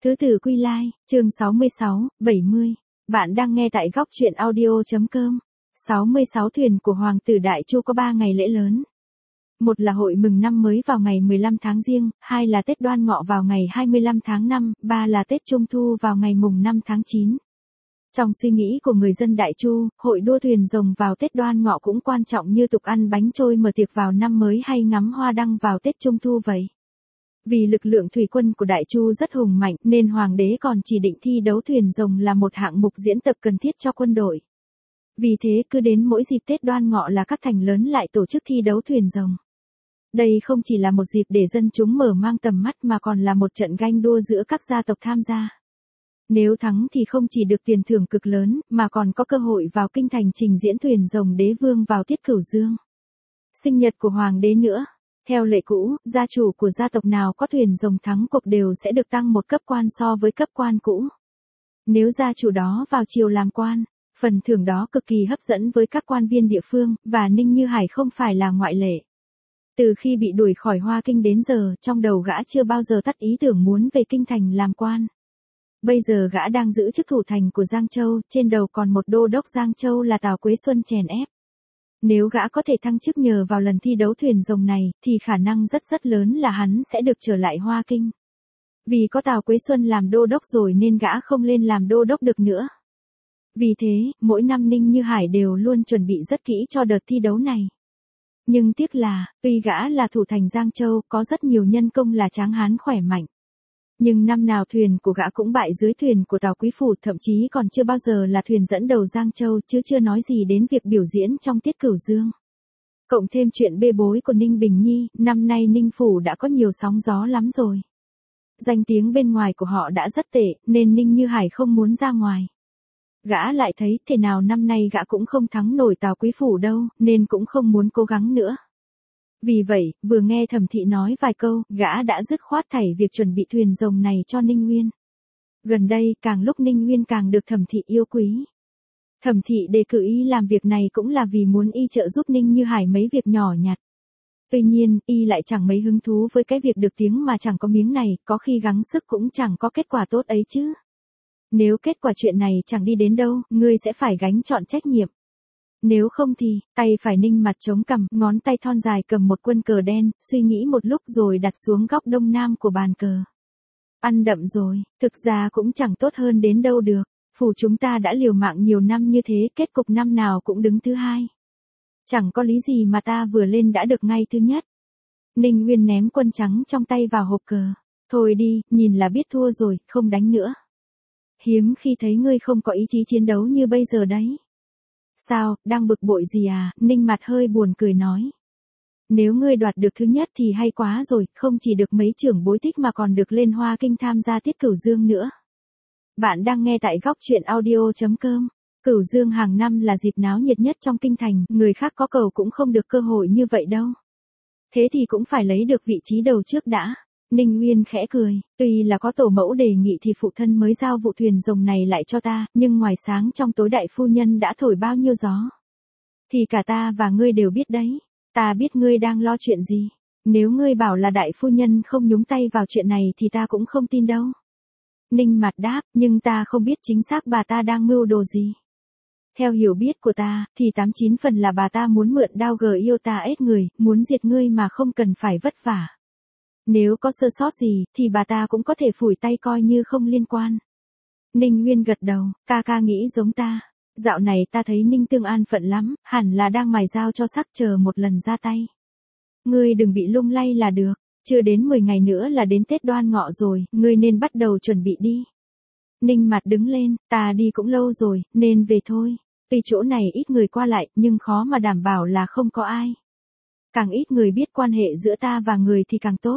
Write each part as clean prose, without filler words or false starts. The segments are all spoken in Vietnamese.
Thứ Tử Quy Lai, chương 66, 70. Bạn đang nghe tại góc truyện audio.com. 66 thuyền của Hoàng tử Đại Chu có 3 ngày lễ lớn. Một là hội mừng năm mới vào ngày 15 tháng Giêng, hai là Tết Đoan Ngọ vào ngày 25 tháng 5, ba là Tết Trung Thu vào ngày mùng 5 tháng 9. Trong suy nghĩ của người dân Đại Chu, hội đua thuyền rồng vào Tết Đoan Ngọ cũng quan trọng như tục ăn bánh trôi mở tiệc vào năm mới hay ngắm hoa đăng vào Tết Trung Thu vậy. Vì lực lượng thủy quân của Đại Chu rất hùng mạnh nên Hoàng đế còn chỉ định thi đấu thuyền rồng là một hạng mục diễn tập cần thiết cho quân đội. Vì thế cứ đến mỗi dịp Tết Đoan Ngọ là các thành lớn lại tổ chức thi đấu thuyền rồng. Đây không chỉ là một dịp để dân chúng mở mang tầm mắt mà còn là một trận ganh đua giữa các gia tộc tham gia. Nếu thắng thì không chỉ được tiền thưởng cực lớn mà còn có cơ hội vào kinh thành trình diễn thuyền rồng đế vương vào tiết Cửu Dương. Sinh nhật của Hoàng đế nữa. Theo lệ cũ, gia chủ của gia tộc nào có thuyền rồng thắng cuộc đều sẽ được tăng một cấp quan so với cấp quan cũ. Nếu gia chủ đó vào triều làm quan, phần thưởng đó cực kỳ hấp dẫn với các quan viên địa phương, và Ninh Như Hải không phải là ngoại lệ. Từ khi bị đuổi khỏi Hoa Kinh đến giờ, trong đầu gã chưa bao giờ tắt ý tưởng muốn về kinh thành làm quan. Bây giờ gã đang giữ chức thủ thành của Giang Châu, trên đầu còn một đô đốc Giang Châu là Tào Quế Xuân chèn ép. Nếu gã có thể thăng chức nhờ vào lần thi đấu thuyền rồng này, thì khả năng rất lớn là hắn sẽ được trở lại Hoa Kinh. Vì có Tào Quế Xuân làm đô đốc rồi nên gã không lên làm đô đốc được nữa. Vì thế, mỗi năm Ninh Như Hải đều luôn chuẩn bị rất kỹ cho đợt thi đấu này. Nhưng tiếc là, tuy gã là thủ thành Giang Châu, có rất nhiều nhân công là tráng hán khỏe mạnh. Nhưng năm nào thuyền của gã cũng bại dưới thuyền của Tào Quý Phủ, thậm chí còn chưa bao giờ là thuyền dẫn đầu Giang Châu, chứ chưa nói gì đến việc biểu diễn trong tiết Cửu Dương. Cộng thêm chuyện bê bối của Ninh Bình Nhi, năm nay Ninh Phủ đã có nhiều sóng gió lắm rồi. Danh tiếng bên ngoài của họ đã rất tệ, nên Ninh Như Hải không muốn ra ngoài. Gã lại thấy thế nào năm nay gã cũng không thắng nổi Tào Quý Phủ đâu, nên cũng không muốn cố gắng nữa. Vì vậy, vừa nghe Thẩm Thị nói vài câu, gã đã dứt khoát thảy việc chuẩn bị thuyền rồng này cho Ninh Nguyên. Gần đây, càng lúc Ninh Nguyên càng được Thẩm Thị yêu quý. Thẩm Thị đề cử y làm việc này cũng là vì muốn y trợ giúp Ninh Như Hải mấy việc nhỏ nhặt. Tuy nhiên, y lại chẳng mấy hứng thú với cái việc được tiếng mà chẳng có miếng này, có khi gắng sức cũng chẳng có kết quả tốt ấy chứ. Nếu kết quả chuyện này chẳng đi đến đâu, ngươi sẽ phải gánh trọn trách nhiệm. Nếu không thì, tay phải Ninh mặt chống cằm, ngón tay thon dài cầm một quân cờ đen, suy nghĩ một lúc rồi đặt xuống góc đông nam của bàn cờ. Ăn đậm rồi, thực ra cũng chẳng tốt hơn đến đâu được. Phủ chúng ta đã liều mạng nhiều năm như thế, kết cục năm nào cũng đứng thứ hai. Chẳng có lý gì mà ta vừa lên đã được ngay thứ nhất. Ninh Nguyên ném quân trắng trong tay vào hộp cờ. Thôi đi, nhìn là biết thua rồi, không đánh nữa. Hiếm khi thấy ngươi không có ý chí chiến đấu như bây giờ đấy. Sao, đang bực bội gì à? Ninh mặt hơi buồn cười nói. Nếu ngươi đoạt được thứ nhất thì hay quá rồi, không chỉ được mấy trưởng bối thích mà còn được lên Hoa Kinh tham gia tiết Cửu Dương nữa. Bạn đang nghe tại góc truyện audio.com. Cửu Dương hàng năm là dịp náo nhiệt nhất trong kinh thành, người khác có cầu cũng không được cơ hội như vậy đâu. Thế thì cũng phải lấy được vị trí đầu trước đã. Ninh Nguyên khẽ cười, tuy là có tổ mẫu đề nghị thì phụ thân mới giao vụ thuyền rồng này lại cho ta, nhưng ngoài sáng trong tối đại phu nhân đã thổi bao nhiêu gió. Thì cả ta và ngươi đều biết đấy, ta biết ngươi đang lo chuyện gì. Nếu ngươi bảo là đại phu nhân không nhúng tay vào chuyện này thì ta cũng không tin đâu. Ninh mặt đáp, nhưng ta không biết chính xác bà ta đang mưu đồ gì. Theo hiểu biết của ta, thì 89 phần là bà ta muốn mượn đao gờ yêu ta ết người, muốn diệt ngươi mà không cần phải vất vả. Nếu có sơ sót gì, thì bà ta cũng có thể phủi tay coi như không liên quan. Ninh Nguyên gật đầu, ca nghĩ giống ta. Dạo này ta thấy Ninh Tương an phận lắm, hẳn là đang mài dao cho sắc chờ một lần ra tay. Ngươi đừng bị lung lay là được, chưa đến 10 ngày nữa là đến Tết Đoan Ngọ rồi, ngươi nên bắt đầu chuẩn bị đi. Ninh mặt đứng lên, ta đi cũng lâu rồi, nên về thôi. Tuy chỗ này ít người qua lại, nhưng khó mà đảm bảo là không có ai. Càng ít người biết quan hệ giữa ta và người thì càng tốt.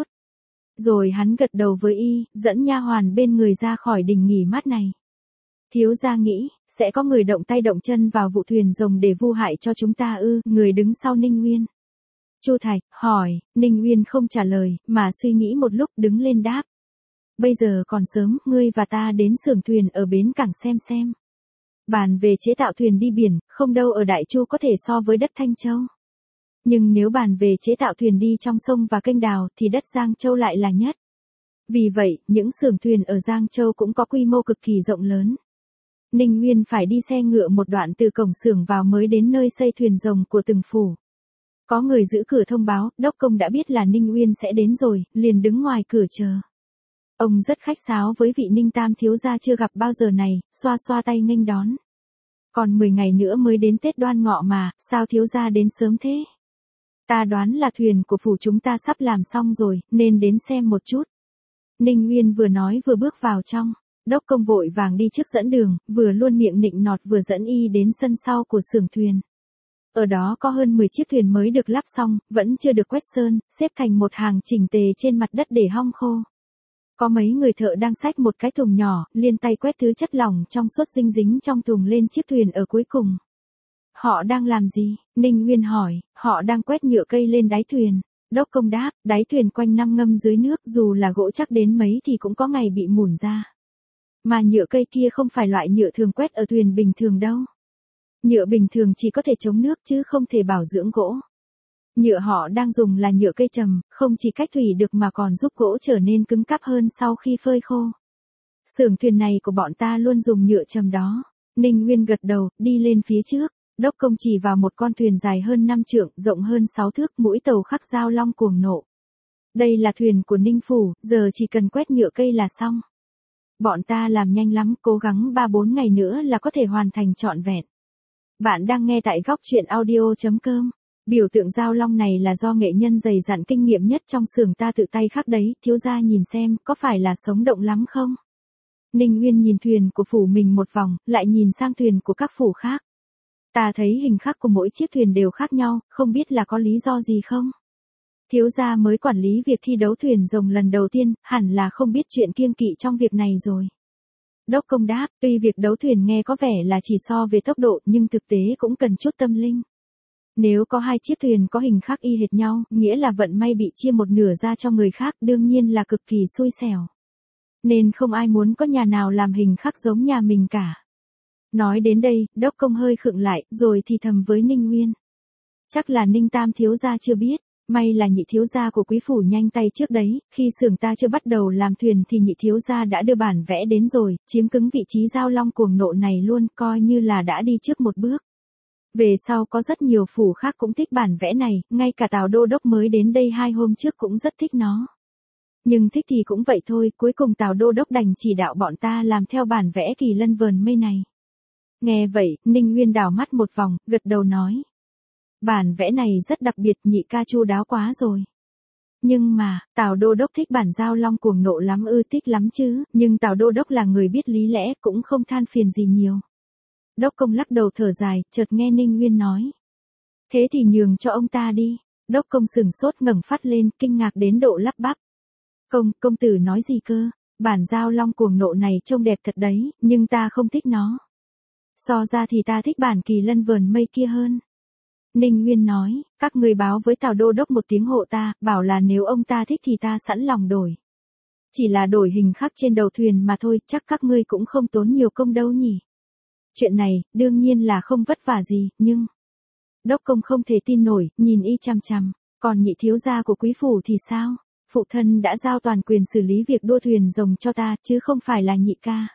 Rồi hắn gật đầu với y, dẫn nha hoàn bên người ra khỏi đình nghỉ mát này. Thiếu gia nghĩ, sẽ có người động tay động chân vào vụ thuyền rồng để vu hại cho chúng ta ư? Người đứng sau Ninh Nguyên. Chu Thạch, hỏi, Ninh Nguyên không trả lời, mà suy nghĩ một lúc đứng lên đáp. Bây giờ còn sớm, ngươi và ta đến xưởng thuyền ở bến cảng xem. Bàn về chế tạo thuyền đi biển, không đâu ở Đại Chu có thể so với đất Thanh Châu. Nhưng nếu bàn về chế tạo thuyền đi trong sông và kênh đào thì đất Giang Châu lại là nhất. Vì vậy, những xưởng thuyền ở Giang Châu cũng có quy mô cực kỳ rộng lớn. Ninh Nguyên phải đi xe ngựa một đoạn từ cổng xưởng vào mới đến nơi xây thuyền rồng của từng phủ. Có người giữ cửa thông báo, đốc công đã biết là Ninh Nguyên sẽ đến rồi, liền đứng ngoài cửa chờ. Ông rất khách sáo với vị Ninh Tam thiếu gia chưa gặp bao giờ này, xoa xoa tay nghênh đón. Còn 10 ngày nữa mới đến Tết Đoan Ngọ mà, sao thiếu gia đến sớm thế? Ta đoán là thuyền của phủ chúng ta sắp làm xong rồi, nên đến xem một chút. Ninh Nguyên vừa nói vừa bước vào trong. Đốc công vội vàng đi trước dẫn đường, vừa luôn miệng nịnh nọt vừa dẫn y đến sân sau của xưởng thuyền. Ở đó có hơn 10 chiếc thuyền mới được lắp xong, vẫn chưa được quét sơn, xếp thành một hàng chỉnh tề trên mặt đất để hong khô. Có mấy người thợ đang xách một cái thùng nhỏ, liên tay quét thứ chất lỏng trong suốt dinh dính trong thùng lên chiếc thuyền ở cuối cùng. Họ đang làm gì? Ninh Nguyên hỏi. Họ đang quét nhựa cây lên đáy thuyền. Đốc công đáp, đáy thuyền quanh năm ngâm dưới nước, dù là gỗ chắc đến mấy thì cũng có ngày bị mủn ra. Mà nhựa cây kia không phải loại nhựa thường quét ở thuyền bình thường đâu. Nhựa bình thường chỉ có thể chống nước chứ không thể bảo dưỡng gỗ. Nhựa họ đang dùng là nhựa cây trầm, không chỉ cách thủy được mà còn giúp gỗ trở nên cứng cáp hơn sau khi phơi khô. Xưởng thuyền này của bọn ta luôn dùng nhựa trầm đó. Ninh Nguyên gật đầu, đi lên phía trước. Đốc công chỉ vào một con thuyền dài hơn 5 trượng, rộng hơn 6 thước, mũi tàu khắc dao long cuồng nộ. Đây là thuyền của Ninh Phủ, giờ chỉ cần quét nhựa cây là xong. Bọn ta làm nhanh lắm, cố gắng 3-4 ngày nữa là có thể hoàn thành trọn vẹn. Bạn đang nghe tại góc truyện audio.com. Biểu tượng dao long này là do nghệ nhân dày dặn kinh nghiệm nhất trong xưởng ta tự tay khắc đấy, thiếu gia nhìn xem, có phải là sống động lắm không? Ninh Nguyên nhìn thuyền của phủ mình một vòng, lại nhìn sang thuyền của các phủ khác. Ta thấy hình khắc của mỗi chiếc thuyền đều khác nhau, không biết là có lý do gì không? Thiếu gia mới quản lý việc thi đấu thuyền rồng lần đầu tiên, hẳn là không biết chuyện kiêng kỵ trong việc này rồi. Đốc công đáp, tuy việc đấu thuyền nghe có vẻ là chỉ so về tốc độ nhưng thực tế cũng cần chút tâm linh. Nếu có hai chiếc thuyền có hình khắc y hệt nhau, nghĩa là vận may bị chia một nửa ra cho người khác, đương nhiên là cực kỳ xui xẻo. Nên không ai muốn có nhà nào làm hình khắc giống nhà mình cả. Nói đến đây, đốc công hơi khựng lại, rồi thì thầm với Ninh Nguyên. Chắc là Ninh Tam thiếu gia chưa biết, may là nhị thiếu gia của quý phủ nhanh tay trước đấy, khi xưởng ta chưa bắt đầu làm thuyền thì nhị thiếu gia đã đưa bản vẽ đến rồi, chiếm cứng vị trí dao long cuồng nộ này luôn, coi như là đã đi trước một bước. Về sau có rất nhiều phủ khác cũng thích bản vẽ này, ngay cả Tào Đô Đốc mới đến đây 2 hôm trước cũng rất thích nó. Nhưng thích thì cũng vậy thôi, cuối cùng Tào Đô Đốc đành chỉ đạo bọn ta làm theo bản vẽ kỳ lân vờn mây này. Nghe vậy, Ninh Nguyên đảo mắt một vòng, gật đầu nói. Bản vẽ này rất đặc biệt, nhị ca chu đáo quá rồi. Nhưng mà, Tào Đô Đốc thích bản dao long cuồng nộ lắm ư? Thích lắm chứ, nhưng Tào Đô Đốc là người biết lý lẽ, cũng không than phiền gì nhiều. Đốc công lắc đầu thở dài, chợt nghe Ninh Nguyên nói. Thế thì nhường cho ông ta đi. Đốc công sừng sốt ngẩng phát lên, kinh ngạc đến độ lắp bắp. Công tử nói gì cơ? Bản dao long cuồng nộ này trông đẹp thật đấy, nhưng ta không thích nó. So ra thì ta thích bản kỳ lân vờn mây kia hơn. Ninh Nguyên nói, các người báo với Tào Đô Đốc một tiếng hộ ta, bảo là nếu ông ta thích thì ta sẵn lòng đổi. Chỉ là đổi hình khắc trên đầu thuyền mà thôi, chắc các ngươi cũng không tốn nhiều công đâu nhỉ. Chuyện này, đương nhiên là không vất vả gì, nhưng... Đốc công không thể tin nổi, nhìn y chằm chằm, còn nhị thiếu gia của quý phủ thì sao? Phụ thân đã giao toàn quyền xử lý việc đua thuyền rồng cho ta, chứ không phải là nhị ca.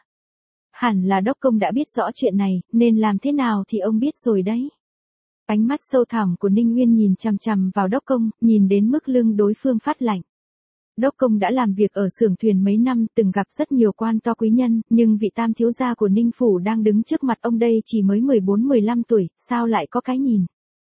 Hẳn là đốc công đã biết rõ chuyện này, nên làm thế nào thì ông biết rồi đấy. Ánh mắt sâu thẳm của Ninh Nguyên nhìn chằm chằm vào đốc công, nhìn đến mức lưng đối phương phát lạnh. Đốc công đã làm việc ở xưởng thuyền mấy năm, từng gặp rất nhiều quan to quý nhân, nhưng vị tam thiếu gia của Ninh Phủ đang đứng trước mặt ông đây chỉ mới 14-15 tuổi, sao lại có cái nhìn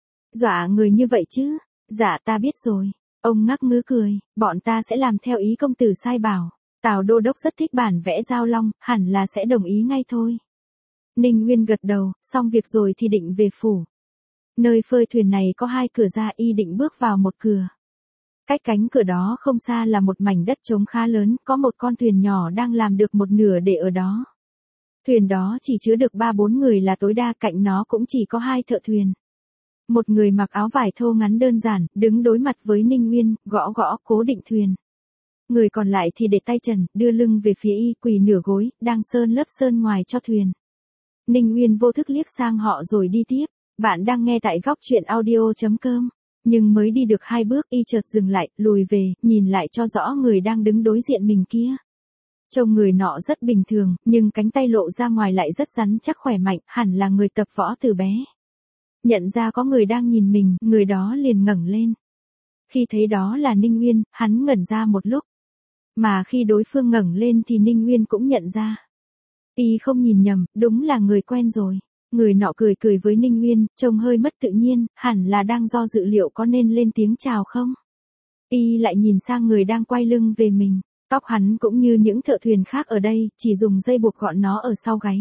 dọa người như vậy chứ? Dạ ta biết rồi. Ông ngắc ngứ cười, bọn ta sẽ làm theo ý công tử sai bảo. Tào Đô Đốc rất thích bản vẽ dao long, hẳn là sẽ đồng ý ngay thôi. Ninh Nguyên gật đầu, xong việc rồi thì định về phủ. Nơi phơi thuyền này có 2 cửa ra, y định bước vào một cửa. Cách cánh cửa đó không xa là một mảnh đất trống khá lớn, có một con thuyền nhỏ đang làm được một nửa để ở đó. Thuyền đó chỉ chứa được 3-4 người là tối đa, cạnh nó cũng chỉ có 2 thợ thuyền. Một người mặc áo vải thô ngắn đơn giản, đứng đối mặt với Ninh Nguyên, gõ gõ cố định thuyền. Người còn lại thì để tay trần, đưa lưng về phía y, quỳ nửa gối, đang sơn lớp sơn ngoài cho thuyền. Ninh Nguyên vô thức liếc sang họ rồi đi tiếp. Bạn đang nghe tại góc truyện audio.com. Nhưng mới đi được 2 bước y chợt dừng lại, lùi về, nhìn lại cho rõ người đang đứng đối diện mình kia. Trông người nọ rất bình thường, nhưng cánh tay lộ ra ngoài lại rất rắn chắc khỏe mạnh, hẳn là người tập võ từ bé. Nhận ra có người đang nhìn mình, người đó liền ngẩng lên. Khi thấy đó là Ninh Uyên, hắn ngẩn ra một lúc. Mà khi đối phương ngẩng lên thì Ninh Uyên cũng nhận ra. Y không nhìn nhầm, đúng là người quen rồi. Người nọ cười cười với Ninh Uyên, trông hơi mất tự nhiên, hẳn là đang do dự liệu có nên lên tiếng chào không. Y lại nhìn sang người đang quay lưng về mình. Tóc hắn cũng như những thợ thuyền khác ở đây, chỉ dùng dây buộc gọn nó ở sau gáy.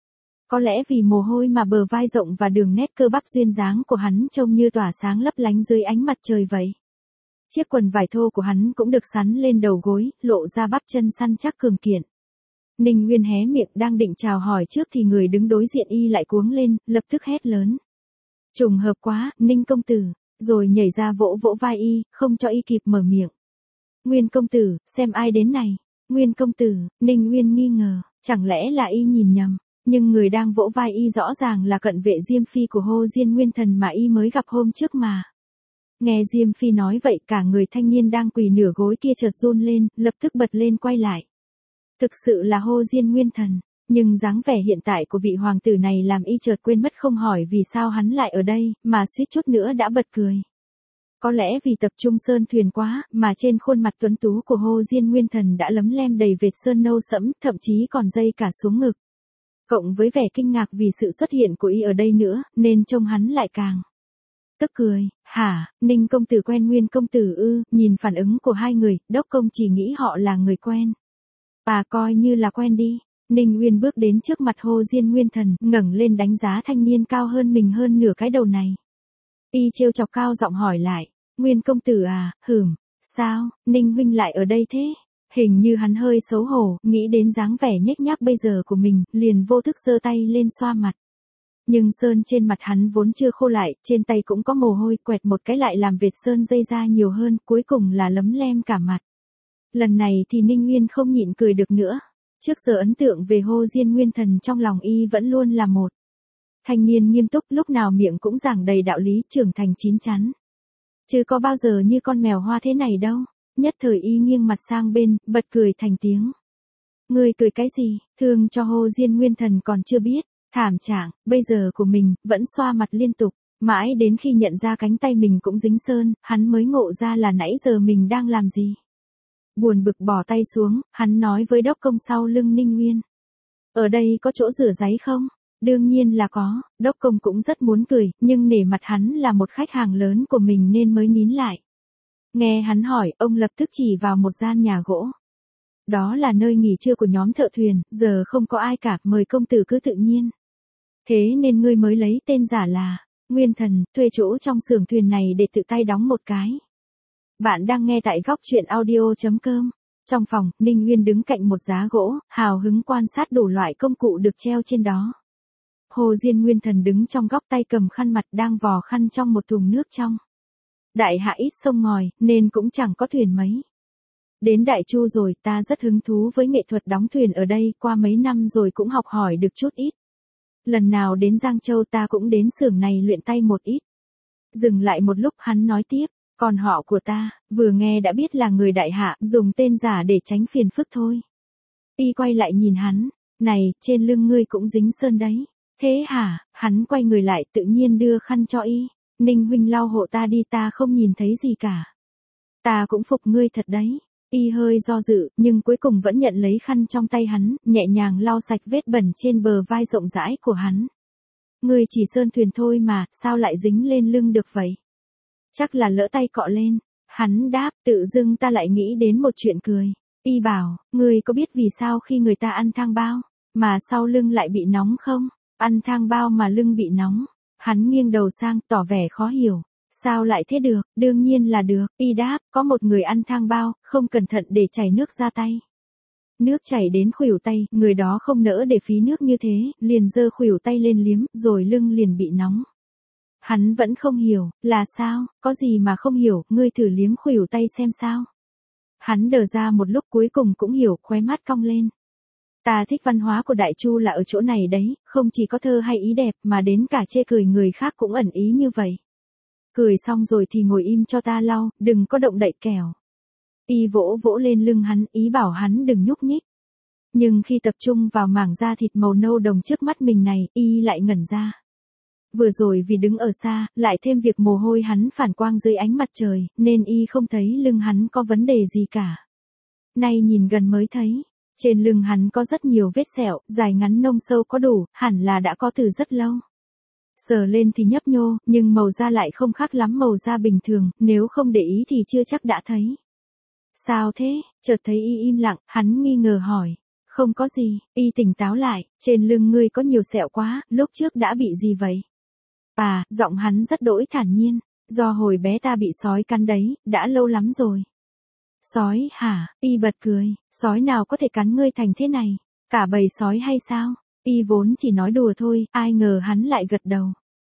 Có lẽ vì mồ hôi mà bờ vai rộng và đường nét cơ bắp duyên dáng của hắn trông như tỏa sáng lấp lánh dưới ánh mặt trời vậy. Chiếc quần vải thô của hắn cũng được xắn lên đầu gối, lộ ra bắp chân săn chắc cường kiện. Ninh Uyên hé miệng đang định chào hỏi trước thì người đứng đối diện y lại cuống lên, lập tức hét lớn. Trùng hợp quá, Ninh công tử, rồi nhảy ra vỗ vỗ vai y, không cho y kịp mở miệng. Nguyên công tử, xem ai đến này. Nguyên công tử, Ninh Uyên nghi ngờ, chẳng lẽ là y nhìn nhầm. Nhưng người đang vỗ vai y rõ ràng là cận vệ Diêm Phi của Hồ Diên Nguyên Thần mà y mới gặp hôm trước mà. Nghe Diêm Phi nói vậy cả người thanh niên đang quỳ nửa gối kia chợt run lên, lập tức bật lên quay lại. Thực sự là Hồ Diên Nguyên Thần, nhưng dáng vẻ hiện tại của vị hoàng tử này làm y chợt quên mất không hỏi vì sao hắn lại ở đây, mà suýt chút nữa đã bật cười. Có lẽ vì tập trung sơn thuyền quá, mà trên khuôn mặt tuấn tú của Hồ Diên Nguyên Thần đã lấm lem đầy vệt sơn nâu sẫm, thậm chí còn dây cả xuống ngực. Cộng với vẻ kinh ngạc vì sự xuất hiện của y ở đây nữa, nên trông hắn lại càng tức cười. Hả, Ninh công tử quen Nguyên công tử ư? Nhìn phản ứng của hai người, Đốc công chỉ nghĩ họ là người quen. Bà coi như là quen đi. Ninh Uyên bước đến trước mặt Hồ Diên Nguyên Thần, ngẩng lên đánh giá thanh niên cao hơn mình hơn nửa cái đầu này. Y trêu chọc cao giọng hỏi lại, Nguyên công tử à, sao, Ninh huynh lại ở đây thế? Hình như hắn hơi xấu hổ, nghĩ đến dáng vẻ nhếch nhác bây giờ của mình, liền vô thức giơ tay lên xoa mặt. Nhưng sơn trên mặt hắn vốn chưa khô lại, trên tay cũng có mồ hôi, quẹt một cái lại làm vệt sơn dây ra nhiều hơn, cuối cùng là lấm lem cả mặt. Lần này thì Ninh Uyên không nhịn cười được nữa. Trước giờ ấn tượng về Hồ Diên Nguyên Thần trong lòng y vẫn luôn là một thanh niên nghiêm túc, lúc nào miệng cũng giảng đầy đạo lý, trưởng thành chín chắn. Chứ có bao giờ như con mèo hoa thế này đâu. Nhất thời y nghiêng mặt sang bên, bật cười thành tiếng. Ngươi cười cái gì, thương cho Hồ Diên Nguyên Thần còn chưa biết, thảm trạng, bây giờ của mình, vẫn xoa mặt liên tục. Mãi đến khi nhận ra cánh tay mình cũng dính sơn, hắn mới ngộ ra là nãy giờ mình đang làm gì. Buồn bực bỏ tay xuống, hắn nói với Đốc công sau lưng Ninh Uyên. Ở đây có chỗ rửa giấy không? Đương nhiên là có, Đốc công cũng rất muốn cười, nhưng nể mặt hắn là một khách hàng lớn của mình nên mới nín lại. Nghe hắn hỏi, ông lập tức chỉ vào một gian nhà gỗ. Đó là nơi nghỉ trưa của nhóm thợ thuyền, giờ không có ai cả, mời công tử cứ tự nhiên. Thế nên ngươi mới lấy tên giả là Nguyên Thần, thuê chỗ trong xưởng thuyền này để tự tay đóng một cái. Bạn đang nghe tại góc truyện audio.com. Trong phòng, Ninh Uyên đứng cạnh một giá gỗ, hào hứng quan sát đủ loại công cụ được treo trên đó. Hồ Diên Nguyên Thần đứng trong góc tay cầm khăn mặt đang vò khăn trong một thùng nước trong. Đại hạ ít sông ngòi, nên cũng chẳng có thuyền mấy. Đến Đại Chu rồi, ta rất hứng thú với nghệ thuật đóng thuyền ở đây, qua mấy năm rồi cũng học hỏi được chút ít. Lần nào đến Giang Châu ta cũng đến xưởng này luyện tay một ít. Dừng lại một lúc hắn nói tiếp, còn họ của ta, vừa nghe đã biết là người đại hạ, dùng tên giả để tránh phiền phức thôi. Y quay lại nhìn hắn, này, trên lưng ngươi cũng dính sơn đấy. Thế hả, hắn quay người lại tự nhiên đưa khăn cho y. Ninh huynh lau hộ ta đi, ta không nhìn thấy gì cả. Ta cũng phục ngươi thật đấy. Y hơi do dự, nhưng cuối cùng vẫn nhận lấy khăn trong tay hắn, nhẹ nhàng lau sạch vết bẩn trên bờ vai rộng rãi của hắn. Ngươi chỉ sơn thuyền thôi mà, sao lại dính lên lưng được vậy? Chắc là lỡ tay cọ lên. Hắn đáp, tự dưng ta lại nghĩ đến một chuyện cười. Y bảo, ngươi có biết vì sao khi người ta ăn thang bao, mà sau lưng lại bị nóng không? Ăn thang bao mà lưng bị nóng. Hắn nghiêng đầu sang, tỏ vẻ khó hiểu. Sao lại thế được, đương nhiên là được. Y đáp, có một người ăn thang bao, không cẩn thận để chảy nước ra tay. Nước chảy đến khuỷu tay, người đó không nỡ để phí nước như thế, liền giơ khuỷu tay lên liếm, rồi lưng liền bị nóng. Hắn vẫn không hiểu, là sao, có gì mà không hiểu, ngươi thử liếm khuỷu tay xem sao. Hắn đờ ra một lúc cuối cùng cũng hiểu, khóe mắt cong lên. Ta thích văn hóa của Đại Chu là ở chỗ này đấy, không chỉ có thơ hay ý đẹp mà đến cả chê cười người khác cũng ẩn ý như vậy. Cười xong rồi thì ngồi im cho ta lau, đừng có động đậy kẻo. Y vỗ vỗ lên lưng hắn, ý bảo hắn đừng nhúc nhích. Nhưng khi tập trung vào mảng da thịt màu nâu đồng trước mắt mình này, y lại ngẩn ra. Vừa rồi vì đứng ở xa, lại thêm việc mồ hôi hắn phản quang dưới ánh mặt trời, nên y không thấy lưng hắn có vấn đề gì cả. Nay nhìn gần mới thấy, trên lưng hắn có rất nhiều vết sẹo, dài ngắn nông sâu có đủ, hẳn là đã có từ rất lâu. Sờ lên thì nhấp nhô, nhưng màu da lại không khác lắm màu da bình thường, nếu không để ý thì chưa chắc đã thấy. Sao thế? Chợt thấy y im lặng, hắn nghi ngờ hỏi. Không có gì, y tỉnh táo lại, trên lưng ngươi có nhiều sẹo quá, lúc trước đã bị gì vậy? À, giọng hắn rất đỗi thản nhiên, do hồi bé ta bị sói cắn đấy, đã lâu lắm rồi. Sói hả? Y bật cười, sói nào có thể cắn ngươi thành thế này? Cả bầy sói hay sao? Y vốn chỉ nói đùa thôi, ai ngờ hắn lại gật đầu.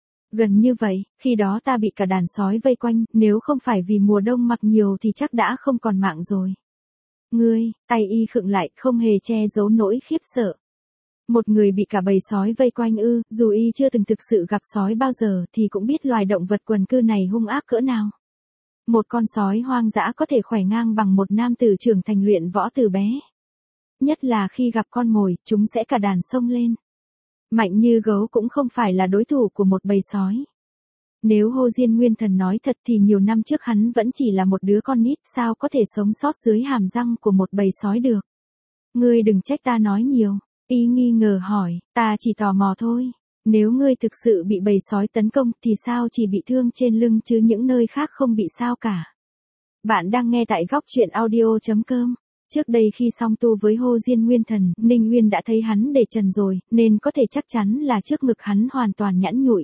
Gần như vậy, khi đó ta bị cả đàn sói vây quanh, nếu không phải vì mùa đông mặc nhiều thì chắc đã không còn mạng rồi. Ngươi, tay y khựng lại, không hề che giấu nỗi khiếp sợ. Một người bị cả bầy sói vây quanh ư, dù y chưa từng thực sự gặp sói bao giờ thì cũng biết loài động vật quần cư này hung ác cỡ nào. Một con sói hoang dã có thể khỏe ngang bằng một nam tử trưởng thành luyện võ từ bé. Nhất là khi gặp con mồi, chúng sẽ cả đàn xông lên. Mạnh như gấu cũng không phải là đối thủ của một bầy sói. Nếu Hồ Diên Nguyên Thần nói thật thì nhiều năm trước hắn vẫn chỉ là một đứa con nít, sao có thể sống sót dưới hàm răng của một bầy sói được. Ngươi đừng trách ta nói nhiều. Y nghi ngờ hỏi, ta chỉ tò mò thôi. Nếu ngươi thực sự bị bầy sói tấn công thì sao chỉ bị thương trên lưng chứ những nơi khác không bị sao cả. Bạn đang nghe tại góc truyện audio.com. Trước đây khi song tu với Hồ Diên Nguyên Thần, Ninh Nguyên đã thấy hắn để trần rồi, nên có thể chắc chắn là trước ngực hắn hoàn toàn nhẵn nhụi.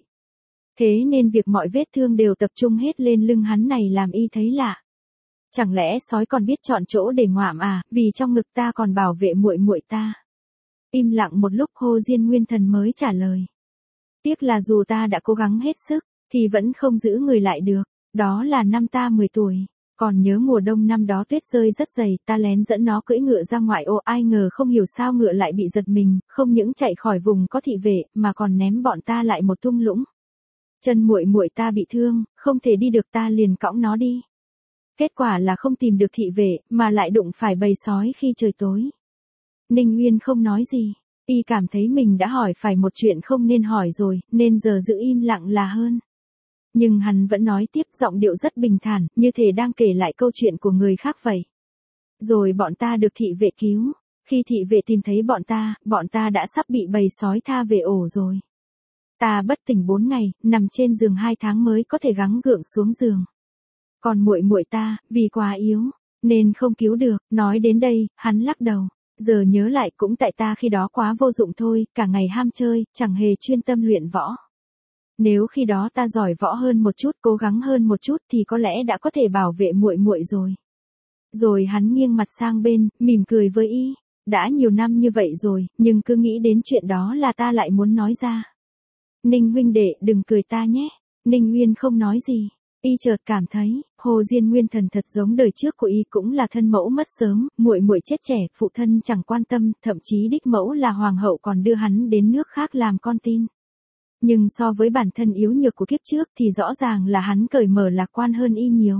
Thế nên việc mọi vết thương đều tập trung hết lên lưng hắn này làm y thấy lạ. Chẳng lẽ sói còn biết chọn chỗ để ngoạm à, vì trong ngực ta còn bảo vệ muội muội ta. Im lặng một lúc Hồ Diên Nguyên Thần mới trả lời. Tiếc là dù ta đã cố gắng hết sức, thì vẫn không giữ người lại được. Đó là năm ta 10 tuổi. Còn nhớ mùa đông năm đó tuyết rơi rất dày, ta lén dẫn nó cưỡi ngựa ra ngoại ô, ai ngờ không hiểu sao ngựa lại bị giật mình, không những chạy khỏi vùng có thị vệ, mà còn ném bọn ta lại một thung lũng. Chân muội muội ta bị thương, không thể đi được, ta liền cõng nó đi. Kết quả là không tìm được thị vệ, mà lại đụng phải bầy sói khi trời tối. Ninh Nguyên không nói gì, y cảm thấy mình đã hỏi phải một chuyện không nên hỏi rồi, nên giờ giữ im lặng là hơn. Nhưng hắn vẫn nói tiếp, giọng điệu rất bình thản, như thể đang kể lại câu chuyện của người khác vậy. Rồi bọn ta được thị vệ cứu. Khi thị vệ tìm thấy bọn ta đã sắp bị bầy sói tha về ổ rồi. Ta bất tỉnh 4 ngày, nằm trên giường 2 tháng mới có thể gắng gượng xuống giường. Còn muội muội ta, vì quá yếu, nên không cứu được. Nói đến đây, hắn lắc đầu. Giờ nhớ lại cũng tại ta khi đó quá vô dụng thôi, cả ngày ham chơi, chẳng hề chuyên tâm luyện võ. Nếu khi đó ta giỏi võ hơn một chút, cố gắng hơn một chút thì có lẽ đã có thể bảo vệ muội muội rồi. Rồi hắn nghiêng mặt sang bên, mỉm cười với y. Đã nhiều năm như vậy rồi, nhưng cứ nghĩ đến chuyện đó là ta lại muốn nói ra. Ninh huynh đệ, đừng cười ta nhé. Ninh Nguyên không nói gì. Y chợt cảm thấy, Hồ Diên Nguyên Thần thật giống đời trước của y, cũng là thân mẫu mất sớm, muội muội chết trẻ, phụ thân chẳng quan tâm, thậm chí đích mẫu là hoàng hậu còn đưa hắn đến nước khác làm con tin. Nhưng so với bản thân yếu nhược của kiếp trước thì rõ ràng là hắn cởi mở lạc quan hơn y nhiều.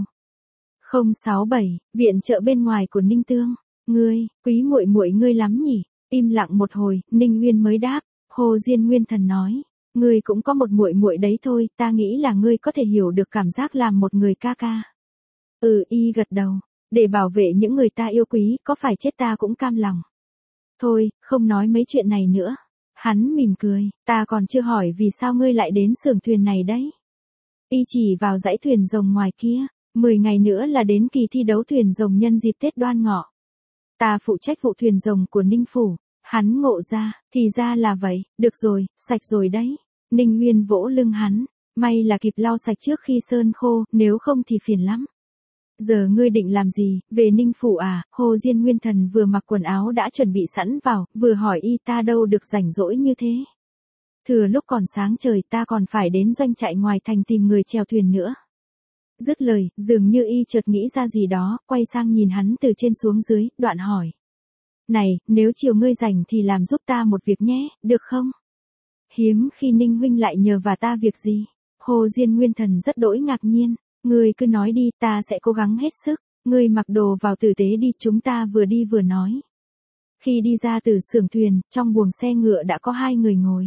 067, viện chợ bên ngoài của Ninh Tương. Ngươi, quý muội muội ngươi lắm nhỉ? Im lặng một hồi, Ninh Nguyên mới đáp. Hồ Diên Nguyên Thần nói, ngươi cũng có một muội muội đấy thôi, ta nghĩ là ngươi có thể hiểu được cảm giác làm một người ca ca. Y gật đầu. Để bảo vệ những người ta yêu quý, có phải chết ta cũng cam lòng. Thôi, không nói mấy chuyện này nữa. Hắn mỉm cười, ta còn chưa hỏi vì sao ngươi lại đến xưởng thuyền này đấy. Y chỉ vào dãy thuyền rồng ngoài kia, 10 ngày nữa là đến kỳ thi đấu thuyền rồng nhân dịp Tết Đoan Ngọ. Ta phụ trách vụ thuyền rồng của Ninh Phủ. Hắn ngộ ra, thì ra là vậy, được rồi, sạch rồi đấy. Ninh Nguyên vỗ lưng hắn, may là kịp lau sạch trước khi sơn khô, nếu không thì phiền lắm. Giờ ngươi định làm gì, về Ninh Phủ à? Hồ Diên Nguyên Thần vừa mặc quần áo đã chuẩn bị sẵn vào, vừa hỏi y, ta đâu được rảnh rỗi như thế. Thừa lúc còn sáng trời ta còn phải đến doanh trại ngoài thành tìm người chèo thuyền nữa. Dứt lời, dường như y chợt nghĩ ra gì đó, quay sang nhìn hắn từ trên xuống dưới, đoạn hỏi. Này, nếu chiều ngươi rảnh thì làm giúp ta một việc nhé, được không? Hiếm khi Ninh huynh lại nhờ vả ta việc gì? Hồ Diên Nguyên Thần rất đỗi ngạc nhiên, ngươi cứ nói đi, ta sẽ cố gắng hết sức, ngươi mặc đồ vào tử tế đi, chúng ta vừa đi vừa nói. Khi đi ra từ xưởng thuyền, trong buồng xe ngựa đã có 2 người ngồi.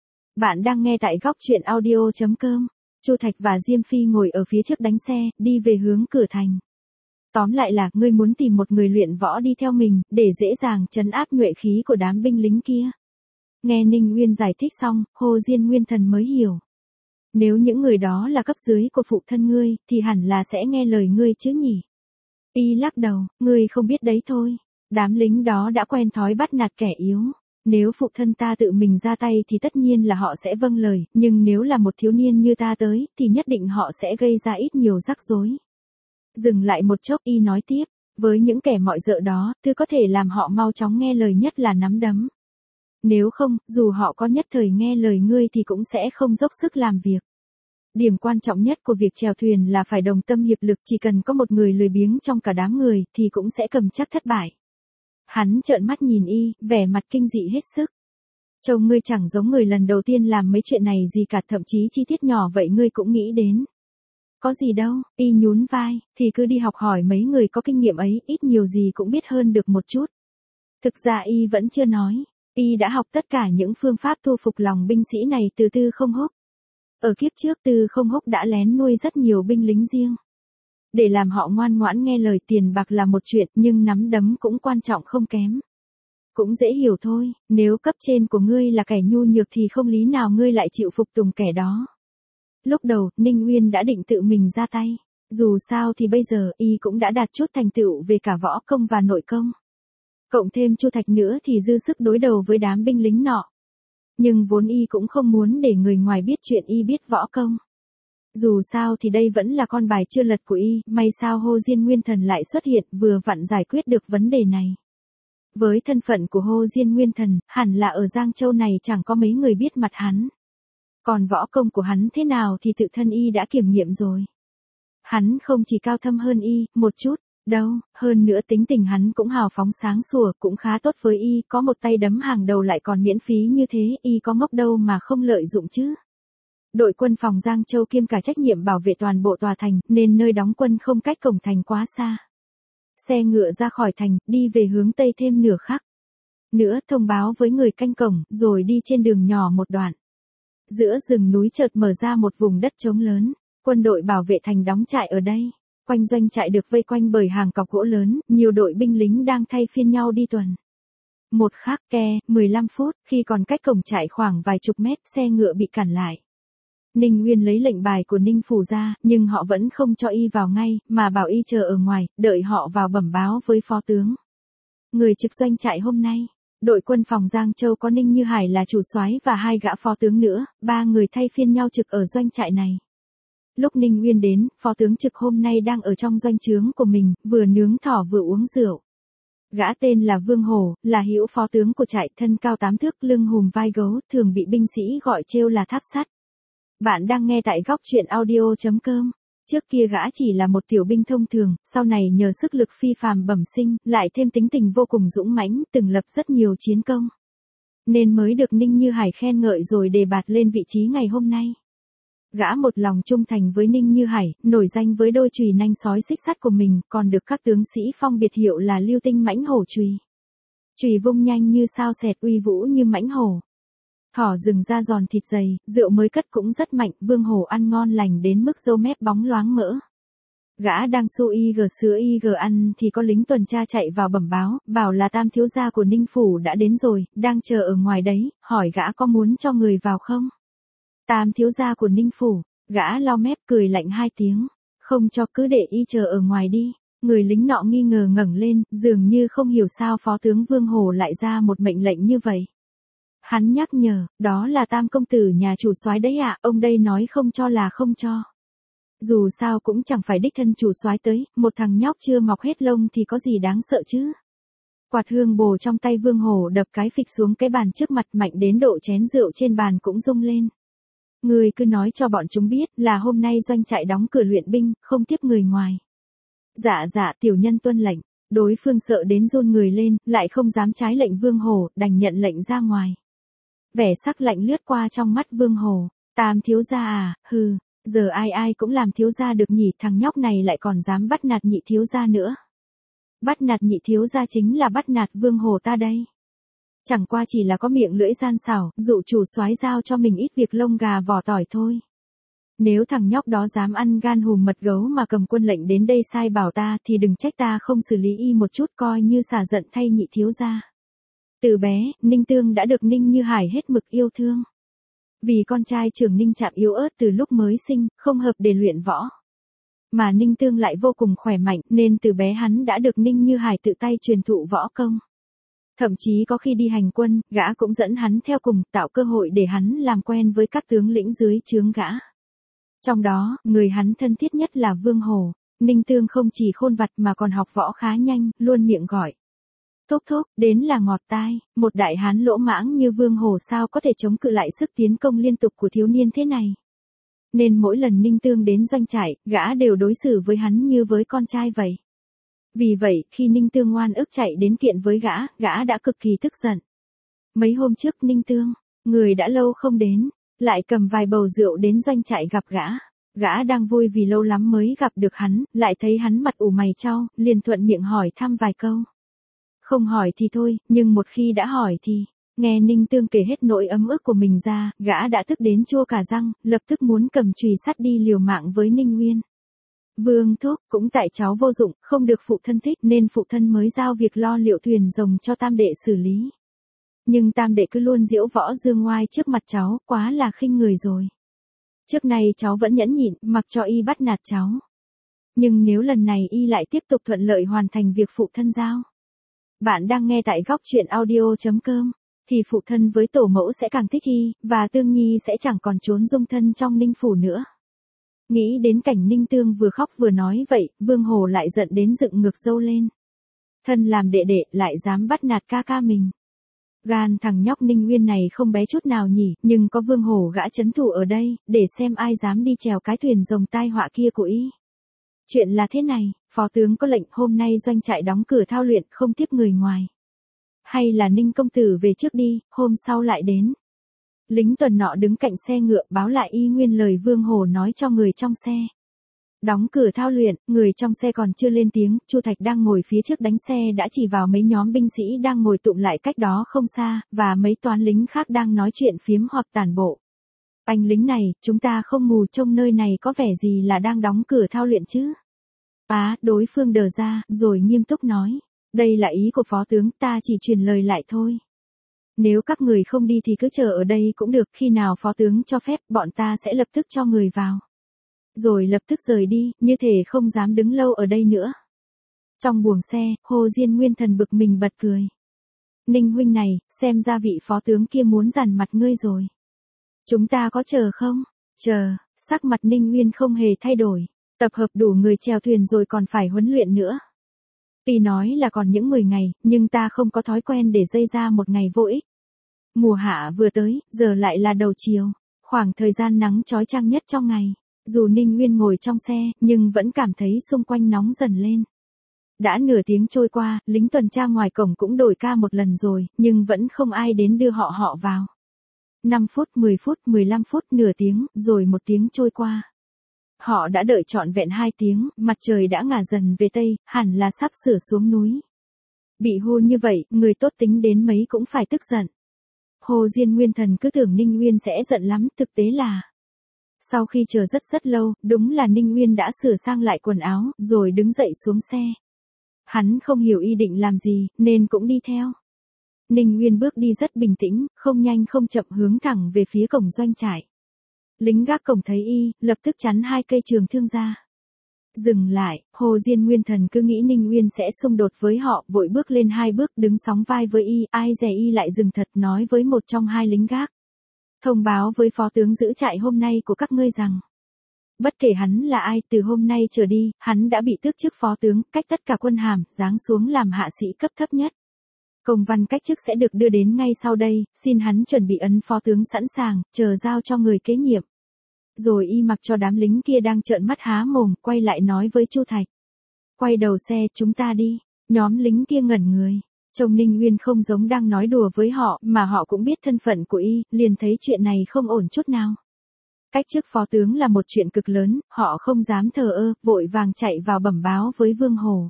Bạn đang nghe tại góc truyện audio.com. Chu Thạch và Diêm Phi ngồi ở phía trước đánh xe, đi về hướng cửa thành. Tóm lại là, ngươi muốn tìm một người luyện võ đi theo mình, để dễ dàng trấn áp nhuệ khí của đám binh lính kia. Nghe Ninh Uyên giải thích xong, Hồ Diên Nguyên Thần mới hiểu. Nếu những người đó là cấp dưới của phụ thân ngươi, thì hẳn là sẽ nghe lời ngươi chứ nhỉ? Y lắc đầu, ngươi không biết đấy thôi. Đám lính đó đã quen thói bắt nạt kẻ yếu. Nếu phụ thân ta tự mình ra tay thì tất nhiên là họ sẽ vâng lời, nhưng nếu là một thiếu niên như ta tới, thì nhất định họ sẽ gây ra ít nhiều rắc rối. Dừng lại một chốc, Y nói tiếp, với những kẻ mọi dợ đó, thứ có thể làm họ mau chóng nghe lời nhất là nắm đấm. Nếu không, dù họ có nhất thời nghe lời ngươi thì cũng sẽ không dốc sức làm việc. Điểm quan trọng nhất của việc chèo thuyền là phải đồng tâm hiệp lực, chỉ cần có một người lười biếng trong cả đám người thì cũng sẽ cầm chắc thất bại. Hắn trợn mắt nhìn Y, vẻ mặt kinh dị hết sức. Trông ngươi chẳng giống người lần đầu tiên làm mấy chuyện này gì cả, thậm chí chi tiết nhỏ vậy ngươi cũng nghĩ đến. Có gì đâu, Y nhún vai, thì cứ đi học hỏi mấy người có kinh nghiệm ấy, ít nhiều gì cũng biết hơn được một chút. Thực ra Y vẫn chưa nói, Y đã học tất cả những phương pháp thu phục lòng binh sĩ này từ Tư Không Húc. Ở kiếp trước Tư Không Húc đã lén nuôi rất nhiều binh lính riêng. Để làm họ ngoan ngoãn nghe lời, tiền bạc là một chuyện, nhưng nắm đấm cũng quan trọng không kém. Cũng dễ hiểu thôi, nếu cấp trên của ngươi là kẻ nhu nhược thì không lý nào ngươi lại chịu phục tùng kẻ đó. Lúc đầu, Ninh Uyên đã định tự mình ra tay. Dù sao thì bây giờ, Y cũng đã đạt chút thành tựu về cả võ công và nội công. Cộng thêm Chu Thạch nữa thì dư sức đối đầu với đám binh lính nọ. Nhưng vốn Y cũng không muốn để người ngoài biết chuyện Y biết võ công. Dù sao thì đây vẫn là con bài chưa lật của Y, may sao Hồ Diên Nguyên Thần lại xuất hiện, vừa vặn giải quyết được vấn đề này. Với thân phận của Hồ Diên Nguyên Thần, hẳn là ở Giang Châu này chẳng có mấy người biết mặt hắn. Còn võ công của hắn thế nào thì tự thân Y đã kiểm nghiệm rồi. Hắn không chỉ cao thâm hơn Y, một chút, đâu, hơn nữa tính tình hắn cũng hào phóng sáng sủa, cũng khá tốt với Y, có một tay đấm hàng đầu lại còn miễn phí như thế, Y có ngốc đâu mà không lợi dụng chứ. Đội quân phòng Giang Châu kiêm cả trách nhiệm bảo vệ toàn bộ tòa thành, nên nơi đóng quân không cách cổng thành quá xa. Xe ngựa ra khỏi thành, đi về hướng tây thêm nửa khắc. Nữa thông báo với người canh cổng, rồi đi trên đường nhỏ một đoạn. Giữa rừng núi chợt mở ra một vùng đất trống lớn, quân đội bảo vệ thành đóng trại ở đây. Quanh doanh trại được vây quanh bởi hàng cọc gỗ lớn, nhiều đội binh lính đang thay phiên nhau đi tuần. Một khắc 15 phút, khi còn cách cổng trại khoảng vài chục mét, xe ngựa bị cản lại. Ninh Uyên lấy lệnh bài của Ninh Phủ ra, nhưng họ vẫn không cho Y vào ngay, mà bảo Y chờ ở ngoài, đợi họ vào bẩm báo với phó tướng. Người trực doanh trại hôm nay, đội quân phòng Giang Châu có Ninh Như Hải là chủ soái và 2 gã phó tướng nữa, 3 người thay phiên nhau trực ở doanh trại này. Lúc Ninh Uyên đến, phó tướng trực hôm nay đang ở trong doanh trướng của mình, vừa nướng thỏ vừa uống rượu. Gã tên là Vương Hổ, là hữu phó tướng của trại, thân cao 8 thước, lưng hùm vai gấu, thường bị binh sĩ gọi trêu là tháp sắt. Bạn đang nghe tại góc truyện audio.com. Trước kia gã chỉ là một tiểu binh thông thường, sau này nhờ sức lực phi phàm bẩm sinh, lại thêm tính tình vô cùng dũng mãnh, từng lập rất nhiều chiến công. Nên mới được Ninh Như Hải khen ngợi rồi đề bạt lên vị trí ngày hôm nay. Gã một lòng trung thành với Ninh Như Hải, nổi danh với đôi chùy nanh sói xích sắt của mình, còn được các tướng sĩ phong biệt hiệu là Lưu Tinh Mãnh Hổ chùy. Chùy vung nhanh như sao sẹt, uy vũ như mãnh hổ. Thỏ rừng da giòn thịt dày, rượu mới cất cũng rất mạnh, Vương Hổ ăn ngon lành đến mức râu mép bóng loáng mỡ. Gã đang xô sữa ăn thì có lính tuần tra chạy vào bẩm báo, bảo là Tam thiếu gia của Ninh Phủ đã đến rồi, đang chờ ở ngoài đấy, hỏi gã có muốn cho người vào không? Tam thiếu gia của Ninh Phủ, gã lau mép cười lạnh 2 tiếng, không cho, cứ để Y chờ ở ngoài đi. Người lính nọ nghi ngờ ngẩng lên, dường như không hiểu sao phó tướng Vương Hổ lại ra một mệnh lệnh như vậy. Hắn nhắc nhở, đó là Tam công tử nhà chủ soái đấy ạ, ông đây nói không cho là không cho. Dù sao cũng chẳng phải đích thân chủ soái tới, một thằng nhóc chưa mọc hết lông thì có gì đáng sợ chứ. Quạt hương bồ trong tay Vương Hổ đập cái phịch xuống cái bàn trước mặt, mạnh đến độ chén rượu trên bàn cũng rung lên. Người cứ nói cho bọn chúng biết là hôm nay doanh trại đóng cửa luyện binh, không tiếp người ngoài. Dạ tiểu nhân tuân lệnh. Đối phương sợ đến run người lên, lại không dám trái lệnh Vương Hổ, đành nhận lệnh ra ngoài. Vẻ sắc lạnh lướt qua trong mắt Vương Hổ. Tam thiếu gia à, hừ, giờ ai ai cũng làm thiếu gia được nhỉ, thằng nhóc này lại còn dám bắt nạt nhị thiếu gia nữa. Bắt nạt nhị thiếu gia chính là bắt nạt Vương Hồ ta đây. Chẳng qua chỉ là có miệng lưỡi gian xảo, dụ chủ soái giao cho mình ít việc lông gà vỏ tỏi thôi. Nếu thằng nhóc đó dám ăn gan hùm mật gấu mà cầm quân lệnh đến đây sai bảo ta thì đừng trách ta không xử lý y một chút, coi như xả giận thay nhị thiếu gia. Từ bé, Ninh Tương đã được Ninh Như Hải hết mực yêu thương. Vì con trai trưởng Ninh Trạm yếu ớt từ lúc mới sinh, không hợp để luyện võ. Mà Ninh Tương lại vô cùng khỏe mạnh nên từ bé hắn đã được Ninh Như Hải tự tay truyền thụ võ công. Thậm chí có khi đi hành quân, gã cũng dẫn hắn theo cùng, tạo cơ hội để hắn làm quen với các tướng lĩnh dưới trướng gã. Trong đó, người hắn thân thiết nhất là Vương Hồ. Ninh Tương không chỉ khôn vặt mà còn học võ khá nhanh, luôn miệng gọi. Thúc thúc, đến là ngọt tai, một đại hán lỗ mãng như Vương Hồ sao có thể chống cự lại sức tiến công liên tục của thiếu niên thế này. Nên mỗi lần Ninh Tương đến doanh trại, gã đều đối xử với hắn như với con trai vậy. Vì vậy, khi Ninh Tương ngoan ức chạy đến kiện với gã đã cực kỳ tức giận. Mấy hôm trước Ninh Tương, người đã lâu không đến, lại cầm vài bầu rượu đến doanh trại gặp gã. Gã đang vui vì lâu lắm mới gặp được hắn, lại thấy hắn mặt ủ mày chau, liền thuận miệng hỏi thăm vài câu. Không hỏi thì thôi, nhưng một khi đã hỏi thì, nghe Ninh Tương kể hết nỗi ấm ức của mình ra, gã đã tức đến chua cả răng, lập tức muốn cầm chùy sắt đi liều mạng với Ninh Nguyên. Vương thúc, cũng tại cháu vô dụng, không được phụ thân thích nên phụ thân mới giao việc lo liệu thuyền rồng cho tam đệ xử lý. Nhưng tam đệ cứ luôn giễu võ dương ngoai trước mặt cháu, quá là khinh người rồi. Trước này cháu vẫn nhẫn nhịn, mặc cho y bắt nạt cháu. Nhưng nếu lần này y lại tiếp tục thuận lợi hoàn thành việc phụ thân giao. Bạn đang nghe tại góc truyện audio.com, thì phụ thân với tổ mẫu sẽ càng thích y, và Tương Nhi sẽ chẳng còn trốn dung thân trong Ninh phủ nữa. Nghĩ đến cảnh Ninh Tương vừa khóc vừa nói vậy, Vương Hồ lại giận đến dựng ngược râu lên. Thân làm đệ đệ lại dám bắt nạt ca ca mình. Gan thằng nhóc Ninh Nguyên này không bé chút nào nhỉ, nhưng có Vương Hồ gã trấn thủ ở đây, để xem ai dám đi chèo cái thuyền rồng tai họa kia của y. Chuyện là thế này, phó tướng có lệnh hôm nay doanh trại đóng cửa thao luyện, không tiếp người ngoài. Hay là Ninh công tử về trước đi, hôm sau lại đến. Lính tuần nọ đứng cạnh xe ngựa báo lại y nguyên lời Vương Hồ nói cho người trong xe. Đóng cửa thao luyện, người trong xe còn chưa lên tiếng, Chu Thạch đang ngồi phía trước đánh xe đã chỉ vào mấy nhóm binh sĩ đang ngồi tụm lại cách đó không xa, và mấy toán lính khác đang nói chuyện phiếm hoặc tản bộ. Anh lính này, chúng ta không mù trông nơi này có vẻ gì là đang đóng cửa thao luyện chứ? Đối phương đờ ra, rồi nghiêm túc nói. Đây là ý của phó tướng, ta chỉ truyền lời lại thôi. Nếu các người không đi thì cứ chờ ở đây cũng được, khi nào phó tướng cho phép, bọn ta sẽ lập tức cho người vào. Rồi lập tức rời đi, như thể không dám đứng lâu ở đây nữa. Trong buồng xe, Hồ Diên Nguyên Thần bực mình bật cười. Ninh huynh này, xem ra vị phó tướng kia muốn giằn mặt ngươi rồi. Chúng ta có chờ không? Chờ, sắc mặt Ninh Nguyên không hề thay đổi. Tập hợp đủ người chèo thuyền rồi còn phải huấn luyện nữa. Tuy nói là còn những 10 ngày, nhưng ta không có thói quen để dây ra một ngày vô ích. Mùa hạ vừa tới, giờ lại là đầu chiều, khoảng thời gian nắng chói chang nhất trong ngày. Dù Ninh Nguyên ngồi trong xe, nhưng vẫn cảm thấy xung quanh nóng dần lên. Đã nửa tiếng trôi qua, lính tuần tra ngoài cổng cũng đổi ca một lần rồi, nhưng vẫn không ai đến đưa họ vào. 5 phút, 10 phút, 15 phút, nửa tiếng, rồi 1 tiếng trôi qua. Họ đã đợi trọn vẹn 2 tiếng, mặt trời đã ngả dần về tây, hẳn là sắp sửa xuống núi. Bị hôn như vậy, người tốt tính đến mấy cũng phải tức giận. Hồ Diên Nguyên Thần cứ tưởng Ninh Nguyên sẽ giận lắm, thực tế là... Sau khi chờ rất lâu, đúng là Ninh Nguyên đã sửa sang lại quần áo, rồi đứng dậy xuống xe. Hắn không hiểu y định làm gì, nên cũng đi theo. Ninh Nguyên bước đi rất bình tĩnh, không nhanh không chậm hướng thẳng về phía cổng doanh trại. Lính gác cổng thấy y, lập tức chắn 2 cây trường thương ra. Dừng lại, Hồ Diên Nguyên Thần cứ nghĩ Ninh Nguyên sẽ xung đột với họ, vội bước lên 2 bước đứng sóng vai với y, ai dè y lại dừng thật nói với một trong 2 lính gác. Thông báo với phó tướng giữ trại hôm nay của các ngươi rằng, bất kể hắn là ai, từ hôm nay trở đi, hắn đã bị tước chức phó tướng, cách tất cả quân hàm, giáng xuống làm hạ sĩ cấp thấp nhất. Công văn cách chức sẽ được đưa đến ngay sau đây, xin hắn chuẩn bị ấn phó tướng sẵn sàng, chờ giao cho người kế nhiệm. Rồi y mặc cho đám lính kia đang trợn mắt há mồm, quay lại nói với Chu Thạch. Quay đầu xe, chúng ta đi. Nhóm lính kia ngẩn người. Trông Ninh Nguyên không giống đang nói đùa với họ, mà họ cũng biết thân phận của y, liền thấy chuyện này không ổn chút nào. Cách chức phó tướng là một chuyện cực lớn, họ không dám thờ ơ, vội vàng chạy vào bẩm báo với Vương Hổ.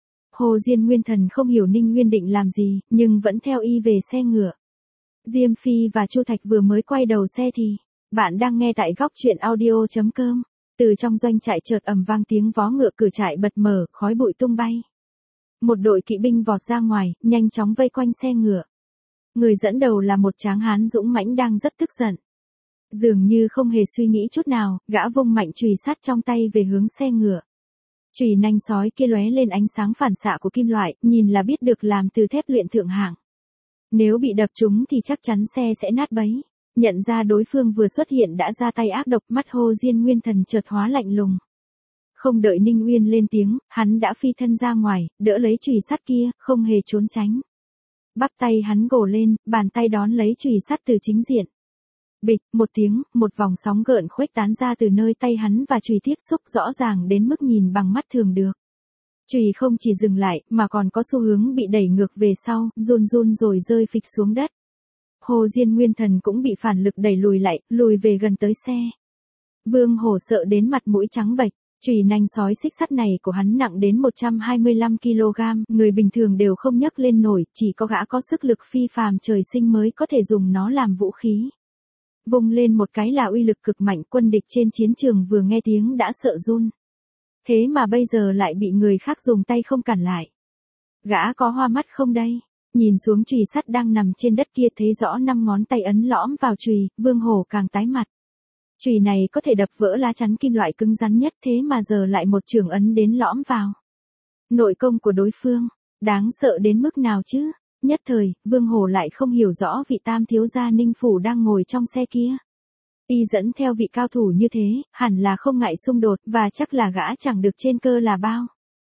Hồ Diên Nguyên Thần không hiểu Ninh Nguyên định làm gì, nhưng vẫn theo y về xe ngựa. Diêm Phi và Chu Thạch vừa mới quay đầu xe thì, bạn đang nghe tại góc truyện audio.com. Từ trong doanh trại chợt ầm vang tiếng vó ngựa cửa trại bật mở, khói bụi tung bay. Một đội kỵ binh vọt ra ngoài, nhanh chóng vây quanh xe ngựa. Người dẫn đầu là một tráng hán dũng mãnh đang rất tức giận. Dường như không hề suy nghĩ chút nào, gã vung mạnh chùy sắt trong tay về hướng xe ngựa. Chùy nanh sói kia lóe lên ánh sáng phản xạ của kim loại, nhìn là biết được làm từ thép luyện thượng hạng. Nếu bị đập trúng thì chắc chắn xe sẽ nát bấy. Nhận ra đối phương vừa xuất hiện đã ra tay ác độc, mắt Hồ Diên Nguyên Thần chợt hóa lạnh lùng. Không đợi Ninh Uyên lên tiếng, hắn đã phi thân ra ngoài, đỡ lấy chùy sắt kia, không hề trốn tránh. Bắp tay hắn gồ lên, bàn tay đón lấy chùy sắt từ chính diện. Bịch, một tiếng, một vòng sóng gợn khuếch tán ra từ nơi tay hắn và chùy tiếp xúc rõ ràng đến mức nhìn bằng mắt thường được. Chùy không chỉ dừng lại, mà còn có xu hướng bị đẩy ngược về sau, run run rồi rơi phịch xuống đất. Hồ Diên Nguyên Thần cũng bị phản lực đẩy lùi lại, lùi về gần tới xe. Vương Hổ sợ đến mặt mũi trắng bệch, chùy nanh sói xích sắt này của hắn nặng đến 125 kg, người bình thường đều không nhấc lên nổi, chỉ có gã có sức lực phi phàm trời sinh mới có thể dùng nó làm vũ khí. Vung lên một cái là uy lực cực mạnh, quân địch trên chiến trường vừa nghe tiếng đã sợ run. Thế mà bây giờ lại bị người khác dùng tay không cản lại. Gã có hoa mắt không đây? Nhìn xuống chùy sắt đang nằm trên đất kia thấy rõ 5 ngón tay ấn lõm vào chùy, Vương Hổ càng tái mặt. Chùy này có thể đập vỡ lá chắn kim loại cứng rắn nhất, thế mà giờ lại một chưởng ấn đến lõm vào. Nội công của đối phương, đáng sợ đến mức nào chứ? Nhất thời, Vương Hổ lại không hiểu rõ vị tam thiếu gia Ninh Phủ đang ngồi trong xe kia. Y dẫn theo vị cao thủ như thế, hẳn là không ngại xung đột, và chắc là gã chẳng được trên cơ là bao.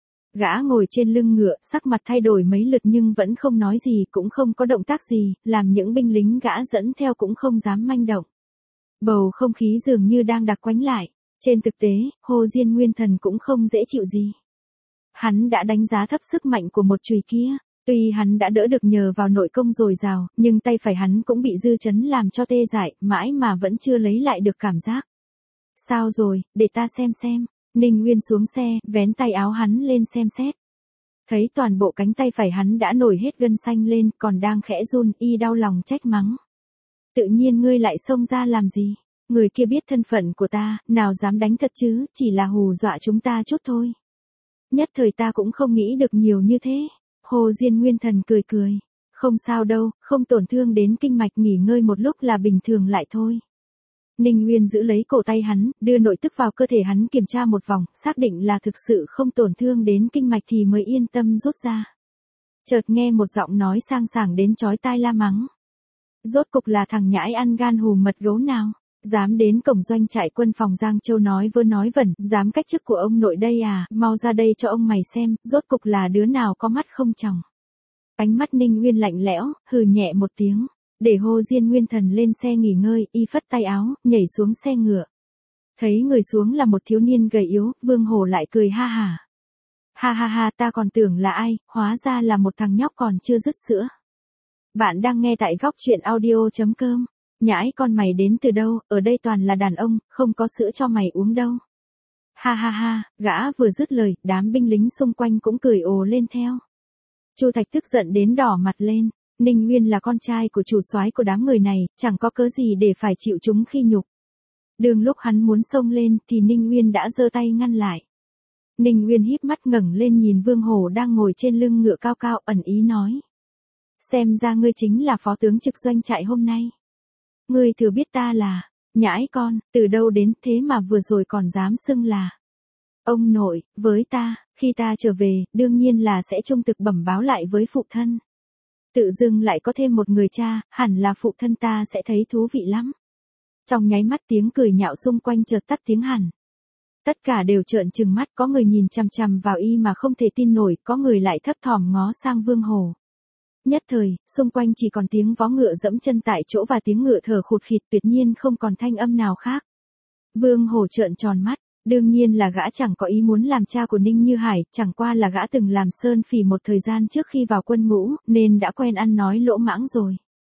Gã ngồi trên lưng ngựa, sắc mặt thay đổi mấy lượt nhưng vẫn không nói gì, cũng không có động tác gì, làm những binh lính gã dẫn theo cũng không dám manh động. Bầu không khí dường như đang đặc quánh lại. Trên thực tế, Hồ Diên Nguyên Thần cũng không dễ chịu gì. Hắn đã đánh giá thấp sức mạnh của một chùy kia. Tuy hắn đã đỡ được nhờ vào nội công dồi dào, nhưng tay phải hắn cũng bị dư chấn làm cho tê dại, mãi mà vẫn chưa lấy lại được cảm giác. Sao rồi, để ta xem. Ninh Nguyên xuống xe, vén tay áo hắn lên xem xét. Thấy toàn bộ cánh tay phải hắn đã nổi hết gân xanh lên, còn đang khẽ run, y đau lòng trách mắng. Tự nhiên ngươi lại xông ra làm gì? Người kia biết thân phận của ta, nào dám đánh thật chứ, chỉ là hù dọa chúng ta chút thôi. Nhất thời ta cũng không nghĩ được nhiều như thế. Hồ Diên Nguyên Thần cười. Không sao đâu, không tổn thương đến kinh mạch, nghỉ ngơi một lúc là bình thường lại thôi. Ninh Nguyên giữ lấy cổ tay hắn, đưa nội tức vào cơ thể hắn kiểm tra một vòng, xác định là thực sự không tổn thương đến kinh mạch thì mới yên tâm rút ra. Chợt nghe một giọng nói sang sảng đến chói tai la mắng. Rốt cục là thằng nhãi ăn gan hùm mật gấu nào, dám đến cổng doanh trại quân phòng Giang Châu nói vơ nói vẩn, dám cách chức của ông nội đây à, mau ra đây cho ông mày xem, rốt cục là đứa nào có mắt không tròng. Ánh mắt Ninh Nguyên lạnh lẽo, hừ nhẹ một tiếng, để Hồ Diên Nguyên Thần lên xe nghỉ ngơi, y phất tay áo, nhảy xuống xe ngựa. Thấy người xuống là một thiếu niên gầy yếu, Vương Hổ lại cười ha hả. Ha, ta còn tưởng là ai, hóa ra là một thằng nhóc còn chưa dứt sữa. Bạn đang nghe tại góc truyện audio.com. Nhãi con mày đến từ đâu, ở đây toàn là đàn ông, không có sữa cho mày uống đâu. Ha, gã vừa dứt lời, đám binh lính xung quanh cũng cười ồ lên theo. Chu Thạch tức giận đến đỏ mặt lên, Ninh Nguyên là con trai của chủ soái của đám người này, chẳng có cớ gì để phải chịu chúng khi nhục. Đường lúc hắn muốn xông lên thì Ninh Nguyên đã giơ tay ngăn lại. Ninh Nguyên híp mắt ngẩng lên nhìn Vương Hổ đang ngồi trên lưng ngựa cao cao, ẩn ý nói. Xem ra ngươi chính là phó tướng trực doanh trại hôm nay. Ngươi thừa biết ta là, nhãi con, từ đâu đến thế mà vừa rồi còn dám xưng là. Ông nội, với ta, khi ta trở về, đương nhiên là sẽ trung thực bẩm báo lại với phụ thân. Tự dưng lại có thêm một người cha, hẳn là phụ thân ta sẽ thấy thú vị lắm. Trong nháy mắt tiếng cười nhạo xung quanh chợt tắt tiếng hẳn. Tất cả đều trợn trừng mắt, có người nhìn chằm chằm vào y mà không thể tin nổi, có người lại thấp thỏm ngó sang Vương Hổ. Nhất thời, xung quanh chỉ còn tiếng vó ngựa dẫm chân tại chỗ và tiếng ngựa thở khụt khịt, tuyệt nhiên không còn thanh âm nào khác. Vương Hổ trợn tròn mắt, đương nhiên là gã chẳng có ý muốn làm cha của Ninh Như Hải, chẳng qua là gã từng làm sơn phỉ một thời gian trước khi vào quân ngũ, nên đã quen ăn nói lỗ mãng rồi.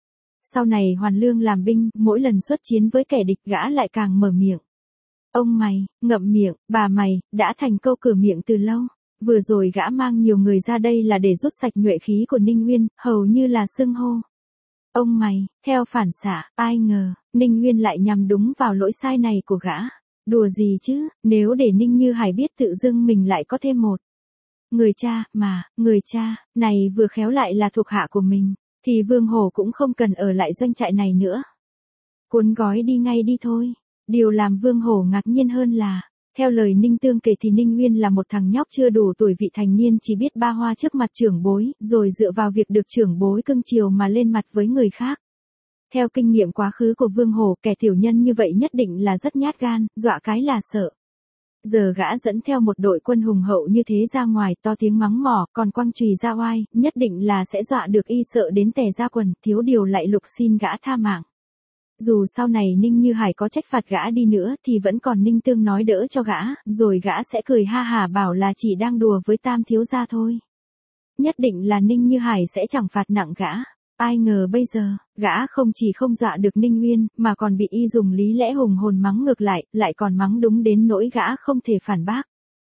Sau này hoàn lương làm binh, mỗi lần xuất chiến với kẻ địch gã lại càng mở miệng. Ông mày, ngậm miệng, bà mày, đã thành câu cửa miệng từ lâu. Vừa rồi gã mang nhiều người ra đây là để rút sạch nhuệ khí của Ninh Nguyên, hầu như là xưng hô. Ông mày, theo phản xạ, ai ngờ, Ninh Nguyên lại nhằm đúng vào lỗi sai này của gã. Đùa gì chứ, nếu để Ninh Như Hải biết tự dưng mình lại có thêm một người cha, mà, người cha, này vừa khéo lại là thuộc hạ của mình, thì Vương Hổ cũng không cần ở lại doanh trại này nữa. Cuốn gói đi ngay đi thôi. Điều làm Vương Hổ ngạc nhiên hơn là, theo lời Ninh Tương kể thì Ninh Nguyên là một thằng nhóc chưa đủ tuổi vị thành niên chỉ biết ba hoa trước mặt trưởng bối, rồi dựa vào việc được trưởng bối cưng chiều mà lên mặt với người khác. Theo kinh nghiệm quá khứ của Vương Hổ, kẻ tiểu nhân như vậy nhất định là rất nhát gan, dọa cái là sợ. Giờ gã dẫn theo một đội quân hùng hậu như thế ra ngoài, to tiếng mắng mỏ, còn quăng chùy ra oai, nhất định là sẽ dọa được y sợ đến tè ra quần, thiếu điều lại lục xin gã tha mạng. Dù sau này Ninh Như Hải có trách phạt gã đi nữa thì vẫn còn Ninh Tương nói đỡ cho gã, rồi gã sẽ cười ha hả bảo là chỉ đang đùa với Tam thiếu gia thôi. Nhất định là Ninh Như Hải sẽ chẳng phạt nặng gã. Ai ngờ bây giờ, gã không chỉ không dọa được Ninh Nguyên, mà còn bị y dùng lý lẽ hùng hồn mắng ngược lại còn mắng đúng đến nỗi gã không thể phản bác.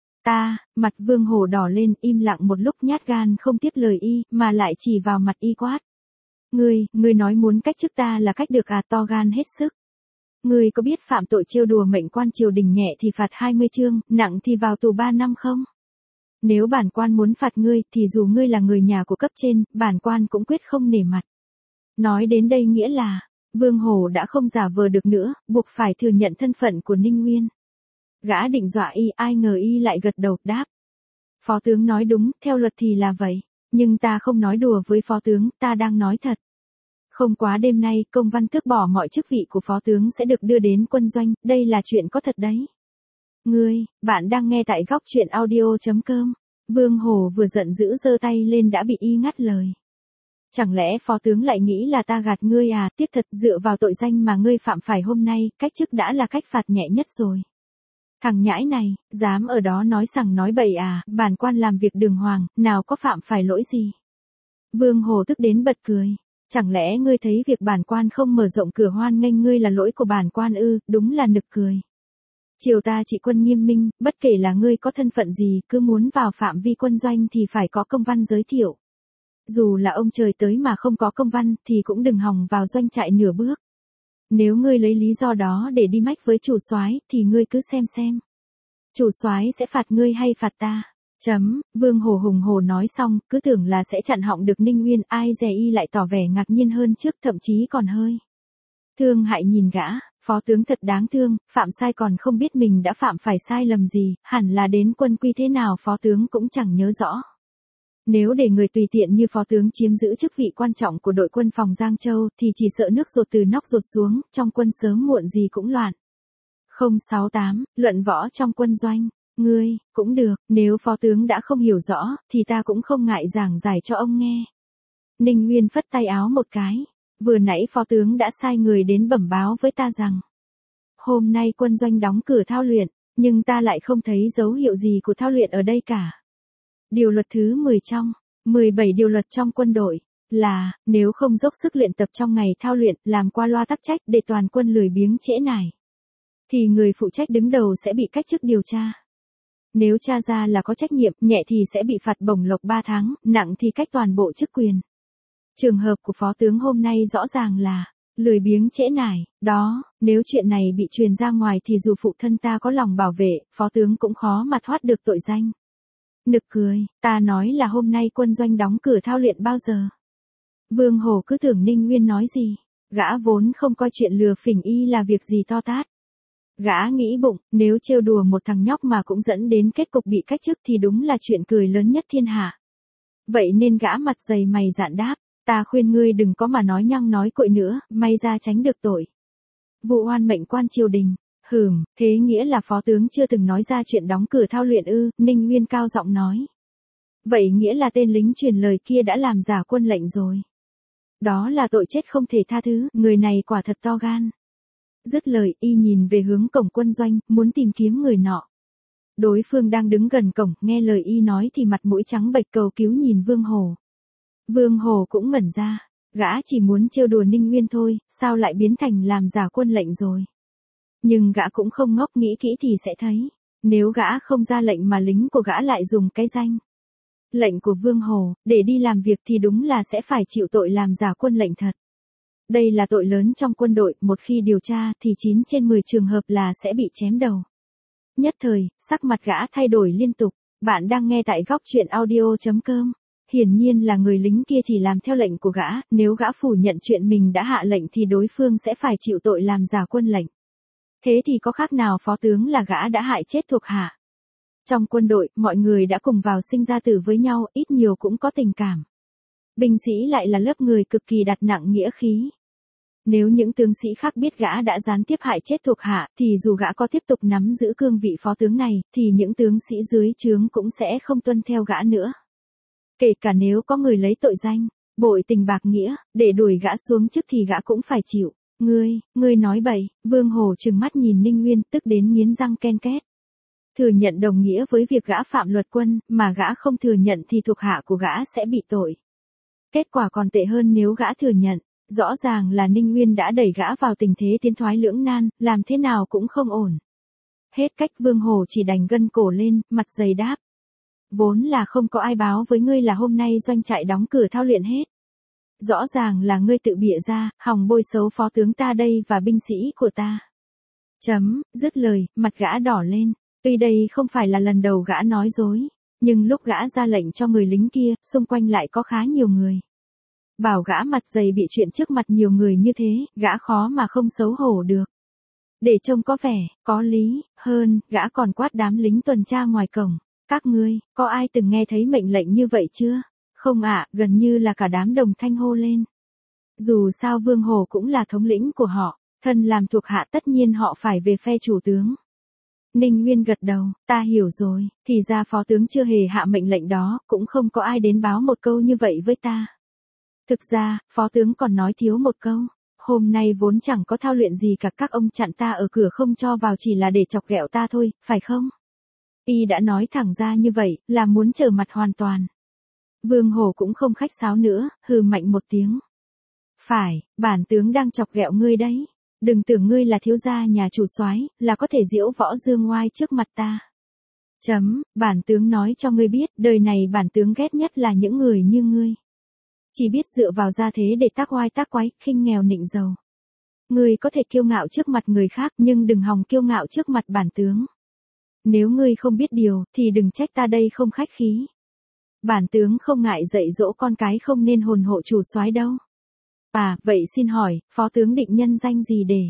Mặt Vương Hổ đỏ lên, im lặng một lúc nhát gan không tiếp lời y, mà lại chỉ vào mặt y quát. Ngươi nói muốn cách chức ta là cách được à, to gan hết sức. Ngươi có biết phạm tội trêu đùa mệnh quan triều đình nhẹ thì phạt 20 chương, nặng thì vào tù 3 năm không? Nếu bản quan muốn phạt ngươi thì dù ngươi là người nhà của cấp trên, bản quan cũng quyết không nể mặt. Nói đến đây nghĩa là, Vương Hổ đã không giả vờ được nữa, buộc phải thừa nhận thân phận của Ninh Nguyên. Gã định dọa y, ai ngờ y lại gật đầu, đáp. Phó tướng nói đúng, theo luật thì là vậy. Nhưng ta không nói đùa với phó tướng, ta đang nói thật. Không quá đêm nay, công văn tước bỏ mọi chức vị của phó tướng sẽ được đưa đến quân doanh, đây là chuyện có thật đấy. Bạn đang nghe tại góc truyện audio.com. Vương Hổ vừa giận dữ giơ tay lên đã bị y ngắt lời. Chẳng lẽ phó tướng lại nghĩ là ta gạt ngươi à, tiếc thật, dựa vào tội danh mà ngươi phạm phải hôm nay, cách chức đã là cách phạt nhẹ nhất rồi. Thằng nhãi này, dám ở đó nói sằng nói bậy à, bản quan làm việc đường hoàng, nào có phạm phải lỗi gì. Vương Hổ tức đến bật cười. Chẳng lẽ ngươi thấy việc bản quan không mở rộng cửa hoan nghênh ngươi là lỗi của bản quan ư, đúng là nực cười. Triều ta trị quân nghiêm minh, bất kể là ngươi có thân phận gì, cứ muốn vào phạm vi quân doanh thì phải có công văn giới thiệu. Dù là ông trời tới mà không có công văn, thì cũng đừng hòng vào doanh trại nửa bước. Nếu ngươi lấy lý do đó để đi mách với chủ soái, thì ngươi cứ xem. Chủ soái sẽ phạt ngươi hay phạt ta? Vương Hổ hùng hổ nói xong, cứ tưởng là sẽ chặn họng được Ninh Nguyên, ai dè y lại tỏ vẻ ngạc nhiên hơn trước, thậm chí còn hơi thương hại nhìn gã. Phó tướng thật đáng thương, phạm sai còn không biết mình đã phạm phải sai lầm gì, hẳn là đến quân quy thế nào phó tướng cũng chẳng nhớ rõ. Nếu để người tùy tiện như phó tướng chiếm giữ chức vị quan trọng của đội quân phòng Giang Châu, thì chỉ sợ nước dột từ nóc dột xuống, trong quân sớm muộn gì cũng loạn. 068, luận võ trong quân doanh. Cũng được, nếu phó tướng đã không hiểu rõ, thì ta cũng không ngại giảng giải cho ông nghe. Ninh Nguyên phất tay áo một cái. Vừa nãy phó tướng đã sai người đến bẩm báo với ta rằng, hôm nay quân doanh đóng cửa thao luyện, nhưng ta lại không thấy dấu hiệu gì của thao luyện ở đây cả. Điều luật thứ 10 trong 17 điều luật trong quân đội là, nếu không dốc sức luyện tập trong ngày thao luyện, làm qua loa tắc trách để toàn quân lười biếng trễ nải, thì người phụ trách đứng đầu sẽ bị cách chức điều tra. Nếu tra ra là có trách nhiệm, nhẹ thì sẽ bị phạt bổng lộc 3 tháng, nặng thì cách toàn bộ chức quyền. Trường hợp của phó tướng hôm nay rõ ràng là lười biếng trễ nải, đó, nếu chuyện này bị truyền ra ngoài thì dù phụ thân ta có lòng bảo vệ, phó tướng cũng khó mà thoát được tội danh. Nực cười, ta nói là hôm nay quân doanh đóng cửa thao luyện bao giờ. Vương Hổ cứ tưởng Ninh Nguyên nói gì, gã vốn không coi chuyện lừa phỉnh y là việc gì to tát. Gã nghĩ bụng, nếu trêu đùa một thằng nhóc mà cũng dẫn đến kết cục bị cách chức thì đúng là chuyện cười lớn nhất thiên hạ. Vậy nên gã mặt dày mày dạn đáp, ta khuyên ngươi đừng có mà nói nhăng nói cội nữa, may ra tránh được tội vụ oan mệnh quan triều đình. Thế nghĩa là phó tướng chưa từng nói ra chuyện đóng cửa thao luyện ư? Ninh Nguyên cao giọng nói. Vậy nghĩa là tên lính truyền lời kia đã làm giả quân lệnh rồi. Đó là tội chết không thể tha thứ, người này quả thật to gan. Dứt lời, y nhìn về hướng cổng quân doanh, muốn tìm kiếm người nọ. Đối phương đang đứng gần cổng, nghe lời y nói thì mặt mũi trắng bệch cầu cứu nhìn Vương Hổ. Vương Hổ cũng ngẩn ra. Gã chỉ muốn trêu đùa Ninh Nguyên thôi, sao lại biến thành làm giả quân lệnh rồi. Nhưng gã cũng không ngốc, nghĩ kỹ thì sẽ thấy. Nếu gã không ra lệnh mà lính của gã lại dùng cái danh lệnh của Vương Hồ, để đi làm việc thì đúng là sẽ phải chịu tội làm giả quân lệnh thật. Đây là tội lớn trong quân đội, một khi điều tra thì 9 trên 10 trường hợp là sẽ bị chém đầu. Nhất thời, sắc mặt gã thay đổi liên tục. Bạn đang nghe tại góc truyện audio.com. Hiển nhiên là người lính kia chỉ làm theo lệnh của gã, nếu gã phủ nhận chuyện mình đã hạ lệnh thì đối phương sẽ phải chịu tội làm giả quân lệnh. Thế thì có khác nào phó tướng là gã đã hại chết thuộc hạ. Trong quân đội, mọi người đã cùng vào sinh ra tử với nhau, ít nhiều cũng có tình cảm. Binh sĩ lại là lớp người cực kỳ đặt nặng nghĩa khí. Nếu những tướng sĩ khác biết gã đã gián tiếp hại chết thuộc hạ, thì dù gã có tiếp tục nắm giữ cương vị phó tướng này, thì những tướng sĩ dưới trướng cũng sẽ không tuân theo gã nữa. Kể cả nếu có người lấy tội danh bội tình bạc nghĩa, để đuổi gã xuống chức thì gã cũng phải chịu. Ngươi nói bậy. Vương Hồ trừng mắt nhìn Ninh Nguyên, tức đến nghiến răng ken két. Thừa nhận đồng nghĩa với việc gã phạm luật quân, mà gã không thừa nhận thì thuộc hạ của gã sẽ bị tội. Kết quả còn tệ hơn nếu gã thừa nhận. Rõ ràng là Ninh Nguyên đã đẩy gã vào tình thế tiến thoái lưỡng nan, làm thế nào cũng không ổn. Hết cách, Vương Hồ chỉ đành gân cổ lên, mặt dày đáp. Vốn là không có ai báo với ngươi là hôm nay doanh trại đóng cửa thao luyện hết. Rõ ràng là ngươi tự bịa ra, hòng bôi xấu phó tướng ta đây và binh sĩ của ta. Dứt lời, mặt gã đỏ lên. Tuy đây không phải là lần đầu gã nói dối, nhưng lúc gã ra lệnh cho người lính kia, xung quanh lại có khá nhiều người. Bảo gã mặt dày bị chuyện trước mặt nhiều người như thế, gã khó mà không xấu hổ được. Để trông có vẻ, có lý, hơn, gã còn quát đám lính tuần tra ngoài cổng. Các ngươi, có ai từng nghe thấy mệnh lệnh như vậy chưa? Không ạ, gần như là cả đám đồng thanh hô lên. Dù sao Vương Hồ cũng là thống lĩnh của họ, thân làm thuộc hạ tất nhiên họ phải về phe chủ tướng. Ninh Nguyên gật đầu, ta hiểu rồi, thì ra phó tướng chưa hề hạ mệnh lệnh đó, cũng không có ai đến báo một câu như vậy với ta. Thực ra, phó tướng còn nói thiếu một câu, hôm nay vốn chẳng có thao luyện gì cả, các ông chặn ta ở cửa không cho vào chỉ là để chọc ghẹo ta thôi, phải không? Y đã nói thẳng ra như vậy, là muốn trở mặt hoàn toàn. Vương Hồ cũng không khách sáo nữa, hừ mạnh một tiếng. Phải, bản tướng đang chọc ghẹo ngươi đấy. Đừng tưởng ngươi là thiếu gia nhà chủ soái, là có thể diễu võ dương ngoai trước mặt ta. Bản tướng nói cho ngươi biết, đời này bản tướng ghét nhất là những người như ngươi. Chỉ biết dựa vào gia thế để tác oai tác quái, khinh nghèo nịnh giàu. Ngươi có thể kiêu ngạo trước mặt người khác, nhưng đừng hòng kiêu ngạo trước mặt bản tướng. Nếu ngươi không biết điều, thì đừng trách ta đây không khách khí. Bản tướng không ngại dạy dỗ con cái không nên hồn hộ chủ soái đâu. À, vậy xin hỏi, phó tướng định nhân danh gì để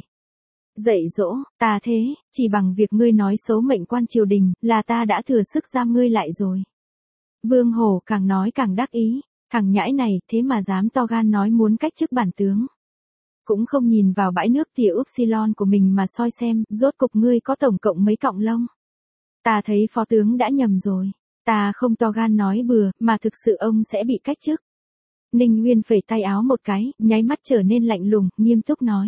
dạy dỗ ta thế? Chỉ bằng việc ngươi nói xấu mệnh quan triều đình, là ta đã thừa sức giam ngươi lại rồi. Vương Hồ càng nói càng đắc ý. Thằng nhãi này, thế mà dám to gan nói muốn cách chức bản tướng. Cũng không nhìn vào bãi nước tỉa Upsilon của mình mà soi xem, rốt cục ngươi có tổng cộng mấy cọng lông. Ta thấy phó tướng đã nhầm rồi. Ta không to gan nói bừa, mà thực sự ông sẽ bị cách chức. Ninh Nguyên phẩy tay áo một cái, nháy mắt trở nên lạnh lùng, nghiêm túc nói.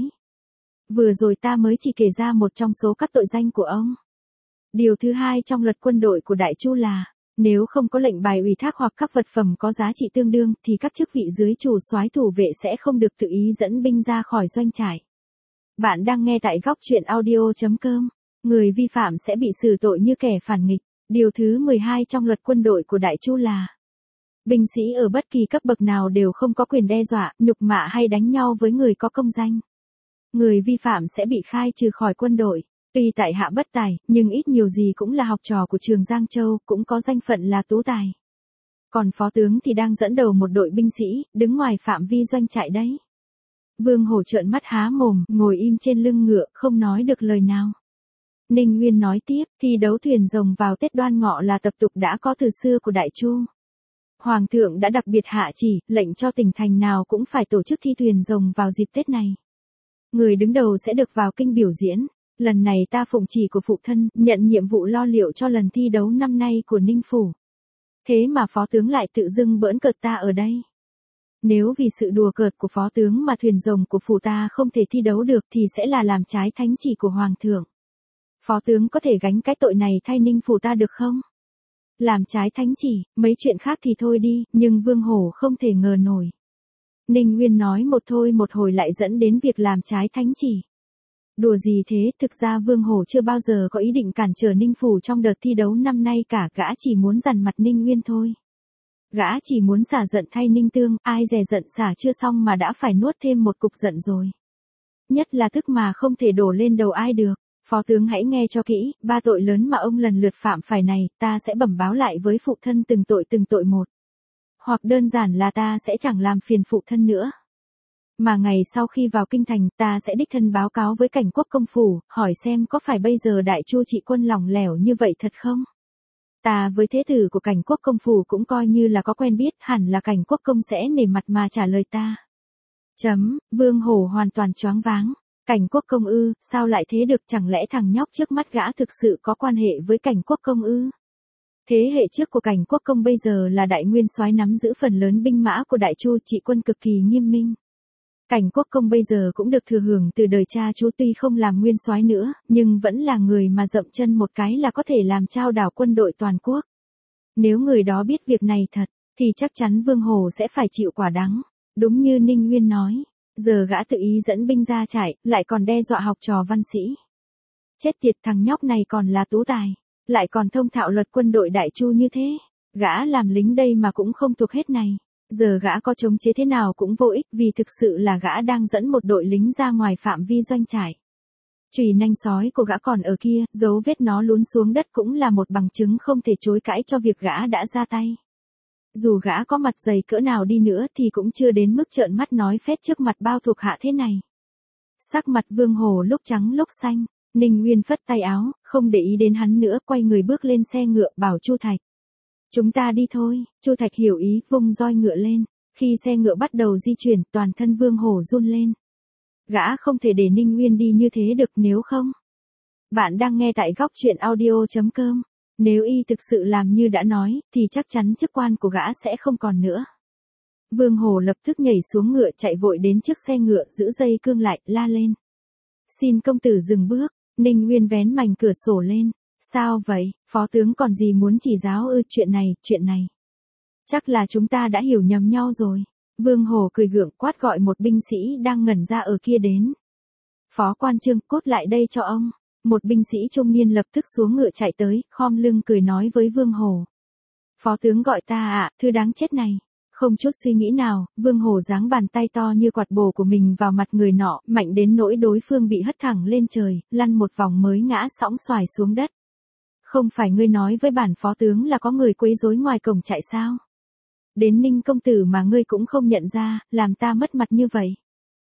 Vừa rồi ta mới chỉ kể ra một trong số các tội danh của ông. Điều thứ hai trong luật quân đội của Đại Chu là, nếu không có lệnh bài ủy thác hoặc các vật phẩm có giá trị tương đương, thì các chức vị dưới chủ soái thủ vệ sẽ không được tự ý dẫn binh ra khỏi doanh trại. Bạn đang nghe tại góc truyện audio.com. Người vi phạm sẽ bị xử tội như kẻ phản nghịch. Điều thứ 12 trong luật quân đội của Đại Chu là, binh sĩ ở bất kỳ cấp bậc nào đều không có quyền đe dọa, nhục mạ hay đánh nhau với người có công danh. Người vi phạm sẽ bị khai trừ khỏi quân đội. Tuy tại hạ bất tài, nhưng ít nhiều gì cũng là học trò của trường Giang Châu, cũng có danh phận là tú tài. Còn phó tướng thì đang dẫn đầu một đội binh sĩ, đứng ngoài phạm vi doanh trại đấy. Vương Hồ trợn mắt há mồm, ngồi im trên lưng ngựa, không nói được lời nào. Ninh Nguyên nói tiếp, thi đấu thuyền rồng vào Tết Đoan Ngọ là tập tục đã có từ xưa của Đại Chu. Hoàng thượng đã đặc biệt hạ chỉ, lệnh cho tỉnh thành nào cũng phải tổ chức thi thuyền rồng vào dịp Tết này. Người đứng đầu sẽ được vào kinh biểu diễn. Lần này ta phụng chỉ của phụ thân, nhận nhiệm vụ lo liệu cho lần thi đấu năm nay của Ninh Phủ. Thế mà phó tướng lại tự dưng bỡn cợt ta ở đây. Nếu vì sự đùa cợt của phó tướng mà thuyền rồng của phủ ta không thể thi đấu được thì sẽ là làm trái thánh chỉ của Hoàng thượng. Phó tướng có thể gánh cái tội này thay Ninh Phủ ta được không? Làm trái thánh chỉ, mấy chuyện khác thì thôi đi, nhưng Vương Hổ không thể ngờ nổi. Ninh Nguyên nói một thôi một hồi lại dẫn đến việc làm trái thánh chỉ. Đùa gì thế, thực ra Vương Hổ chưa bao giờ có ý định cản trở Ninh Phủ trong đợt thi đấu năm nay cả, gã chỉ muốn dằn mặt Ninh Nguyên thôi. Gã chỉ muốn xả giận thay Ninh Tương, ai dè giận xả chưa xong mà đã phải nuốt thêm một cục giận rồi. Nhất là thức mà không thể đổ lên đầu ai được. Phó tướng hãy nghe cho kỹ, 3 tội lớn mà ông lần lượt phạm phải này, ta sẽ bẩm báo lại với phụ thân từng tội một. Hoặc đơn giản là ta sẽ chẳng làm phiền phụ thân nữa. Mà ngày sau khi vào kinh thành, ta sẽ đích thân báo cáo với Cảnh Quốc công phủ, hỏi xem có phải bây giờ đại chu trị quân lỏng lẻo như vậy thật không? Ta với thế tử của Cảnh Quốc công phủ cũng coi như là có quen biết, hẳn là Cảnh Quốc công sẽ nể mặt mà trả lời ta. Vương Hổ hoàn toàn choáng váng. Cảnh Quốc công ư, sao lại thế được, chẳng lẽ thằng nhóc trước mắt gã thực sự có quan hệ với Cảnh Quốc công ư? Thế hệ trước của Cảnh Quốc công bây giờ là đại nguyên soái nắm giữ phần lớn binh mã của đại chu trị quân cực kỳ nghiêm minh. Cảnh Quốc công bây giờ cũng được thừa hưởng từ đời cha chú, tuy không làm nguyên soái nữa, nhưng vẫn là người mà dậm chân một cái là có thể làm trao đảo quân đội toàn quốc. Nếu người đó biết việc này thật, thì chắc chắn Vương Hổ sẽ phải chịu quả đắng. Đúng như Ninh Nguyên nói, giờ gã tự ý dẫn binh ra trại, lại còn đe dọa học trò văn sĩ. Chết tiệt, thằng nhóc này còn là tú tài, lại còn thông thạo luật quân đội đại chu như thế. Gã làm lính đây mà cũng không thuộc hết này. Giờ gã có chống chế thế nào cũng vô ích, vì thực sự là gã đang dẫn một đội lính ra ngoài phạm vi doanh trại. Chùy nanh sói của gã còn ở kia, dấu vết nó lún xuống đất cũng là một bằng chứng không thể chối cãi cho việc gã đã ra tay. Dù gã có mặt dày cỡ nào đi nữa thì cũng chưa đến mức trợn mắt nói phét trước mặt bao thuộc hạ thế này. Sắc mặt Vương Hổ lúc trắng lúc xanh, Ninh Nguyên phất tay áo, không để ý đến hắn nữa, quay người bước lên xe ngựa bảo Chu Thạch. Chúng ta đi thôi. Chu Thạch hiểu ý, vung roi ngựa lên. Khi xe ngựa bắt đầu di chuyển, toàn thân Vương Hổ run lên. Gã không thể để Ninh Nguyên đi như thế được, nếu không. Bạn đang nghe tại góc truyện audio.com. Nếu y thực sự làm như đã nói, thì chắc chắn chức quan của gã sẽ không còn nữa. Vương Hổ lập tức nhảy xuống ngựa, chạy vội đến trước xe ngựa, giữ dây cương lại, la lên. Xin công tử dừng bước. Ninh Nguyên vén mảnh cửa sổ lên. Sao vậy, phó tướng còn gì muốn chỉ giáo ư? Chuyện này. Chắc là chúng ta đã hiểu nhầm nhau rồi. Vương Hổ cười gượng quát gọi một binh sĩ đang ngẩn ra ở kia đến. Phó quan Trương, cốt lại đây cho ông. Một binh sĩ trung niên lập tức xuống ngựa chạy tới, khom lưng cười nói với Vương Hổ. Phó tướng gọi ta ạ, thư đáng chết này. Không chút suy nghĩ nào, Vương Hổ giáng bàn tay to như quạt bổ của mình vào mặt người nọ, mạnh đến nỗi đối phương bị hất thẳng lên trời, lăn một vòng mới ngã sõng xoài xuống đất. Không phải ngươi nói với bản phó tướng là có người quấy rối ngoài cổng trại sao? Đến Ninh công tử mà ngươi cũng không nhận ra, làm ta mất mặt như vậy.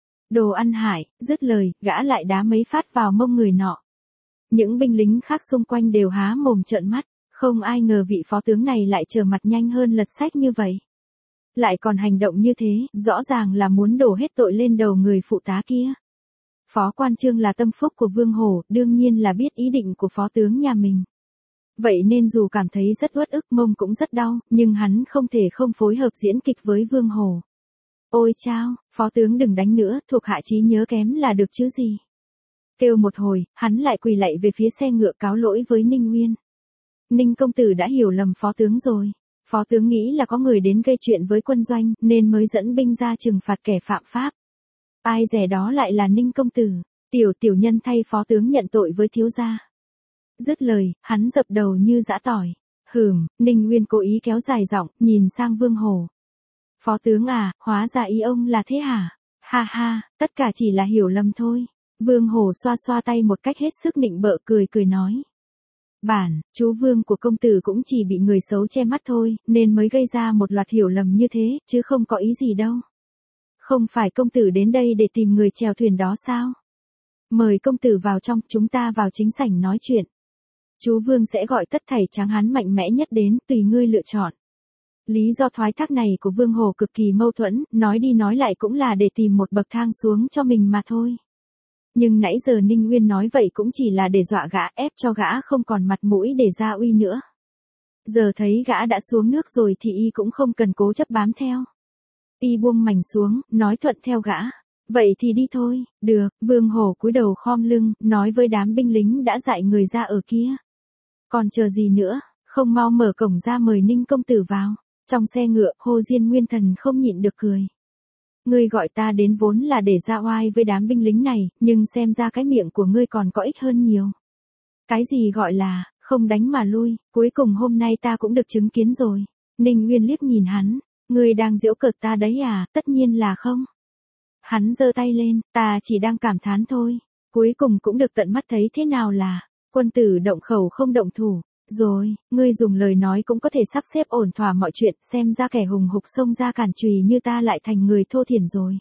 Đồ ăn hại, dứt lời, gã lại đá mấy phát vào mông người nọ. Những binh lính khác xung quanh đều há mồm trợn mắt, không ai ngờ vị phó tướng này lại trở mặt nhanh hơn lật sách như vậy. Lại còn hành động như thế, rõ ràng là muốn đổ hết tội lên đầu người phụ tá kia. Phó quan Trương là tâm phúc của Vương Hổ, đương nhiên là biết ý định của phó tướng nhà mình. Vậy nên dù cảm thấy rất uất ức, mông cũng rất đau, nhưng hắn không thể không phối hợp diễn kịch với Vương Hổ. Ôi chao, phó tướng đừng đánh nữa, thuộc hạ trí nhớ kém là được chứ gì. Kêu một hồi, hắn lại quỳ lạy về phía xe ngựa cáo lỗi với Ninh Nguyên. Ninh công tử đã hiểu lầm phó tướng rồi. Phó tướng nghĩ là có người đến gây chuyện với quân doanh, nên mới dẫn binh ra trừng phạt kẻ phạm pháp. Ai dè đó lại là Ninh công tử. Tiểu nhân thay phó tướng nhận tội với thiếu gia. Dứt lời, hắn dập đầu như giã tỏi. Ninh Nguyên cố ý kéo dài giọng, nhìn sang Vương Hổ. Phó tướng à, hóa ra ý ông là thế hả? Ha ha, tất cả chỉ là hiểu lầm thôi. Vương Hổ xoa xoa tay một cách hết sức nịnh bợ, cười nói. Chú Vương của công tử cũng chỉ bị người xấu che mắt thôi, nên mới gây ra một loạt hiểu lầm như thế, chứ không có ý gì đâu. Không phải công tử đến đây để tìm người chèo thuyền đó sao? Mời công tử vào trong, chúng ta vào chính sảnh nói chuyện. Chú Vương sẽ gọi tất thảy tráng hán mạnh mẽ nhất đến, tùy ngươi lựa chọn. Lý do thoái thác này của Vương Hổ cực kỳ mâu thuẫn, nói đi nói lại cũng là để tìm một bậc thang xuống cho mình mà thôi. Nhưng nãy giờ Ninh Nguyên nói vậy cũng chỉ là để dọa gã, ép cho gã không còn mặt mũi để ra uy nữa. Giờ thấy gã đã xuống nước rồi thì y cũng không cần cố chấp bám theo. Y buông mảnh xuống, nói thuận theo gã. Vậy thì đi thôi. Được. Vương Hổ cúi đầu khom lưng, nói với đám binh lính đã dạy người ra ở kia. Còn chờ gì nữa, không mau mở cổng ra mời Ninh công tử vào. Trong xe ngựa, Hồ Diên Nguyên Thần không nhịn được cười. Ngươi gọi ta đến vốn là để ra oai với đám binh lính này, nhưng xem ra cái miệng của ngươi còn có ích hơn nhiều. Cái gì gọi là, không đánh mà lui, cuối cùng hôm nay ta cũng được chứng kiến rồi. Ninh Nguyên liếc nhìn hắn, ngươi đang giễu cợt ta đấy à, tất nhiên là không. Hắn giơ tay lên, ta chỉ đang cảm thán thôi, cuối cùng cũng được tận mắt thấy thế nào là, quân tử động khẩu không động thủ. Rồi, ngươi dùng lời nói cũng có thể sắp xếp ổn thỏa mọi chuyện, xem ra kẻ hùng hục xông ra cản chùy như ta lại thành người thô thiển rồi.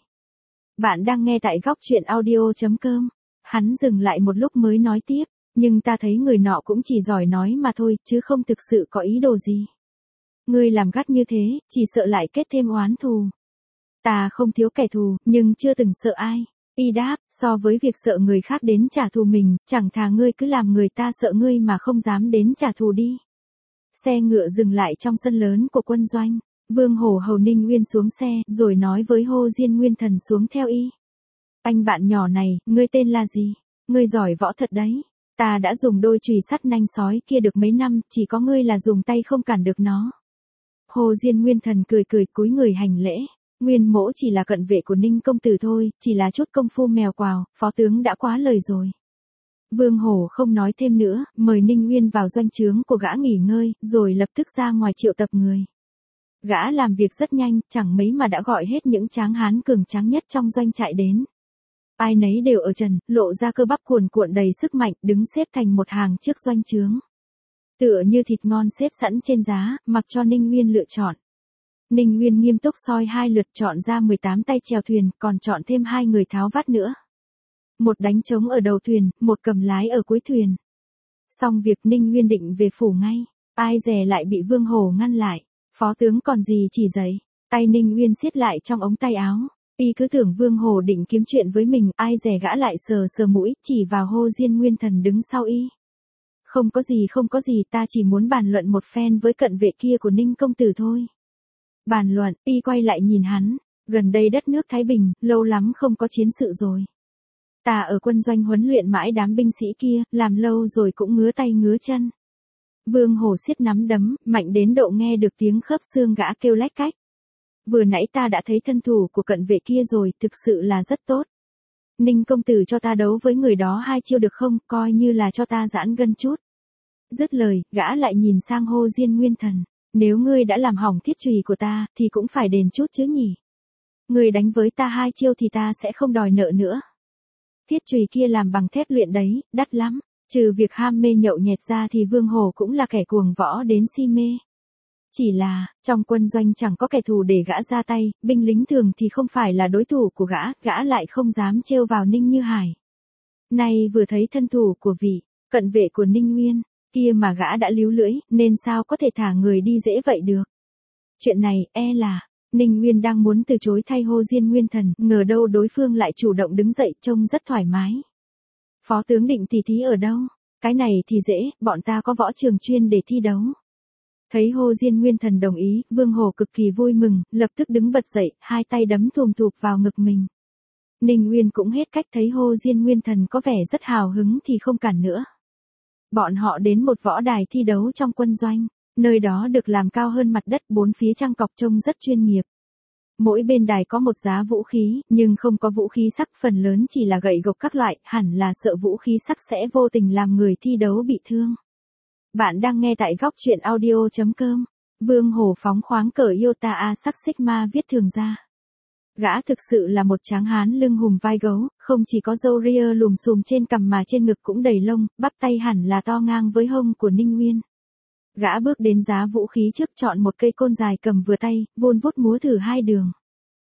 Bạn đang nghe tại góc truyện audio.com. Hắn dừng lại một lúc mới nói tiếp, nhưng ta thấy người nọ cũng chỉ giỏi nói mà thôi, chứ không thực sự có ý đồ gì. Ngươi làm gắt như thế, chỉ sợ lại kết thêm oán thù. Ta không thiếu kẻ thù, nhưng chưa từng sợ ai. Y đáp, so với việc sợ người khác đến trả thù mình, chẳng thà ngươi cứ làm người ta sợ ngươi mà không dám đến trả thù đi. Xe ngựa dừng lại trong sân lớn của quân doanh. Vương Hổ hầu Ninh Nguyên xuống xe, rồi nói với Hồ Diên Nguyên Thần xuống theo y. Anh bạn nhỏ này, ngươi tên là gì? Ngươi giỏi võ thật đấy. Ta đã dùng đôi chùy sắt nanh sói kia được mấy năm, chỉ có ngươi là dùng tay không cản được nó. Hồ Diên Nguyên Thần cười cười cúi người hành lễ. Nguyên mỗ chỉ là cận vệ của Ninh công tử thôi, chỉ là chút công phu mèo quào, phó tướng đã quá lời rồi. Vương Hổ không nói thêm nữa, mời Ninh Nguyên vào doanh trướng của gã nghỉ ngơi, rồi lập tức ra ngoài triệu tập người. Gã làm việc rất nhanh, chẳng mấy mà đã gọi hết những tráng hán cường tráng nhất trong doanh trại đến. Ai nấy đều ở trần, lộ ra cơ bắp cuồn cuộn đầy sức mạnh, đứng xếp thành một hàng trước doanh trướng. Tựa như thịt ngon xếp sẵn trên giá, mặc cho Ninh Nguyên lựa chọn. Ninh Nguyên nghiêm túc soi 2 lượt chọn ra 18 tay chèo thuyền, còn chọn thêm 2 người tháo vát nữa. Một đánh trống ở đầu thuyền, một cầm lái ở cuối thuyền. Xong việc Ninh Nguyên định về phủ ngay, ai dè lại bị Vương Hổ ngăn lại. Phó tướng còn gì chỉ dạy, tay Ninh Nguyên siết lại trong ống tay áo. Y cứ tưởng Vương Hổ định kiếm chuyện với mình, ai dè gã lại sờ sờ mũi, chỉ vào Hồ Diên Nguyên Thần đứng sau y. Không có gì, ta chỉ muốn bàn luận một phen với cận vệ kia của Ninh công tử thôi. Bàn luận, y quay lại nhìn hắn, gần đây đất nước Thái Bình, lâu lắm không có chiến sự rồi. Ta ở quân doanh huấn luyện mãi đám binh sĩ kia, làm lâu rồi cũng ngứa tay ngứa chân. Vương Hổ siết nắm đấm, mạnh đến độ nghe được tiếng khớp xương gã kêu lách cách. Vừa nãy ta đã thấy thân thủ của cận vệ kia rồi, thực sự là rất tốt. Ninh công tử cho ta đấu với người đó 2 chiêu được không, coi như là cho ta giãn gân chút. Dứt lời, gã lại nhìn sang Hồ Diên Nguyên Thần. Nếu ngươi đã làm hỏng thiết chùy của ta, thì cũng phải đền chút chứ nhỉ. Ngươi đánh với ta 2 chiêu thì ta sẽ không đòi nợ nữa. Thiết chùy kia làm bằng thép luyện đấy, đắt lắm. Trừ việc ham mê nhậu nhẹt ra thì Vương Hổ cũng là kẻ cuồng võ đến si mê. Chỉ là, trong quân doanh chẳng có kẻ thù để gã ra tay, binh lính thường thì không phải là đối thủ của gã lại không dám trêu vào Ninh Như Hải. Nay vừa thấy thân thủ của vị cận vệ của Ninh Nguyên, kia mà gã đã líu lưỡi, nên sao có thể thả người đi dễ vậy được. Chuyện này, là, Ninh Nguyên đang muốn từ chối thay Hồ Diên Nguyên Thần, ngờ đâu đối phương lại chủ động đứng dậy trông rất thoải mái. Phó tướng định tỉ thí ở đâu? Cái này thì dễ, bọn ta có võ trường chuyên để thi đấu. Thấy Hồ Diên Nguyên Thần đồng ý, Vương Hổ cực kỳ vui mừng, lập tức đứng bật dậy, 2 tay đấm thùm thụp vào ngực mình. Ninh Nguyên cũng hết cách, thấy Hồ Diên Nguyên Thần có vẻ rất hào hứng thì không cản nữa. Bọn họ đến một võ đài thi đấu trong quân doanh, nơi đó được làm cao hơn mặt đất, 4 phía trang cọc trông rất chuyên nghiệp. Mỗi bên đài có một giá vũ khí, nhưng không có vũ khí sắc, phần lớn chỉ là gậy gộc các loại, hẳn là sợ vũ khí sắc sẽ vô tình làm người thi đấu bị thương. Bạn đang nghe tại góc truyện audio.com. Vương Hổ phóng khoáng cờ Iota A sắc Sigma viết thường ra. Gã thực sự là một tráng hán lưng hùm vai gấu, không chỉ có râu ria lùm xùm trên cằm mà trên ngực cũng đầy lông, bắp tay hẳn là to ngang với hông của Ninh Nguyên. Gã bước đến giá vũ khí trước, chọn một cây côn dài cầm vừa tay, vun vút múa thử 2 đường.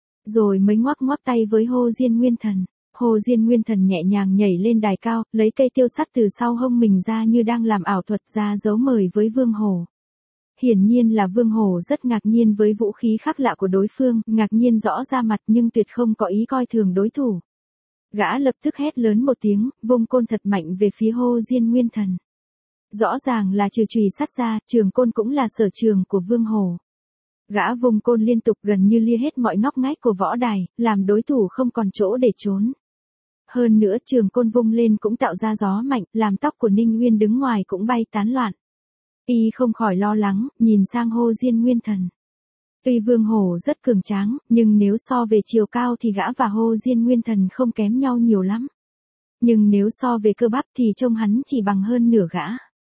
Rồi mới ngoắc ngoắc tay với Hồ Diên Nguyên Thần. Hồ Diên Nguyên Thần nhẹ nhàng nhảy lên đài cao, lấy cây tiêu sắt từ sau hông mình ra như đang làm ảo thuật, ra dấu mời với Vương Hổ. Hiển nhiên là Vương Hổ rất ngạc nhiên với vũ khí khác lạ của đối phương, ngạc nhiên rõ ra mặt nhưng tuyệt không có ý coi thường đối thủ. Gã lập tức hét lớn một tiếng, vung côn thật mạnh về phía Hồ Diên Nguyên Thần. Rõ ràng là trừ chùy sắt ra, trường côn cũng là sở trường của Vương Hổ. Gã vung côn liên tục gần như lia hết mọi ngóc ngách của võ đài, làm đối thủ không còn chỗ để trốn. Hơn nữa trường côn vung lên cũng tạo ra gió mạnh, làm tóc của Ninh Nguyên đứng ngoài cũng bay tán loạn. Y không khỏi lo lắng, nhìn sang Hồ Diên Nguyên Thần. Tuy Vương Hổ rất cường tráng, nhưng nếu so về chiều cao thì gã và Hồ Diên Nguyên Thần không kém nhau nhiều lắm. Nhưng nếu so về cơ bắp thì trông hắn chỉ bằng hơn nửa gã.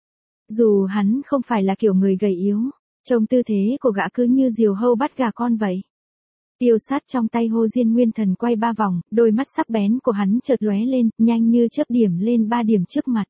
Dù hắn không phải là kiểu người gầy yếu, trông tư thế của gã cứ như diều hâu bắt gà con vậy. Tiêu sát trong tay Hồ Diên Nguyên Thần quay 3 vòng, đôi mắt sắc bén của hắn chợt lóe lên, nhanh như chớp điểm lên 3 điểm trước mặt.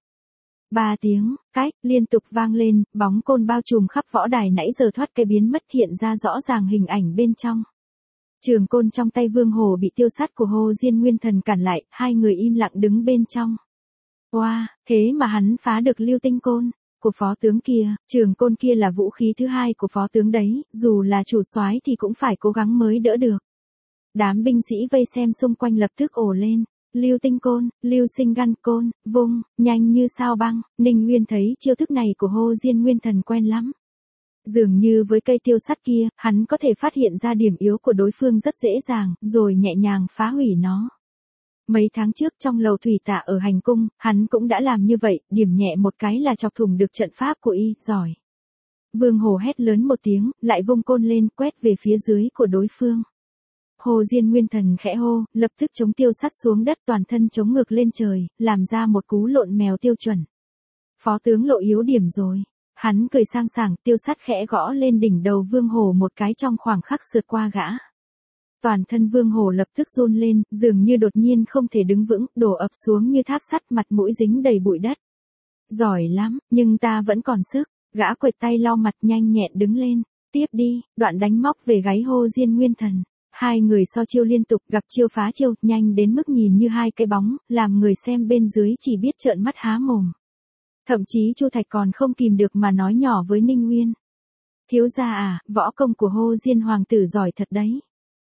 3 tiếng, cách, liên tục vang lên, bóng côn bao trùm khắp võ đài nãy giờ thoát cái biến mất hiện ra rõ ràng hình ảnh bên trong. Trường côn trong tay Vương Hổ bị tiêu sát của Hồ Diên Nguyên Thần cản lại, hai người im lặng đứng bên trong. Wow, thế mà hắn phá được lưu tinh côn của phó tướng kia, trường côn kia là vũ khí thứ hai của phó tướng đấy, dù là chủ soái thì cũng phải cố gắng mới đỡ được. Đám binh sĩ vây xem xung quanh lập tức ồ lên. Lưu tinh côn, lưu sinh găn côn, vung, nhanh như sao băng. Ninh Nguyên thấy chiêu thức này của Hồ Diên Nguyên Thần quen lắm. Dường như với cây tiêu sắt kia, hắn có thể phát hiện ra điểm yếu của đối phương rất dễ dàng, rồi nhẹ nhàng phá hủy nó. Mấy tháng trước trong lầu thủy tạ ở hành cung, hắn cũng đã làm như vậy, điểm nhẹ một cái là chọc thủng được trận pháp của y, giỏi. Vương Hổ hét lớn một tiếng, lại vung côn lên, quét về phía dưới của đối phương. Hồ Diên Nguyên Thần khẽ hô, lập tức chống tiêu sắt xuống đất, toàn thân chống ngược lên trời, làm ra một cú lộn mèo tiêu chuẩn. Phó tướng lộ yếu điểm rồi. Hắn cười sang sảng, tiêu sắt khẽ gõ lên đỉnh đầu Vương Hổ một cái trong khoảng khắc sượt qua gã. Toàn thân Vương Hổ lập tức run lên, dường như đột nhiên không thể đứng vững, đổ ập xuống như tháp sắt, mặt mũi dính đầy bụi đất. Giỏi lắm, nhưng ta vẫn còn sức. Gã quệt tay lau mặt, nhanh nhẹn đứng lên. Tiếp đi, đoạn đánh móc về gáy Hồ Diên Nguyên Thần. Hai người so chiêu liên tục, gặp chiêu phá chiêu, nhanh đến mức nhìn như hai cái bóng, làm người xem bên dưới chỉ biết trợn mắt há mồm. Thậm chí Chu Thạch còn không kìm được mà nói nhỏ với Ninh Nguyên. Thiếu gia à, võ công của Hồ Diên hoàng tử giỏi thật đấy.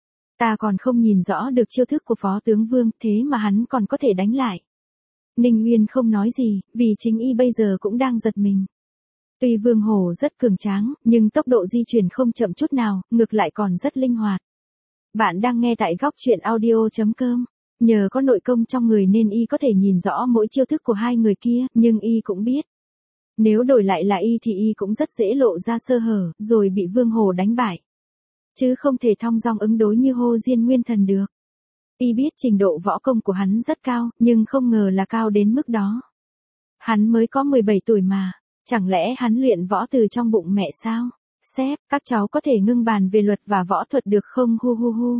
Ta còn không nhìn rõ được chiêu thức của phó tướng Vương, thế mà hắn còn có thể đánh lại. Ninh Nguyên không nói gì, vì chính y bây giờ cũng đang giật mình. Tuy Vương Hổ rất cường tráng, nhưng tốc độ di chuyển không chậm chút nào, ngược lại còn rất linh hoạt. Bạn đang nghe tại góc truyện audio.com. Nhờ có nội công trong người nên y có thể nhìn rõ mỗi chiêu thức của hai người kia, nhưng y cũng biết. Nếu đổi lại là y thì y cũng rất dễ lộ ra sơ hở, rồi bị Vương Hổ đánh bại. Chứ không thể thong dong ứng đối như Hồ Diên Nguyên Thần được. Y biết trình độ võ công của hắn rất cao, nhưng không ngờ là cao đến mức đó. Hắn mới có 17 tuổi mà, chẳng lẽ hắn luyện võ từ trong bụng mẹ sao? Sếp, các cháu có thể ngưng bàn về luật và võ thuật được không hu hu hu.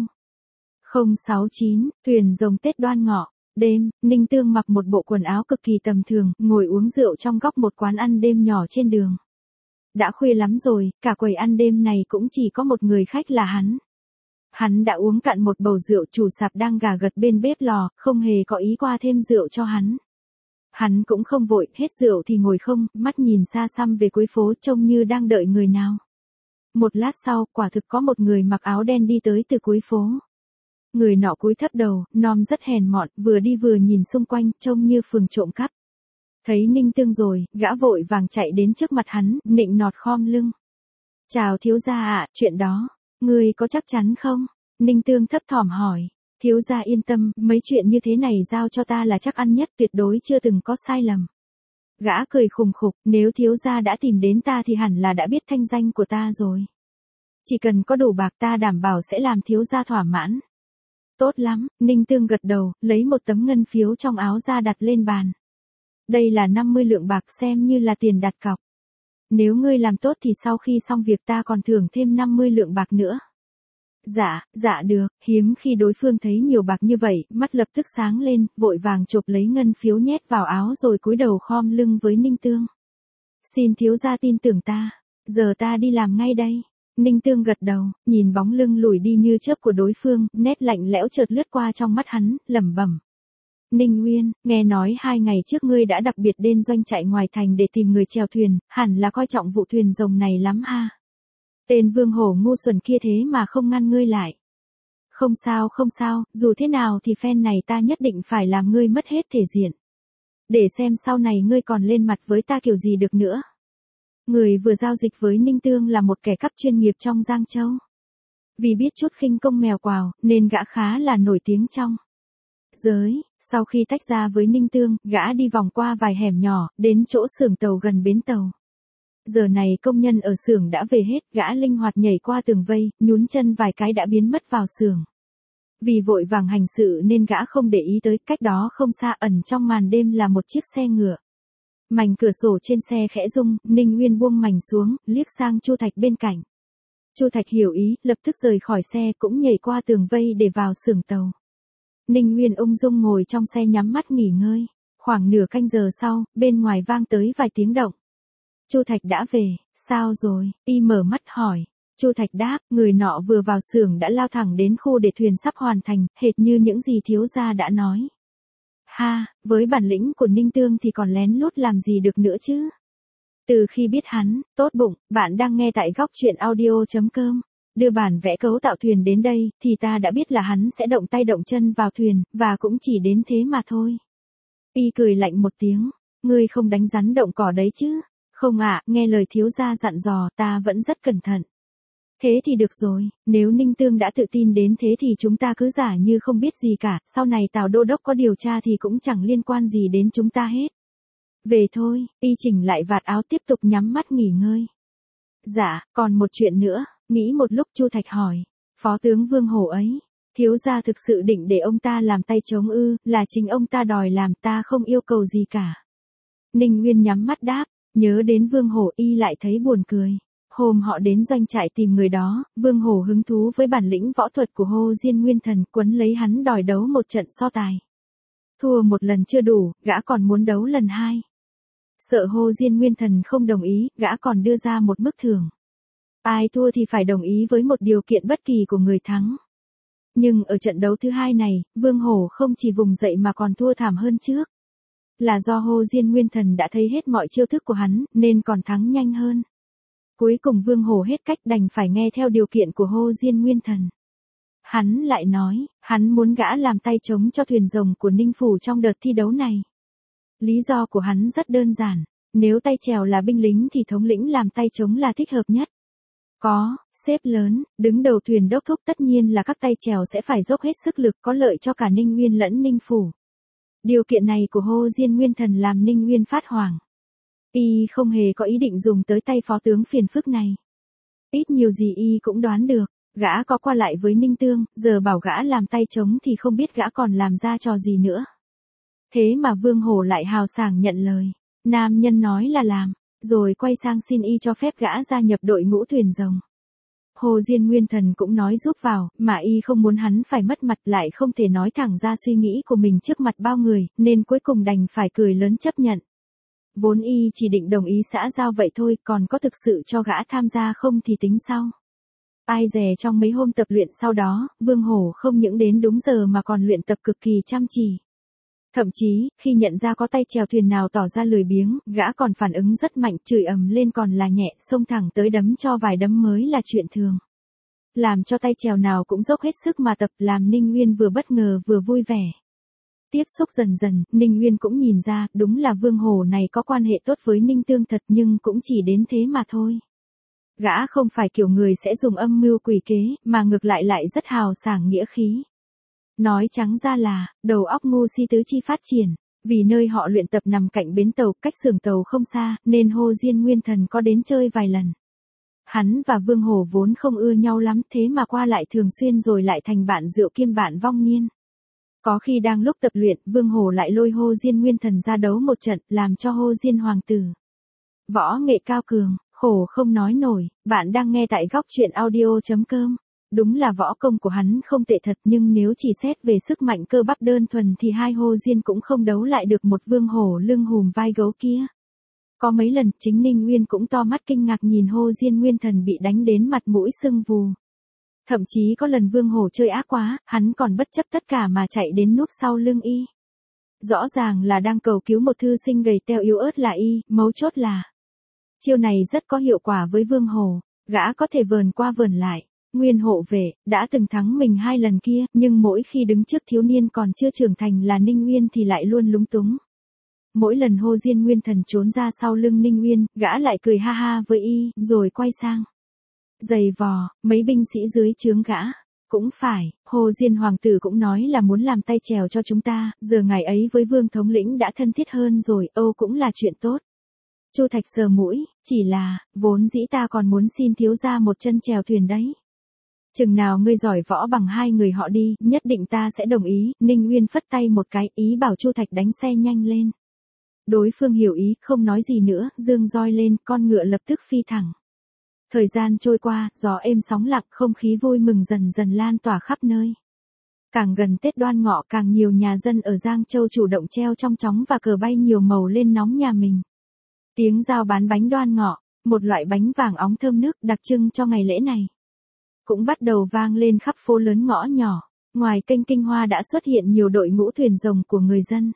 069, thuyền rồng Tết Đoan Ngọ. Đêm, Ninh Tương mặc một bộ quần áo cực kỳ tầm thường, ngồi uống rượu trong góc một quán ăn đêm nhỏ trên đường. Đã khuya lắm rồi, cả quầy ăn đêm này cũng chỉ có một người khách là hắn. Hắn đã uống cạn một bầu rượu, chủ sạp đang gà gật bên bếp lò, không hề có ý qua thêm rượu cho hắn. Hắn cũng không vội, hết rượu thì ngồi không, mắt nhìn xa xăm về cuối phố trông như đang đợi người nào. Một lát sau, quả thực có một người mặc áo đen đi tới từ cuối phố. Người nọ cúi thấp đầu, nom rất hèn mọn, vừa đi vừa nhìn xung quanh, trông như phường trộm cắp. Thấy Ninh Tương rồi, gã vội vàng chạy đến trước mặt hắn, nịnh nọt khom lưng. Chào thiếu gia ạ, chuyện đó, ngươi có chắc chắn không? Ninh Tương thấp thỏm hỏi. Thiếu gia yên tâm, mấy chuyện như thế này giao cho ta là chắc ăn nhất, tuyệt đối chưa từng có sai lầm. Gã cười khùng khục, nếu thiếu gia đã tìm đến ta thì hẳn là đã biết thanh danh của ta rồi. Chỉ cần có đủ bạc ta đảm bảo sẽ làm thiếu gia thỏa mãn. Tốt lắm, Ninh Tương gật đầu, lấy một tấm ngân phiếu trong áo ra đặt lên bàn. Đây là 50 lượng bạc, xem như là tiền đặt cọc. Nếu ngươi làm tốt thì sau khi xong việc ta còn thưởng thêm 50 lượng bạc nữa. Dạ được, hiếm khi đối phương thấy nhiều bạc như vậy, mắt lập tức sáng lên, vội vàng chộp lấy ngân phiếu nhét vào áo rồi cúi đầu khom lưng với Ninh Tương. Xin thiếu gia tin tưởng ta, giờ ta đi làm ngay đây. Ninh Tương gật đầu, nhìn bóng lưng lủi đi như chớp của đối phương, nét lạnh lẽo chợt lướt qua trong mắt hắn, lẩm bẩm. Ninh Nguyên, nghe nói 2 ngày trước ngươi đã đặc biệt đến doanh trại ngoài thành để tìm người chèo thuyền, hẳn là coi trọng vụ thuyền rồng này lắm ha. Tên Vương Hổ ngu xuẩn kia thế mà không ngăn ngươi lại. Không sao, dù thế nào thì phen này ta nhất định phải làm ngươi mất hết thể diện. Để xem sau này ngươi còn lên mặt với ta kiểu gì được nữa. Người vừa giao dịch với Ninh Tương là một kẻ cắp chuyên nghiệp trong Giang Châu. Vì biết chút khinh công mèo quào, nên gã khá là nổi tiếng trong giới. Sau khi tách ra với Ninh Tương, gã đi vòng qua vài hẻm nhỏ, đến chỗ xưởng tàu gần bến tàu. Giờ này công nhân ở xưởng đã về hết, gã linh hoạt nhảy qua tường vây, nhún chân vài cái đã biến mất vào xưởng. Vì vội vàng hành sự nên gã không để ý tới, cách đó không xa ẩn trong màn đêm là một chiếc xe ngựa. Mảnh cửa sổ trên xe khẽ rung, Ninh Nguyên buông mảnh xuống, liếc sang Chu Thạch bên cạnh. Chu Thạch hiểu ý, lập tức rời khỏi xe cũng nhảy qua tường vây để vào xưởng tàu. Ninh Nguyên ung dung ngồi trong xe nhắm mắt nghỉ ngơi. Khoảng nửa canh giờ sau, bên ngoài vang tới vài tiếng động. Chu Thạch đã về, sao rồi? Y mở mắt hỏi. Chu Thạch đáp, người nọ vừa vào xưởng đã lao thẳng đến khu để thuyền sắp hoàn thành, hệt như những gì thiếu gia đã nói. Ha, với bản lĩnh của Ninh Tương thì còn lén lút làm gì được nữa chứ? Từ khi biết hắn, tốt bụng, bạn đang nghe tại góc truyện audio.com. Đưa bản vẽ cấu tạo thuyền đến đây, thì ta đã biết là hắn sẽ động tay động chân vào thuyền, và cũng chỉ đến thế mà thôi. Y cười lạnh một tiếng, ngươi không đánh rắn động cỏ đấy chứ? Không ạ, nghe lời thiếu gia dặn dò, ta vẫn rất cẩn thận. Thế thì được rồi, nếu Ninh Tương đã tự tin đến thế thì chúng ta cứ giả như không biết gì cả, sau này Tào Đô Đốc có điều tra thì cũng chẳng liên quan gì đến chúng ta hết. Về thôi, y chỉnh lại vạt áo tiếp tục nhắm mắt nghỉ ngơi. Dạ, còn một chuyện nữa, nghĩ một lúc Chu Thạch hỏi, Phó tướng Vương Hổ ấy, thiếu gia thực sự định để ông ta làm tay trống ư, là chính ông ta đòi làm, ta không yêu cầu gì cả. Ninh Nguyên nhắm mắt đáp, nhớ đến Vương Hổ y lại thấy buồn cười. Hôm họ đến doanh trại tìm người đó, Vương Hổ hứng thú với bản lĩnh võ thuật của Hồ Diên Nguyên Thần, quấn lấy hắn đòi đấu một trận so tài. Thua một lần chưa đủ, gã còn muốn đấu lần hai. Sợ Hồ Diên Nguyên Thần không đồng ý, gã còn đưa ra một mức thưởng. Ai thua thì phải đồng ý với một điều kiện bất kỳ của người thắng. Nhưng ở trận đấu thứ hai này, Vương Hổ không chỉ vùng dậy mà còn thua thảm hơn trước. Là do Hồ Diên Nguyên Thần đã thấy hết mọi chiêu thức của hắn, nên còn thắng nhanh hơn. Cuối cùng Vương Hổ hết cách đành phải nghe theo điều kiện của Hồ Diên Nguyên Thần. Hắn lại nói, hắn muốn gã làm tay trống cho thuyền rồng của Ninh Phủ trong đợt thi đấu này. Lý do của hắn rất đơn giản, nếu tay chèo là binh lính thì thống lĩnh làm tay trống là thích hợp nhất. Có, sếp lớn, đứng đầu thuyền đốc thúc tất nhiên là các tay chèo sẽ phải dốc hết sức lực có lợi cho cả Ninh Nguyên lẫn Ninh Phủ. Điều kiện này của Hồ Diên Nguyên Thần làm Ninh Nguyên phát hoảng. Y không hề có ý định dùng tới tay phó tướng phiền phức này. Ít nhiều gì Y cũng đoán được, gã có qua lại với Ninh Tương, giờ bảo gã làm tay trống thì không biết gã còn làm ra trò gì nữa. Thế mà Vương Hổ lại hào sảng nhận lời. Nam nhân nói là làm, rồi quay sang xin Y cho phép gã gia nhập đội ngũ thuyền rồng. Hồ Diên Nguyên Thần cũng nói giúp vào, mà Y không muốn hắn phải mất mặt, lại không thể nói thẳng ra suy nghĩ của mình trước mặt bao người, nên cuối cùng đành phải cười lớn chấp nhận. Vốn Y chỉ định đồng ý xã giao vậy thôi, còn có thực sự cho gã tham gia không thì tính sau. Ai dè trong mấy hôm tập luyện sau đó, Vương Hổ không những đến đúng giờ mà còn luyện tập cực kỳ chăm chỉ. Thậm chí, khi nhận ra có tay chèo thuyền nào tỏ ra lười biếng, gã còn phản ứng rất mạnh, chửi ầm lên còn là nhẹ, xông thẳng tới đấm cho vài đấm mới là chuyện thường. Làm cho tay chèo nào cũng dốc hết sức mà tập, làm Ninh Nguyên vừa bất ngờ vừa vui vẻ. Tiếp xúc dần dần, Ninh Nguyên cũng nhìn ra, đúng là Vương Hổ này có quan hệ tốt với Ninh Tương thật, nhưng cũng chỉ đến thế mà thôi. Gã không phải kiểu người sẽ dùng âm mưu quỷ kế, mà ngược lại rất hào sảng nghĩa khí. Nói trắng ra là, đầu óc ngu si tứ chi phát triển. Vì nơi họ luyện tập nằm cạnh bến tàu, cách xưởng tàu không xa, nên Hồ Diên Nguyên Thần có đến chơi vài lần. Hắn và Vương Hổ vốn không ưa nhau lắm, thế mà qua lại thường xuyên rồi lại thành bạn rượu kiêm bạn vong niên. Có khi đang lúc tập luyện, Vương Hổ lại lôi Hồ Diên Nguyên Thần ra đấu một trận, làm cho Hồ Diên hoàng tử võ nghệ cao cường, khổ không nói nổi. Bạn đang nghe tại góc truyện audio.com. Đúng là võ công của hắn không tệ thật, nhưng nếu chỉ xét về sức mạnh cơ bắp đơn thuần thì hai Hồ Diên cũng không đấu lại được một Vương Hổ lưng hùm vai gấu kia. Có mấy lần, chính Ninh Nguyên cũng to mắt kinh ngạc nhìn Hồ Diên Nguyên Thần bị đánh đến mặt mũi sưng vù. Thậm chí có lần Vương Hổ chơi ác quá, hắn còn bất chấp tất cả mà chạy đến núp sau lưng Y. Rõ ràng là đang cầu cứu một thư sinh gầy teo yếu ớt là Y, mấu chốt là chiêu này rất có hiệu quả với Vương Hổ, gã có thể vờn qua vờn lại. Nguyên hộ vệ, đã từng thắng mình 2 lần kia, nhưng mỗi khi đứng trước thiếu niên còn chưa trưởng thành là Ninh Nguyên thì lại luôn lúng túng. Mỗi lần Hồ Diên Nguyên Thần trốn ra sau lưng Ninh Nguyên, gã lại cười ha ha với Y, rồi quay sang giày vò, mấy binh sĩ dưới trướng gã. Cũng phải, Hồ Diên hoàng tử cũng nói là muốn làm tay chèo cho chúng ta, giờ ngày ấy với Vương thống lĩnh đã thân thiết hơn rồi, cũng là chuyện tốt. Chu Thạch sờ mũi, chỉ là, vốn dĩ ta còn muốn xin thiếu gia một chân chèo thuyền đấy. Chừng nào ngươi giỏi võ bằng hai người họ đi, nhất định ta sẽ đồng ý. Ninh Uyên phất tay một cái, ý bảo Chu Thạch đánh xe nhanh lên. Đối phương hiểu ý, không nói gì nữa, dương roi lên, con ngựa lập tức phi thẳng. Thời gian trôi qua, gió êm sóng lặng, không khí vui mừng dần dần lan tỏa khắp nơi. Càng gần Tết Đoan Ngọ, càng nhiều nhà dân ở Giang Châu chủ động treo trong chóng và cờ bay nhiều màu lên nóng nhà mình. Tiếng giao bán bánh Đoan Ngọ, một loại bánh vàng óng thơm nước đặc trưng cho ngày lễ này, cũng bắt đầu vang lên khắp phố lớn ngõ nhỏ. Ngoài kênh Kinh Hoa đã xuất hiện nhiều đội ngũ thuyền rồng của người dân.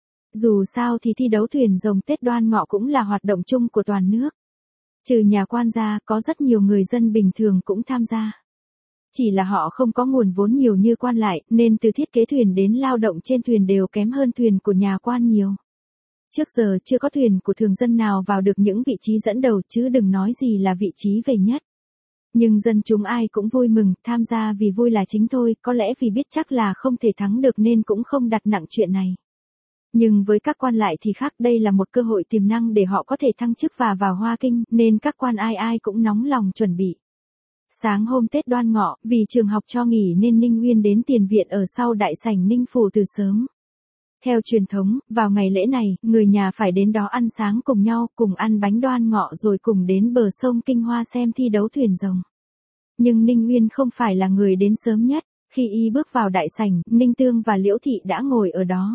Dù sao thì thi đấu thuyền rồng Tết Đoan Ngọ cũng là hoạt động chung của toàn nước. Trừ nhà quan ra, có rất nhiều người dân bình thường cũng tham gia. Chỉ là họ không có nguồn vốn nhiều như quan lại, nên từ thiết kế thuyền đến lao động trên thuyền đều kém hơn thuyền của nhà quan nhiều. Trước giờ chưa có thuyền của thường dân nào vào được những vị trí dẫn đầu, chứ đừng nói gì là vị trí về nhất. Nhưng dân chúng ai cũng vui mừng, tham gia vì vui là chính thôi, có lẽ vì biết chắc là không thể thắng được nên cũng không đặt nặng chuyện này. Nhưng với các quan lại thì khác, đây là một cơ hội tiềm năng để họ có thể thăng chức và vào Hoa Kinh, nên các quan ai ai cũng nóng lòng chuẩn bị. Sáng hôm Tết Đoan Ngọ, vì trường học cho nghỉ nên Ninh Uyên đến tiền viện ở sau đại sảnh Ninh phủ từ sớm. Theo truyền thống, vào ngày lễ này, người nhà phải đến đó ăn sáng cùng nhau, cùng ăn bánh Đoan Ngọ rồi cùng đến bờ sông Kinh Hoa xem thi đấu thuyền rồng. Nhưng Ninh Uyên không phải là người đến sớm nhất, khi y bước vào đại sảnh, Ninh Tương và Liễu Thị đã ngồi ở đó.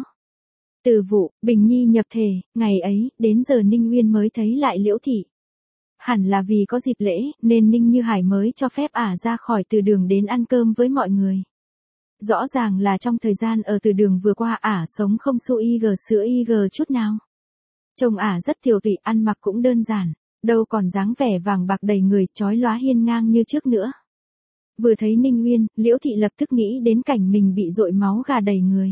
Từ Vụ, Bình Nhi nhập thể, ngày ấy, đến giờ Ninh Uyên mới thấy lại Liễu Thị. Hẳn là vì có dịp lễ, nên Ninh Như Hải mới cho phép ả ra khỏi từ đường đến ăn cơm với mọi người. Rõ ràng là trong thời gian ở từ đường vừa qua ả sống không xu ig sữa ig chút nào. Trông ả rất tiều tụy, ăn mặc cũng đơn giản, đâu còn dáng vẻ vàng bạc đầy người, chói lóa hiên ngang như trước nữa. Vừa thấy Ninh Uyên, Liễu Thị lập tức nghĩ đến cảnh mình bị dội máu gà đầy người.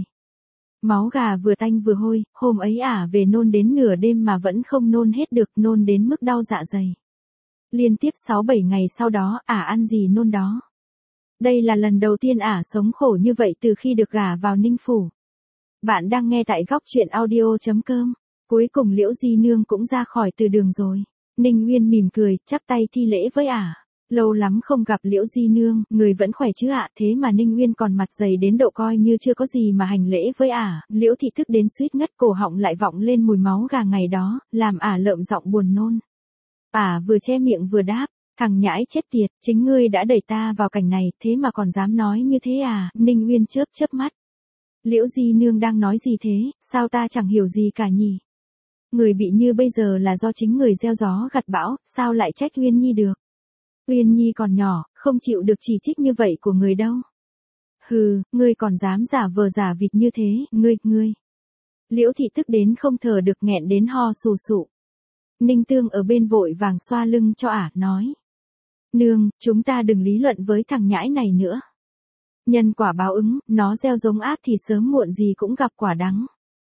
Máu gà vừa tanh vừa hôi, hôm ấy ả về nôn đến nửa đêm mà vẫn không nôn hết được, nôn đến mức đau dạ dày. Liên tiếp 6-7 ngày sau đó, ả ăn gì nôn đó. Đây là lần đầu tiên ả sống khổ như vậy từ khi được gả vào Ninh phủ. Bạn đang nghe tại góc truyện audio.com. Cuối cùng Liễu Di Nương cũng ra khỏi từ đường rồi. Ninh Uyên mỉm cười, chắp tay thi lễ với ả. Lâu lắm không gặp Liễu Di Nương, người vẫn khỏe chứ ạ? Thế mà Ninh Uyên còn mặt dày đến độ coi như chưa có gì mà hành lễ với ả. Liễu Thị tức đến suýt ngất, cổ họng lại vọng lên mùi máu gà ngày đó, làm ả lợm giọng buồn nôn. Ả vừa che miệng vừa đáp, thằng nhãi chết tiệt, chính ngươi đã đẩy ta vào cảnh này, thế mà còn dám nói như thế à? Ninh Uyên chớp chớp mắt. Liễu Di Nương đang nói gì thế, sao ta chẳng hiểu gì cả nhỉ? Người bị như bây giờ là do chính người gieo gió gặt bão, sao lại trách Uyên Nhi được? Uyên Nhi còn nhỏ, không chịu được chỉ trích như vậy của người đâu. Hừ, ngươi còn dám giả vờ giả vịt như thế, ngươi. Liễu Thị tức đến không thở được, nghẹn đến ho sù sụ. Ninh Tương ở bên vội vàng xoa lưng cho ả, nói. Nương, chúng ta đừng lý luận với thằng nhãi này nữa. Nhân quả báo ứng, nó gieo giống ác thì sớm muộn gì cũng gặp quả đắng.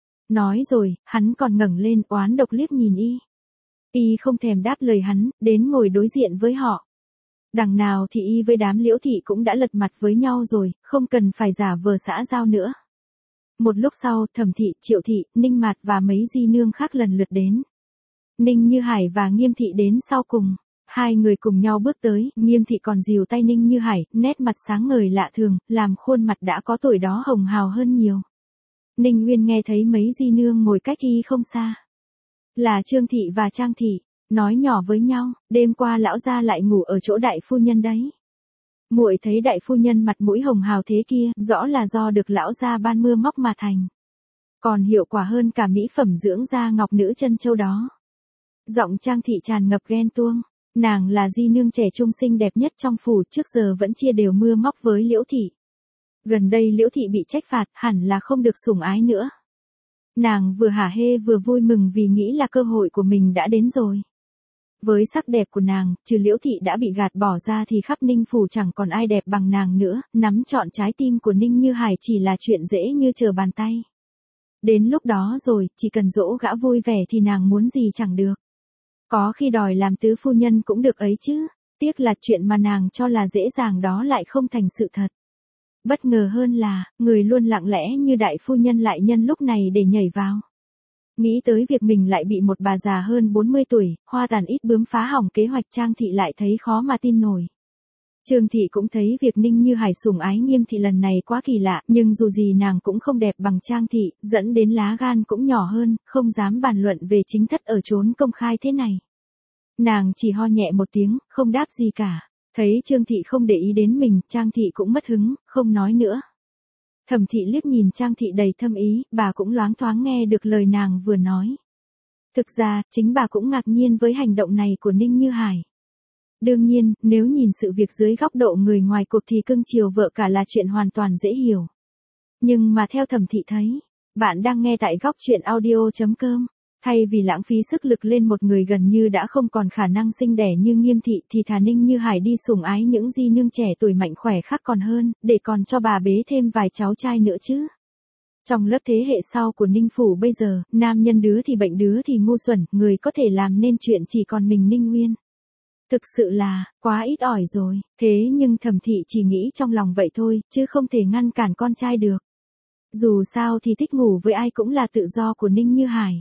Nói rồi, hắn còn ngẩng lên oán độc liếc nhìn y. Y không thèm đáp lời hắn, đến ngồi đối diện với họ. Đằng nào thì y với đám Liễu Thị cũng đã lật mặt với nhau rồi, không cần phải giả vờ xã giao nữa. Một lúc sau, Thẩm Thị, Triệu Thị, Ninh Mạt và mấy di nương khác lần lượt đến. Ninh Như Hải và Nghiêm Thị đến sau cùng. Hai người cùng nhau bước tới, Nghiêm Thị còn dìu tay Ninh Như Hải, nét mặt sáng ngời lạ thường, làm khuôn mặt đã có tuổi đó hồng hào hơn nhiều. Ninh Uyên nghe thấy mấy di nương ngồi cách y không xa. Là Trương Thị và Trang Thị, nói nhỏ với nhau, đêm qua lão gia lại ngủ ở chỗ đại phu nhân đấy. Muội thấy đại phu nhân mặt mũi hồng hào thế kia, rõ là do được lão gia ban mưa móc mà thành. Còn hiệu quả hơn cả mỹ phẩm dưỡng da ngọc nữ chân châu đó. Giọng Trang Thị tràn ngập ghen tuông. Nàng là di nương trẻ trung xinh đẹp nhất trong phủ, trước giờ vẫn chia đều mưa móc với Liễu Thị. Gần đây Liễu Thị bị trách phạt, hẳn là không được sủng ái nữa. Nàng vừa hả hê vừa vui mừng vì nghĩ là cơ hội của mình đã đến rồi. Với sắc đẹp của nàng, trừ Liễu Thị đã bị gạt bỏ ra thì khắp Ninh phủ chẳng còn ai đẹp bằng nàng nữa, nắm trọn trái tim của Ninh Như Hải chỉ là chuyện dễ như trở bàn tay. Đến lúc đó rồi, chỉ cần dỗ gã vui vẻ thì nàng muốn gì chẳng được. Có khi đòi làm tứ phu nhân cũng được ấy chứ, tiếc là chuyện mà nàng cho là dễ dàng đó lại không thành sự thật. Bất ngờ hơn là, người luôn lặng lẽ như đại phu nhân lại nhân lúc này để nhảy vào. Nghĩ tới việc mình lại bị một bà già hơn 40 tuổi, hoa tàn ít bướm phá hỏng kế hoạch, Trang Thị lại thấy khó mà tin nổi. Trương Thị cũng thấy việc Ninh Như Hải sủng ái Nghiêm Thị lần này quá kỳ lạ, nhưng dù gì nàng cũng không đẹp bằng Trang Thị, dẫn đến lá gan cũng nhỏ hơn, không dám bàn luận về chính thất ở chốn công khai thế này. Nàng chỉ ho nhẹ một tiếng, không đáp gì cả. Thấy Trương Thị không để ý đến mình, Trang Thị cũng mất hứng, không nói nữa. Thẩm Thị liếc nhìn Trang Thị đầy thâm ý, bà cũng loáng thoáng nghe được lời nàng vừa nói. Thực ra, chính bà cũng ngạc nhiên với hành động này của Ninh Như Hải. Đương nhiên, nếu nhìn sự việc dưới góc độ người ngoài cuộc thì cưng chiều vợ cả là chuyện hoàn toàn dễ hiểu. Nhưng mà theo Thẩm Thị thấy, bạn đang nghe tại góc truyện audio.com. Thay vì lãng phí sức lực lên một người gần như đã không còn khả năng sinh đẻ như Nghiêm Thị thì thà Ninh Như Hải đi sủng ái những di nương trẻ tuổi mạnh khỏe khác còn hơn, để còn cho bà bế thêm vài cháu trai nữa chứ. Trong lớp thế hệ sau của Ninh Phủ bây giờ, nam nhân đứa thì bệnh đứa thì ngu xuẩn, người có thể làm nên chuyện chỉ còn mình Ninh Nguyên. Thực sự là, quá ít ỏi rồi, thế nhưng Thẩm Thị chỉ nghĩ trong lòng vậy thôi, chứ không thể ngăn cản con trai được. Dù sao thì thích ngủ với ai cũng là tự do của Ninh Như Hải.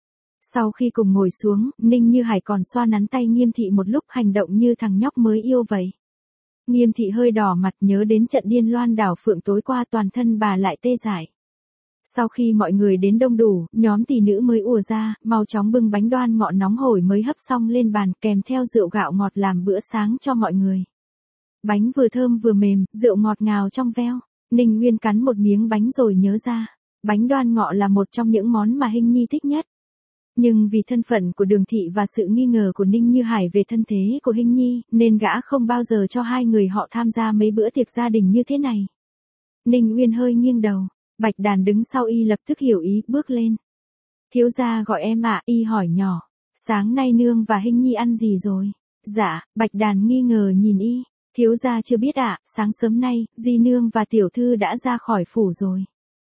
Sau khi cùng ngồi xuống, Ninh Như Hải còn xoa nắn tay Nghiêm Thị một lúc, hành động như thằng nhóc mới yêu vậy. Nghiêm Thị hơi đỏ mặt, nhớ đến trận điên loan đảo Phượng tối qua, toàn thân bà lại tê dại. Sau khi mọi người đến đông đủ, nhóm tỷ nữ mới ùa ra, mau chóng bưng bánh đoan ngọ nóng hổi mới hấp xong lên bàn, kèm theo rượu gạo ngọt làm bữa sáng cho mọi người. Bánh vừa thơm vừa mềm, rượu ngọt ngào trong veo. Ninh Nguyên cắn một miếng bánh rồi nhớ ra, bánh đoan ngọ là một trong những món mà Hinh Nhi thích nhất. Nhưng vì thân phận của Đường Thị và sự nghi ngờ của Ninh Như Hải về thân thế của Hinh Nhi, nên gã không bao giờ cho hai người họ tham gia mấy bữa tiệc gia đình như thế này. Ninh Uyên hơi nghiêng đầu, Bạch Đàn đứng sau y lập tức hiểu ý, bước lên. Thiếu gia gọi em ạ, y hỏi nhỏ. Sáng nay nương và Hinh Nhi ăn gì rồi? Dạ, Bạch Đàn nghi ngờ nhìn y. Thiếu gia chưa biết ạ, sáng sớm nay, di nương và tiểu thư đã ra khỏi phủ rồi.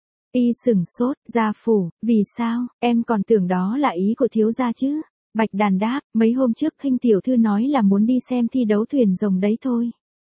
Y sửng sốt, ra phủ, vì sao, em còn tưởng đó là ý của thiếu gia chứ. Bạch Đàn đáp, mấy hôm trước Hinh tiểu thư nói là muốn đi xem thi đấu thuyền rồng đấy thôi.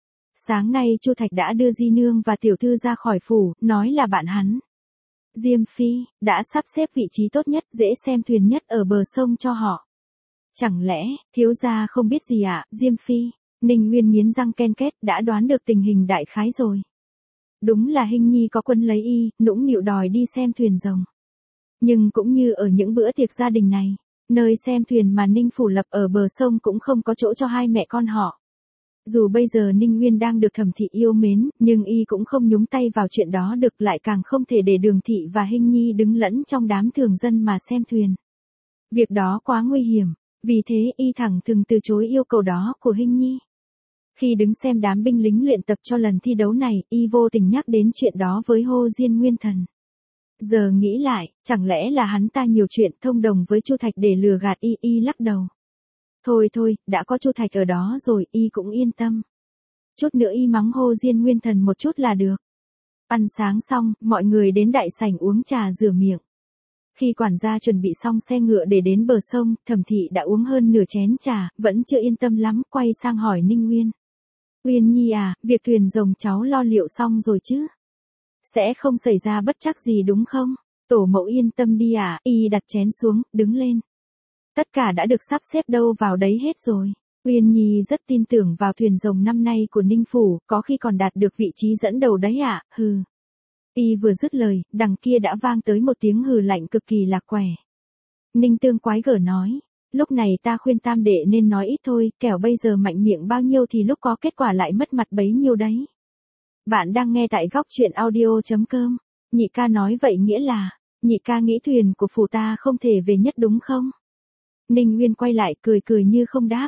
Sáng nay Chu Thạch đã đưa di nương và tiểu thư ra khỏi phủ, nói là bạn hắn. Diêm Phi, đã sắp xếp vị trí tốt nhất, dễ xem thuyền nhất ở bờ sông cho họ. Chẳng lẽ, thiếu gia không biết gì ạ, Diêm Phi? Ninh Nguyên nghiến răng ken két, đã đoán được tình hình đại khái rồi. Đúng là Hinh Nhi có quân lấy y, nũng nịu đòi đi xem thuyền rồng. Nhưng cũng như ở những bữa tiệc gia đình này, nơi xem thuyền mà Ninh Phủ lập ở bờ sông cũng không có chỗ cho hai mẹ con họ. Dù bây giờ Ninh Nguyên đang được Thẩm Thị yêu mến, nhưng y cũng không nhúng tay vào chuyện đó được, lại càng không thể để Đường Thị và Hinh Nhi đứng lẫn trong đám thường dân mà xem thuyền. Việc đó quá nguy hiểm, vì thế y thẳng thừng từ chối yêu cầu đó của Hinh Nhi. Khi đứng xem đám binh lính luyện tập cho lần thi đấu này, y vô tình nhắc đến chuyện đó với Hồ Diên Nguyên Thần. Giờ nghĩ lại, chẳng lẽ là hắn ta nhiều chuyện thông đồng với Chu Thạch để lừa gạt y? Y lắc đầu. Thôi thôi, đã có Chu Thạch ở đó rồi, y cũng yên tâm. Chút nữa y mắng Hồ Diên Nguyên Thần một chút là được. Ăn sáng xong, mọi người đến đại sảnh uống trà rửa miệng. Khi quản gia chuẩn bị xong xe ngựa để đến bờ sông, Thẩm Thị đã uống hơn nửa chén trà, vẫn chưa yên tâm lắm, quay sang hỏi Ninh Nguyên. Uyên Nhi à, việc thuyền rồng cháu lo liệu xong rồi chứ? Sẽ không xảy ra bất trắc gì đúng không? Tổ mẫu yên tâm đi à, y đặt chén xuống, đứng lên. Tất cả đã được sắp xếp đâu vào đấy hết rồi. Uyên Nhi rất tin tưởng vào thuyền rồng năm nay của Ninh Phủ, có khi còn đạt được vị trí dẫn đầu đấy ạ, hừ. Y vừa dứt lời, đằng kia đã vang tới một tiếng hừ lạnh cực kỳ lạc quẻ. Ninh Tương quái gở nói, lúc này ta khuyên tam đệ nên nói ít thôi, kẻo bây giờ mạnh miệng bao nhiêu thì lúc có kết quả lại mất mặt bấy nhiêu đấy. Bạn đang nghe tại góc truyện audio.com. Nhị ca nói vậy nghĩa là, nhị ca nghĩ thuyền của phủ ta không thể về nhất đúng không? Ninh Nguyên quay lại cười cười như không đáp,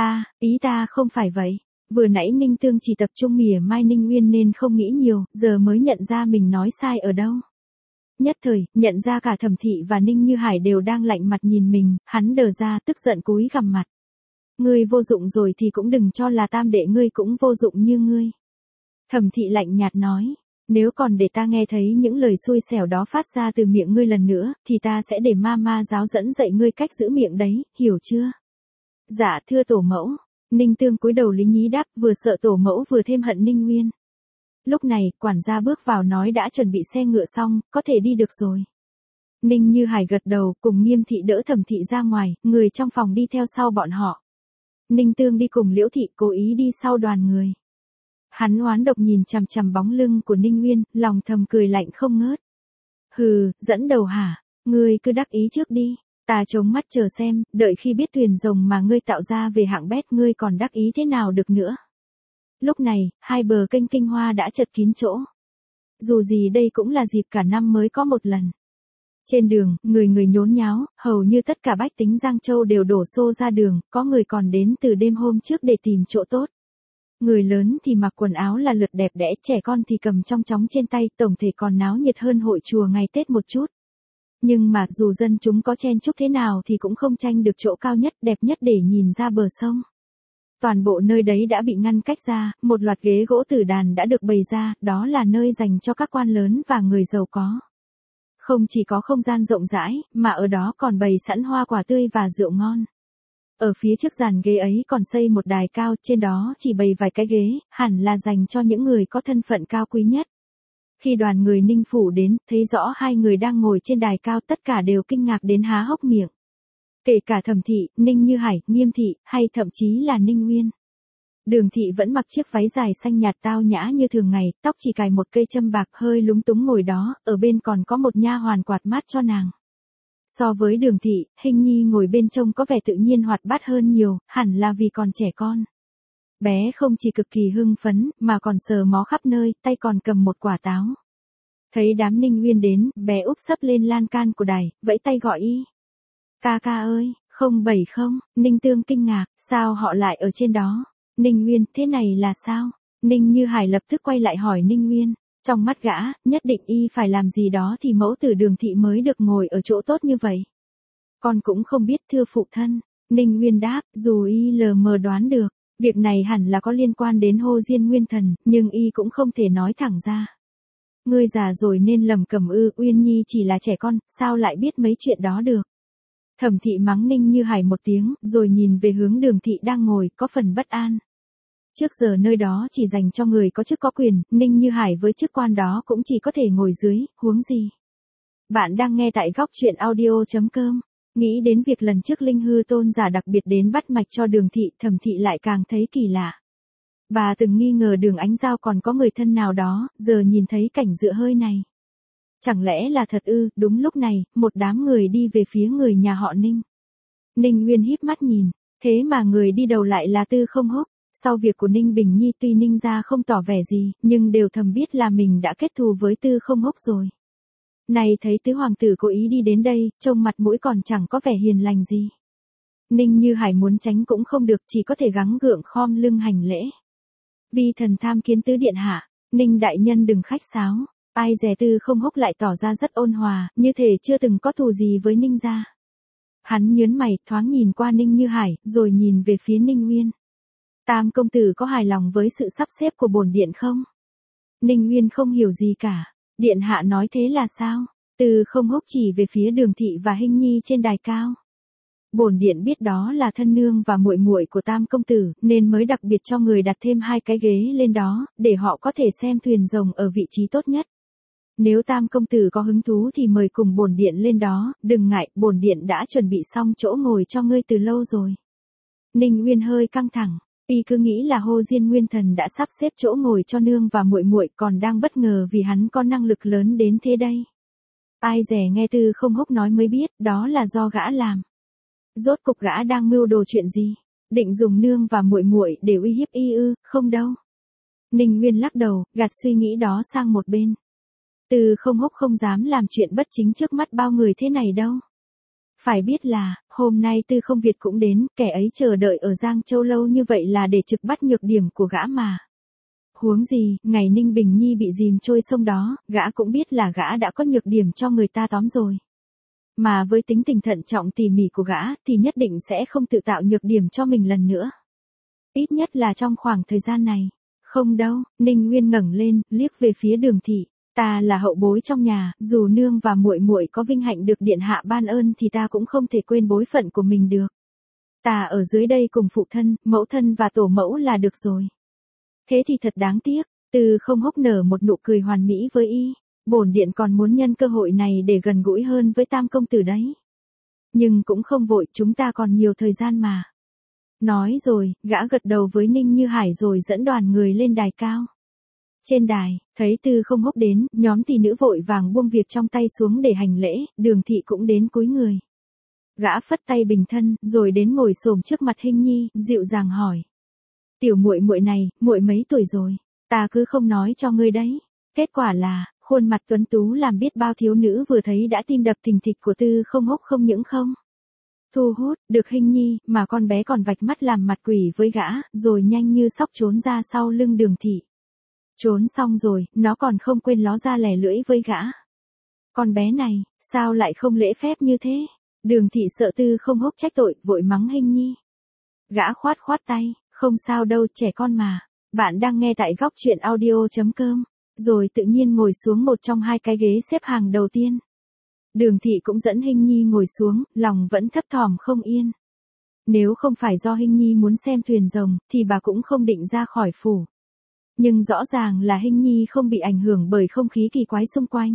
ý ta không phải vậy. Vừa nãy Ninh Tương chỉ tập trung mỉa mai Ninh Nguyên nên không nghĩ nhiều, giờ mới nhận ra mình nói sai ở đâu. Nhất thời, nhận ra cả Thẩm Thị và Ninh Như Hải đều đang lạnh mặt nhìn mình, hắn đờ ra tức giận cúi gằm mặt. Ngươi vô dụng rồi thì cũng đừng cho là tam đệ ngươi cũng vô dụng như ngươi. Thẩm Thị lạnh nhạt nói, nếu còn để ta nghe thấy những lời xui xẻo đó phát ra từ miệng ngươi lần nữa, thì ta sẽ để ma giáo dẫn dạy ngươi cách giữ miệng đấy, hiểu chưa? Dạ thưa tổ mẫu. Ninh Tương cúi đầu lý nhí đáp, vừa sợ tổ mẫu vừa thêm hận Ninh Nguyên. Lúc này, quản gia bước vào nói đã chuẩn bị xe ngựa xong, có thể đi được rồi. Ninh Như Hải gật đầu, cùng Nghiêm thị đỡ Thẩm thị ra ngoài, người trong phòng đi theo sau bọn họ. Ninh Tương đi cùng Liễu thị cố ý đi sau đoàn người. Hắn oán độc nhìn chằm chằm bóng lưng của Ninh Nguyên, lòng thầm cười lạnh không ngớt. Hừ, dẫn đầu hả? Ngươi cứ đắc ý trước đi. Ta chống mắt chờ xem, đợi khi biết thuyền rồng mà ngươi tạo ra về hạng bét ngươi còn đắc ý thế nào được nữa. Lúc này, hai bờ kênh Kinh Hoa đã chật kín chỗ. Dù gì đây cũng là dịp cả năm mới có một lần. Trên đường, người người nhốn nháo, hầu như tất cả bách tính Giang Châu đều đổ xô ra đường, có người còn đến từ đêm hôm trước để tìm chỗ tốt. Người lớn thì mặc quần áo là lượt đẹp đẽ, trẻ con thì cầm trong chóng trên tay, tổng thể còn náo nhiệt hơn hội chùa ngày Tết một chút. Nhưng mà dù dân chúng có chen chúc thế nào thì cũng không tranh được chỗ cao nhất, đẹp nhất để nhìn ra bờ sông. Toàn bộ nơi đấy đã bị ngăn cách ra, một loạt ghế gỗ tử đàn đã được bày ra, đó là nơi dành cho các quan lớn và người giàu có. Không chỉ có không gian rộng rãi, mà ở đó còn bày sẵn hoa quả tươi và rượu ngon. Ở phía trước dàn ghế ấy còn xây một đài cao, trên đó chỉ bày vài cái ghế, hẳn là dành cho những người có thân phận cao quý nhất. Khi đoàn người Ninh Phủ đến, thấy rõ hai người đang ngồi trên đài cao, tất cả đều kinh ngạc đến há hốc miệng. Kể cả Thẩm thị, Ninh Như Hải, Nghiêm thị, hay thậm chí là Ninh Nguyên. Đường thị vẫn mặc chiếc váy dài xanh nhạt tao nhã như thường ngày, tóc chỉ cài một cây châm bạc, hơi lúng túng ngồi đó, ở bên còn có một nha hoàn quạt mát cho nàng. So với Đường thị, Hình Nhi ngồi bên trông có vẻ tự nhiên hoạt bát hơn nhiều, hẳn là vì còn trẻ con. Bé không chỉ cực kỳ hưng phấn, mà còn sờ mó khắp nơi, tay còn cầm một quả táo. Thấy đám Ninh Nguyên đến, bé úp sấp lên lan can của đài, vẫy tay gọi y. Ca ca ơi, 070, Ninh Tương kinh ngạc, sao họ lại ở trên đó? Ninh Nguyên, thế này là sao? Ninh Như Hải lập tức quay lại hỏi Ninh Nguyên. Trong mắt gã, nhất định y phải làm gì đó thì mẫu tử Đường thị mới được ngồi ở chỗ tốt như vậy. Con cũng không biết thưa phụ thân. Ninh Nguyên đáp, dù y lờ mờ đoán được, việc này hẳn là có liên quan đến Hồ Diên Nguyên Thần, nhưng y cũng không thể nói thẳng ra. Ngươi già rồi nên lầm cầm ư, Uyên Nhi chỉ là trẻ con, sao lại biết mấy chuyện đó được. Thẩm thị mắng Ninh Như Hải một tiếng, rồi nhìn về hướng Đường thị đang ngồi, có phần bất an. Trước giờ nơi đó chỉ dành cho người có chức có quyền, Ninh Như Hải với chức quan đó cũng chỉ có thể ngồi dưới, huống gì. Bạn đang nghe tại góc truyện audio.com. Nghĩ đến việc lần trước Linh Hư Tôn giả đặc biệt đến bắt mạch cho Đường thị, Thẩm thị lại càng thấy kỳ lạ. Bà từng nghi ngờ Đường Ánh Giao còn có người thân nào đó, giờ nhìn thấy cảnh dựa hơi này. Chẳng lẽ là thật ư? Đúng lúc này, một đám người đi về phía người nhà họ Ninh. Ninh Nguyên híp mắt nhìn, thế mà người đi đầu lại là Tư Không Húc. Sau việc của Ninh Bình Nhi tuy Ninh gia không tỏ vẻ gì, nhưng đều thầm biết là mình đã kết thù với Tư Không Húc rồi. Này thấy tứ hoàng tử cố ý đi đến đây, trông mặt mũi còn chẳng có vẻ hiền lành gì. Ninh Như Hải muốn tránh cũng không được, chỉ có thể gắng gượng khom lưng hành lễ. Vi thần tham kiến tứ điện hạ, Ninh đại nhân đừng khách sáo. Ai dè Tư Không Húc lại tỏ ra rất ôn hòa, như thể chưa từng có thù gì với Ninh gia. Hắn nhớn mày, thoáng nhìn qua Ninh Như Hải, rồi nhìn về phía Ninh Nguyên. Tam công tử có hài lòng với sự sắp xếp của bổn điện không? Ninh Nguyên không hiểu gì cả. Điện hạ nói thế là sao? Tư Không Húc chỉ về phía Đường thị và Hình Nhi trên đài cao. Bổn điện biết đó là thân nương và muội muội của Tam công tử, nên mới đặc biệt cho người đặt thêm 2 cái ghế lên đó, để họ có thể xem thuyền rồng ở vị trí tốt nhất. Nếu Tam công tử có hứng thú thì mời cùng bổn điện lên đó, đừng ngại, bổn điện đã chuẩn bị xong chỗ ngồi cho ngươi từ lâu rồi. Ninh Nguyên hơi căng thẳng. Y cứ nghĩ là Hồ Diên Nguyên Thần đã sắp xếp chỗ ngồi cho nương và muội muội, còn đang bất ngờ vì hắn có năng lực lớn đến thế đây. Ai dè nghe Tư Không Húc nói mới biết, đó là do gã làm. Rốt cục gã đang mưu đồ chuyện gì? Định dùng nương và muội muội để uy hiếp y ư? Không đâu. Ninh Nguyên lắc đầu, gạt suy nghĩ đó sang một bên. Tư Không Húc không dám làm chuyện bất chính trước mắt bao người thế này đâu. Phải biết là, hôm nay Tư Không Việt cũng đến, kẻ ấy chờ đợi ở Giang Châu lâu như vậy là để trực bắt nhược điểm của gã mà. Huống gì, ngày Ninh Bình Nhi bị dìm trôi sông đó, gã cũng biết là gã đã có nhược điểm cho người ta tóm rồi. Mà với tính tình thận trọng tỉ mỉ của gã, thì nhất định sẽ không tự tạo nhược điểm cho mình lần nữa. Ít nhất là trong khoảng thời gian này. Không đâu, Ninh Nguyên ngẩng lên, liếc về phía Đường thị. Ta là hậu bối trong nhà, dù nương và muội muội có vinh hạnh được điện hạ ban ơn thì ta cũng không thể quên bối phận của mình được. Ta ở dưới đây cùng phụ thân, mẫu thân và tổ mẫu là được rồi. Thế thì thật đáng tiếc, Tư Không Húc nở một nụ cười hoàn mỹ với y. Bổn điện còn muốn nhân cơ hội này để gần gũi hơn với tam công tử đấy. Nhưng cũng không vội, chúng ta còn nhiều thời gian mà. Nói rồi, gã gật đầu với Ninh Như Hải rồi dẫn đoàn người lên đài cao. Trên đài, thấy Tư Không Húc đến, nhóm tỷ nữ vội vàng buông việc trong tay xuống để hành lễ, Đường Thị cũng đến cúi người. Gã phất tay bình thân, rồi đến ngồi xổm trước mặt Hinh Nhi, dịu dàng hỏi. Tiểu muội muội này, muội mấy tuổi rồi? Ta cứ không nói cho ngươi đấy. Kết quả là, khuôn mặt tuấn tú làm biết bao thiếu nữ vừa thấy đã tim đập thình thịch của Tư Không Húc không những không thu hút được Hinh Nhi, mà con bé còn vạch mắt làm mặt quỷ với gã, rồi nhanh như sóc trốn ra sau lưng Đường Thị. Trốn xong rồi, nó còn không quên ló ra lè lưỡi với gã. Con bé này, sao lại không lễ phép như thế? Đường Thị sợ Tư Không Húc trách tội, vội mắng Hinh Nhi. Gã khoát khoát tay, không sao đâu, trẻ con mà. Bạn đang nghe tại góc truyện audio.com. Rồi tự nhiên ngồi xuống một trong hai cái ghế xếp hàng đầu tiên. Đường Thị cũng dẫn Hinh Nhi ngồi xuống, lòng vẫn thấp thỏm không yên. Nếu không phải do Hinh Nhi muốn xem thuyền rồng, thì bà cũng không định ra khỏi phủ. Nhưng rõ ràng là Hinh Nhi không bị ảnh hưởng bởi không khí kỳ quái xung quanh.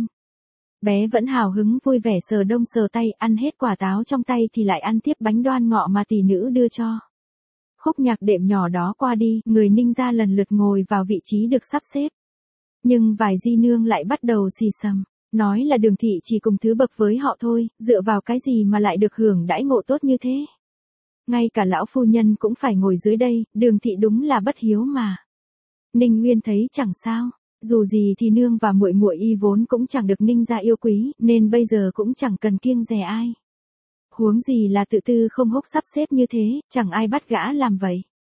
Bé vẫn hào hứng vui vẻ sờ đông sờ tay, ăn hết quả táo trong tay thì lại ăn tiếp bánh đoan ngọ mà tỷ nữ đưa cho. Khúc nhạc đệm nhỏ đó qua đi, người Ninh gia lần lượt ngồi vào vị trí được sắp xếp. Nhưng vài di nương lại bắt đầu xì xầm, nói là Đường Thị chỉ cùng thứ bậc với họ thôi, dựa vào cái gì mà lại được hưởng đãi ngộ tốt như thế. Ngay cả lão phu nhân cũng phải ngồi dưới đây, Đường Thị đúng là bất hiếu mà. Ninh Nguyên thấy chẳng sao, dù gì thì nương và muội muội y vốn cũng chẳng được Ninh gia yêu quý, nên bây giờ cũng chẳng cần kiêng dè ai. Huống gì là tự Tư Không Húc sắp xếp như thế, chẳng ai bắt gã làm vậy.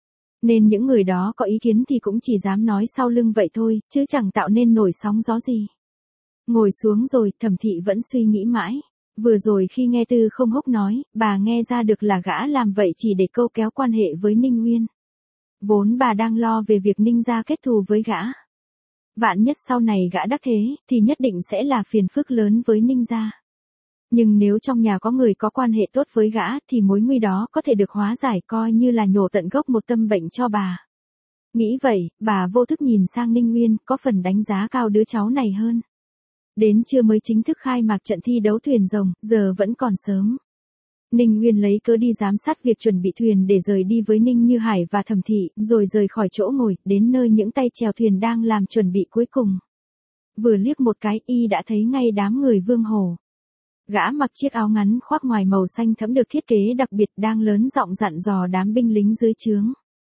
Nên những người đó có ý kiến thì cũng chỉ dám nói sau lưng vậy thôi, chứ chẳng tạo nên nổi sóng gió gì. Ngồi xuống rồi, Thẩm Thị vẫn suy nghĩ mãi. Vừa rồi khi nghe Tư Không Húc nói, bà nghe ra được là gã làm vậy chỉ để câu kéo quan hệ với Ninh Nguyên. Vốn bà đang lo về việc Ninh gia kết thù với gã. Vạn nhất sau này gã đắc thế, thì nhất định sẽ là phiền phức lớn với Ninh gia. Nhưng nếu trong nhà có người có quan hệ tốt với gã, thì mối nguy đó có thể được hóa giải, coi như là nhổ tận gốc một tâm bệnh cho bà. Nghĩ vậy, bà vô thức nhìn sang Ninh Nguyên, có phần đánh giá cao đứa cháu này hơn. Đến trưa mới chính thức khai mạc trận thi đấu thuyền rồng, giờ vẫn còn sớm. Ninh Nguyên lấy cớ đi giám sát việc chuẩn bị thuyền để rời đi với Ninh Như Hải và Thẩm Thị, rồi rời khỏi chỗ ngồi, đến nơi những tay chèo thuyền đang làm chuẩn bị cuối cùng. Vừa liếc một cái, y đã thấy ngay đám người Vương Hổ. Gã mặc chiếc áo ngắn khoác ngoài màu xanh thẫm được thiết kế đặc biệt, đang lớn giọng dặn dò đám binh lính dưới trướng.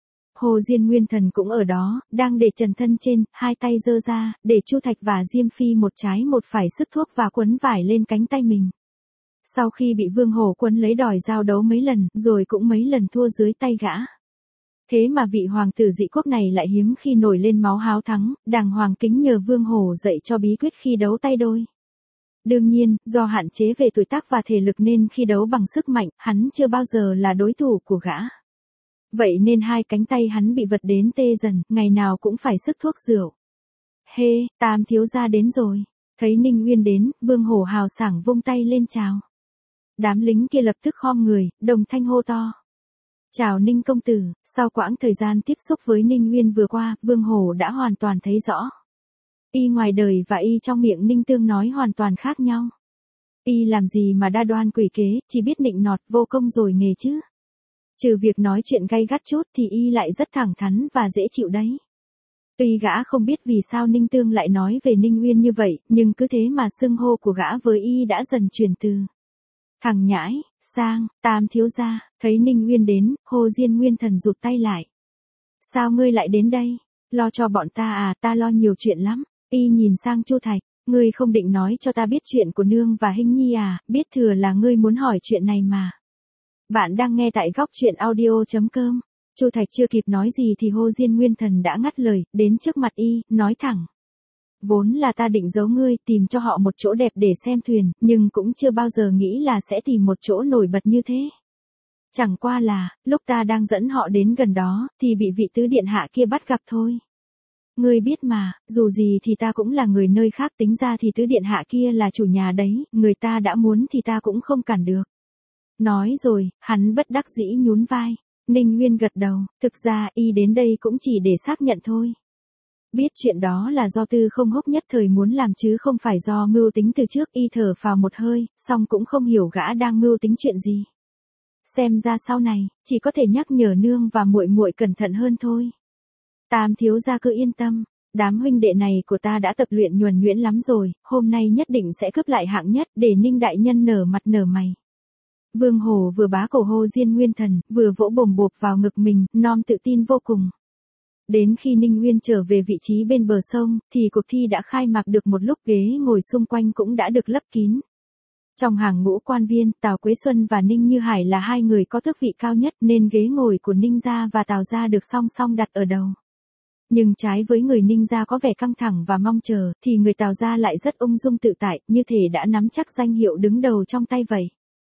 Hồ Diên Nguyên Thần cũng ở đó, đang để trần thân trên, hai tay giơ ra, để Chu Thạch và Diêm Phi một trái một phải sức thuốc và quấn vải lên cánh tay mình. Sau khi bị Vương Hổ quấn lấy đòi giao đấu mấy lần, rồi cũng mấy lần thua dưới tay gã. Thế mà vị hoàng tử dị quốc này lại hiếm khi nổi lên máu háo thắng, đàng hoàng kính nhờ Vương Hổ dạy cho bí quyết khi đấu tay đôi. Đương nhiên, do hạn chế về tuổi tác và thể lực nên khi đấu bằng sức mạnh, hắn chưa bao giờ là đối thủ của gã. Vậy nên hai cánh tay hắn bị vật đến tê dần, ngày nào cũng phải sức thuốc rượu. Hê, Tam thiếu gia đến rồi. Thấy Ninh Nguyên đến, Vương Hổ hào sảng vung tay lên chào. Đám lính kia lập tức khom người, đồng thanh hô to. Chào Ninh công tử, sau quãng thời gian tiếp xúc với Ninh Nguyên vừa qua, Vương Hổ đã hoàn toàn thấy rõ. Y ngoài đời và y trong miệng Ninh Tương nói hoàn toàn khác nhau. Y làm gì mà đa đoan quỷ kế, chỉ biết nịnh nọt vô công rồi nghề chứ. Trừ việc nói chuyện gay gắt chút thì y lại rất thẳng thắn và dễ chịu đấy. Tuy gã không biết vì sao Ninh Tương lại nói về Ninh Nguyên như vậy, nhưng cứ thế mà xưng hô của gã với y đã dần chuyển từ thằng nhãi, sang, Tam thiếu gia. Thấy Ninh Nguyên đến, Hồ Diên Nguyên Thần rụt tay lại. Sao ngươi lại đến đây? Lo cho bọn ta à? Ta lo nhiều chuyện lắm. Y nhìn sang Chu Thạch, ngươi không định nói cho ta biết chuyện của nương và Hinh Nhi à? Biết thừa là ngươi muốn hỏi chuyện này mà. Bạn đang nghe tại góc truyện audio.com. Chu Thạch chưa kịp nói gì thì Hồ Diên Nguyên Thần đã ngắt lời, đến trước mặt y, nói thẳng. Vốn là ta định giấu ngươi, tìm cho họ một chỗ đẹp để xem thuyền, nhưng cũng chưa bao giờ nghĩ là sẽ tìm một chỗ nổi bật như thế. Chẳng qua là, lúc ta đang dẫn họ đến gần đó, thì bị vị tứ điện hạ kia bắt gặp thôi. Ngươi biết mà, dù gì thì ta cũng là người nơi khác, tính ra thì tứ điện hạ kia là chủ nhà đấy, người ta đã muốn thì ta cũng không cản được. Nói rồi, hắn bất đắc dĩ nhún vai. Ninh Nguyên gật đầu, thực ra y đến đây cũng chỉ để xác nhận thôi. Biết chuyện đó là do Tư Không Húc nhất thời muốn làm chứ không phải do mưu tính từ trước. Y thở phào một hơi, song cũng không hiểu gã đang mưu tính chuyện gì. Xem ra sau này, chỉ có thể nhắc nhở nương và muội muội cẩn thận hơn thôi. Tam thiếu gia cứ yên tâm, đám huynh đệ này của ta đã tập luyện nhuần nhuyễn lắm rồi, hôm nay nhất định sẽ cướp lại hạng nhất để Ninh đại nhân nở mặt nở mày. Vương Hổ vừa bá cổ hô Diên Nguyên Thần, vừa vỗ bồm bộp vào ngực mình, non tự tin vô cùng. Đến khi Ninh Nguyên trở về vị trí bên bờ sông, thì cuộc thi đã khai mạc được một lúc, ghế ngồi xung quanh cũng đã được lấp kín. Trong hàng ngũ quan viên, Tào Quế Xuân và Ninh Như Hải là hai người có tước vị cao nhất nên ghế ngồi của Ninh gia và Tào gia được song song đặt ở đầu. Nhưng trái với người Ninh gia có vẻ căng thẳng và mong chờ, thì người Tào gia lại rất ung dung tự tại, như thể đã nắm chắc danh hiệu đứng đầu trong tay vậy.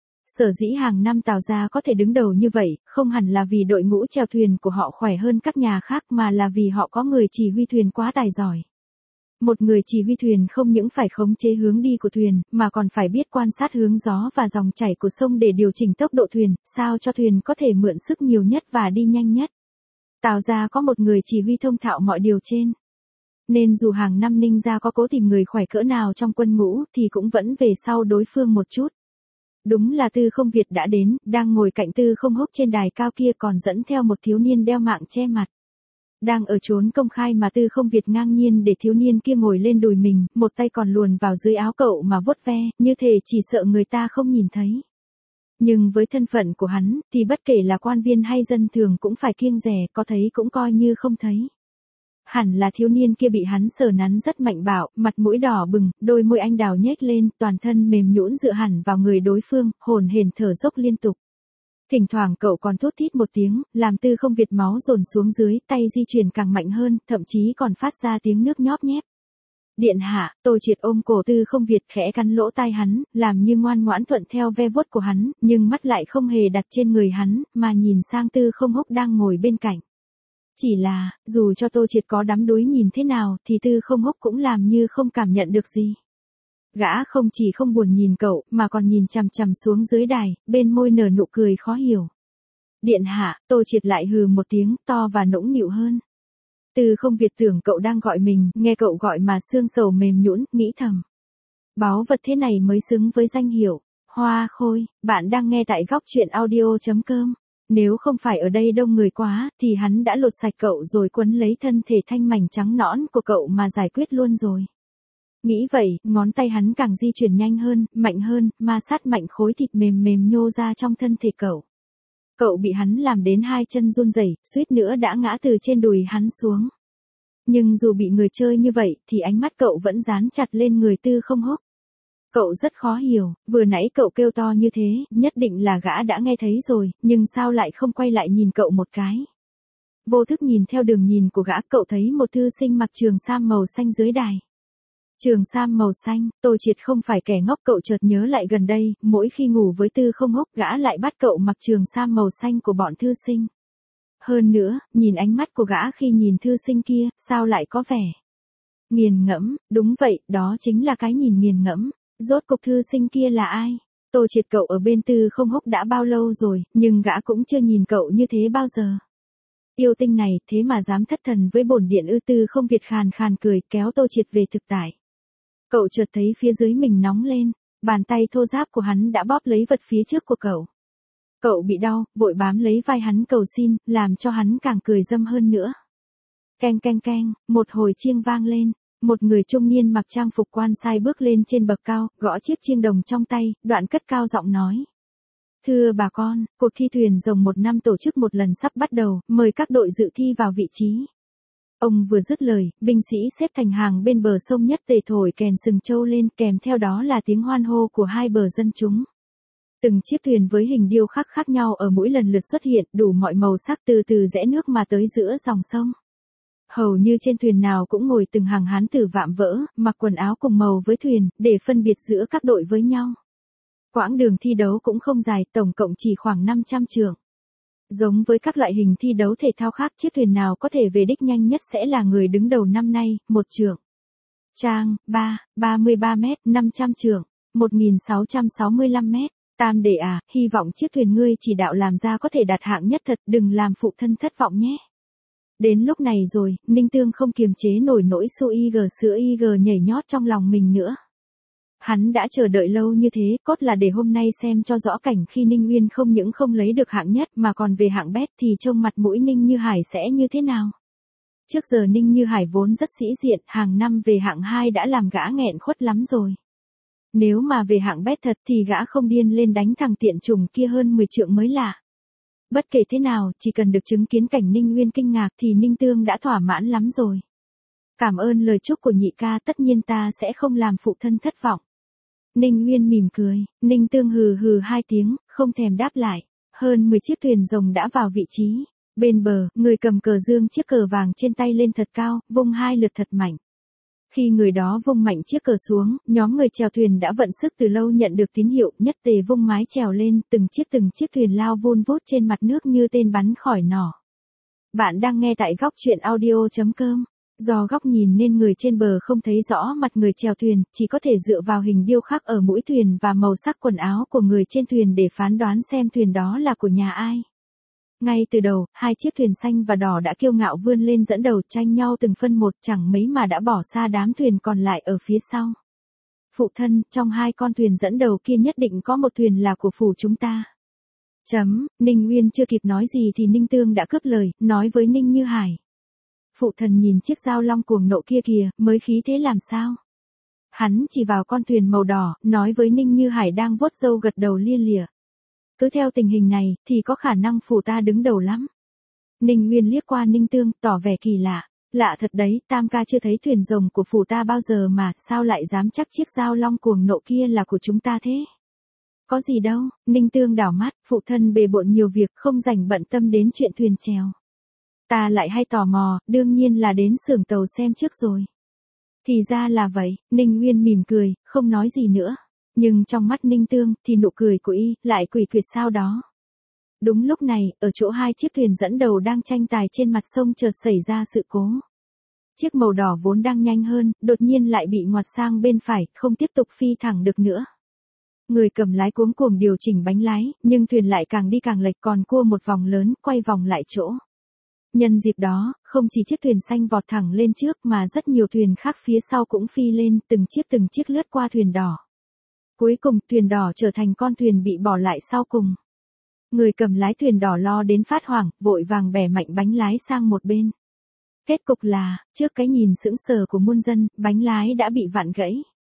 Sở dĩ hàng năm Tào gia có thể đứng đầu như vậy, không hẳn là vì đội ngũ chèo thuyền của họ khỏe hơn các nhà khác mà là vì họ có người chỉ huy thuyền quá tài giỏi. Một người chỉ huy thuyền không những phải khống chế hướng đi của thuyền, mà còn phải biết quan sát hướng gió và dòng chảy của sông để điều chỉnh tốc độ thuyền, sao cho thuyền có thể mượn sức nhiều nhất và đi nhanh nhất. Tào gia có một người chỉ huy thông thạo mọi điều trên. Nên dù hàng năm Ninh gia có cố tìm người khỏe cỡ nào trong quân ngũ thì cũng vẫn về sau đối phương một chút. Đúng là Tư Không Việt đã đến, đang ngồi cạnh Tư Không Húc trên đài cao kia còn dẫn theo một thiếu niên đeo mạng che mặt. Đang ở chốn công khai mà Tư Không Việt ngang nhiên để thiếu niên kia ngồi lên đùi mình, một tay còn luồn vào dưới áo cậu mà vuốt ve, như thể chỉ sợ người ta không nhìn thấy. Nhưng với thân phận của hắn, thì bất kể là quan viên hay dân thường cũng phải kiêng dè, có thấy cũng coi như không thấy. Hẳn là thiếu niên kia bị hắn sờ nắn rất mạnh bạo, mặt mũi đỏ bừng, đôi môi anh đào nhếch lên, toàn thân mềm nhũn dựa hẳn vào người đối phương, hồn hển thở dốc liên tục. Thỉnh thoảng cậu còn thốt thít một tiếng, làm Tư Không Việt máu dồn xuống dưới, tay di chuyển càng mạnh hơn, thậm chí còn phát ra tiếng nước nhóp nhép. Điện hạ, Tô Triệt ôm cổ Tư Không Việt khẽ cắn lỗ tai hắn, làm như ngoan ngoãn thuận theo ve vuốt của hắn, nhưng mắt lại không hề đặt trên người hắn, mà nhìn sang Tư Không Húc đang ngồi bên cạnh. Chỉ là, dù cho Tô Triệt có đắm đuối nhìn thế nào thì Tư Không Húc cũng làm như không cảm nhận được gì. Gã không chỉ không buồn nhìn cậu, mà còn nhìn chằm chằm xuống dưới đài, bên môi nở nụ cười khó hiểu. Điện hạ, Tô Triệt lại hừ một tiếng, to và nũng nịu hơn. Tư Không Việt tưởng cậu đang gọi mình, nghe cậu gọi mà xương sầu mềm nhũn, nghĩ thầm. Báu vật thế này mới xứng với danh hiệu, Hoa Khôi. Bạn đang nghe tại góc truyện audio.com. Nếu không phải ở đây đông người quá, thì hắn đã lột sạch cậu rồi quấn lấy thân thể thanh mảnh trắng nõn của cậu mà giải quyết luôn rồi. Nghĩ vậy, ngón tay hắn càng di chuyển nhanh hơn, mạnh hơn, ma sát mạnh khối thịt mềm mềm nhô ra trong thân thể cậu. Cậu bị hắn làm đến hai chân run rẩy, suýt nữa đã ngã từ trên đùi hắn xuống. Nhưng dù bị người chơi như vậy, thì ánh mắt cậu vẫn dán chặt lên người Tư Không Húc. Cậu rất khó hiểu, vừa nãy cậu kêu to như thế, nhất định là gã đã nghe thấy rồi, nhưng sao lại không quay lại nhìn cậu một cái. Vô thức nhìn theo đường nhìn của gã, cậu thấy một thư sinh mặc trường sam màu xanh dưới đài. Trường sam màu xanh, Tô Triệt không phải kẻ ngốc, cậu chợt nhớ lại gần đây, mỗi khi ngủ với Tư Không Húc gã lại bắt cậu mặc trường sam màu xanh của bọn thư sinh. Hơn nữa, nhìn ánh mắt của gã khi nhìn thư sinh kia, sao lại có vẻ nghiền ngẫm, đúng vậy, đó chính là cái nhìn nghiền ngẫm. Rốt cục thư sinh kia là ai? Tô Triệt, cậu ở bên Tư Không Húc đã bao lâu rồi, nhưng gã cũng chưa nhìn cậu như thế bao giờ. Yêu tinh này, thế mà dám thất thần với bổn điện ư? Tư Không Việt khàn khàn cười, kéo Tô Triệt về thực tại. Cậu chợt thấy phía dưới mình nóng lên, bàn tay thô ráp của hắn đã bóp lấy vật phía trước của cậu. Cậu bị đau, vội bám lấy vai hắn cầu xin, làm cho hắn càng cười dâm hơn nữa. Keng keng keng, một hồi chiêng vang lên. Một người trung niên mặc trang phục quan sai bước lên trên bậc cao, gõ chiếc chiêng đồng trong tay, đoạn cất cao giọng nói. Thưa bà con, cuộc thi thuyền rồng một năm tổ chức một lần sắp bắt đầu, mời các đội dự thi vào vị trí. Ông vừa dứt lời, binh sĩ xếp thành hàng bên bờ sông nhất tề thổi kèn sừng trâu lên, kèm theo đó là tiếng hoan hô của hai bờ dân chúng. Từng chiếc thuyền với hình điêu khắc khác nhau ở mỗi lần lượt xuất hiện, đủ mọi màu sắc từ từ rẽ nước mà tới giữa dòng sông. Hầu như trên thuyền nào cũng ngồi từng hàng hán tử vạm vỡ, mặc quần áo cùng màu với thuyền, để phân biệt giữa các đội với nhau. Quãng đường thi đấu cũng không dài, tổng cộng chỉ khoảng 500 trượng. Giống với các loại hình thi đấu thể thao khác, chiếc thuyền nào có thể về đích nhanh nhất sẽ là người đứng đầu năm nay, 1 trượng. Trang, 33 mét, 500 trượng, 1665 mét. Tam đệ à, hy vọng chiếc thuyền ngươi chỉ đạo làm ra có thể đạt hạng nhất thật, đừng làm phụ thân thất vọng nhé. Đến lúc này rồi, Ninh Tương không kiềm chế nổi nỗi sữa IG nhảy nhót trong lòng mình nữa. Hắn đã chờ đợi lâu như thế, cốt là để hôm nay xem cho rõ cảnh khi Ninh Uyên không những không lấy được hạng nhất mà còn về hạng bét thì trông mặt mũi Ninh Như Hải sẽ như thế nào. Trước giờ Ninh Như Hải vốn rất sĩ diện, hàng năm về hạng 2 đã làm gã nghẹn khuất lắm rồi. Nếu mà về hạng bét thật thì gã không điên lên đánh thằng tiện trùng kia hơn 10 trượng mới lạ. Bất kể thế nào, chỉ cần được chứng kiến cảnh Ninh Uyên kinh ngạc thì Ninh Tương đã thỏa mãn lắm rồi. Cảm ơn lời chúc của nhị ca, tất nhiên ta sẽ không làm phụ thân thất vọng. Ninh Uyên mỉm cười, Ninh Tương hừ hừ 2 tiếng, không thèm đáp lại. Hơn 10 chiếc thuyền rồng đã vào vị trí. Bên bờ, người cầm cờ dương chiếc cờ vàng trên tay lên thật cao, vung 2 lượt thật mạnh. Khi người đó vung mạnh chiếc cờ xuống, nhóm người chèo thuyền đã vận sức từ lâu nhận được tín hiệu, nhất tề vung mái chèo lên, từng chiếc thuyền lao vun vút trên mặt nước như tên bắn khỏi nỏ. Bạn đang nghe tại góc truyện audio.com. Do góc nhìn nên người trên bờ không thấy rõ mặt người chèo thuyền, chỉ có thể dựa vào hình điêu khắc ở mũi thuyền và màu sắc quần áo của người trên thuyền để phán đoán xem thuyền đó là của nhà ai. Ngay từ đầu, 2 chiếc thuyền xanh và đỏ đã kiêu ngạo vươn lên dẫn đầu tranh nhau từng phân một, chẳng mấy mà đã bỏ xa đám thuyền còn lại ở phía sau. Phụ thân, trong 2 con thuyền dẫn đầu kia nhất định có một thuyền là của phủ chúng ta. Ninh Uyên chưa kịp nói gì thì Ninh Tương đã cướp lời, nói với Ninh Như Hải. Phụ thần nhìn chiếc dao long cuồng nộ kia kìa, mới khí thế làm sao? Hắn chỉ vào con thuyền màu đỏ, nói với Ninh Như Hải đang vuốt râu gật đầu lia lịa. Cứ theo tình hình này, thì có khả năng phủ ta đứng đầu lắm. Ninh Uyên liếc qua Ninh Tương, tỏ vẻ kỳ lạ. Lạ thật đấy, tam ca chưa thấy thuyền rồng của phủ ta bao giờ mà, sao lại dám chắc chiếc dao long cuồng nộ kia là của chúng ta thế? Có gì đâu, Ninh Tương đảo mắt, phụ thân bề bộn nhiều việc, không rảnh bận tâm đến chuyện thuyền chèo. Ta lại hay tò mò, đương nhiên là đến xưởng tàu xem trước rồi. Thì ra là vậy, Ninh Uyên mỉm cười, không nói gì nữa. Nhưng trong mắt Ninh Tương, thì nụ cười của y, lại quỷ quyệt sao đó. Đúng lúc này, ở chỗ 2 chiếc thuyền dẫn đầu đang tranh tài trên mặt sông chợt xảy ra sự cố. Chiếc màu đỏ vốn đang nhanh hơn, đột nhiên lại bị ngoặt sang bên phải, không tiếp tục phi thẳng được nữa. Người cầm lái cuống cuồng điều chỉnh bánh lái, nhưng thuyền lại càng đi càng lệch, còn cua một vòng lớn, quay vòng lại chỗ. Nhân dịp đó, không chỉ chiếc thuyền xanh vọt thẳng lên trước mà rất nhiều thuyền khác phía sau cũng phi lên, từng chiếc lướt qua thuyền đỏ. Cuối cùng, thuyền đỏ trở thành con thuyền bị bỏ lại sau cùng. Người cầm lái thuyền đỏ lo đến phát hoảng, vội vàng bẻ mạnh bánh lái sang một bên. Kết cục là, trước cái nhìn sững sờ của muôn dân, bánh lái đã bị vặn gãy.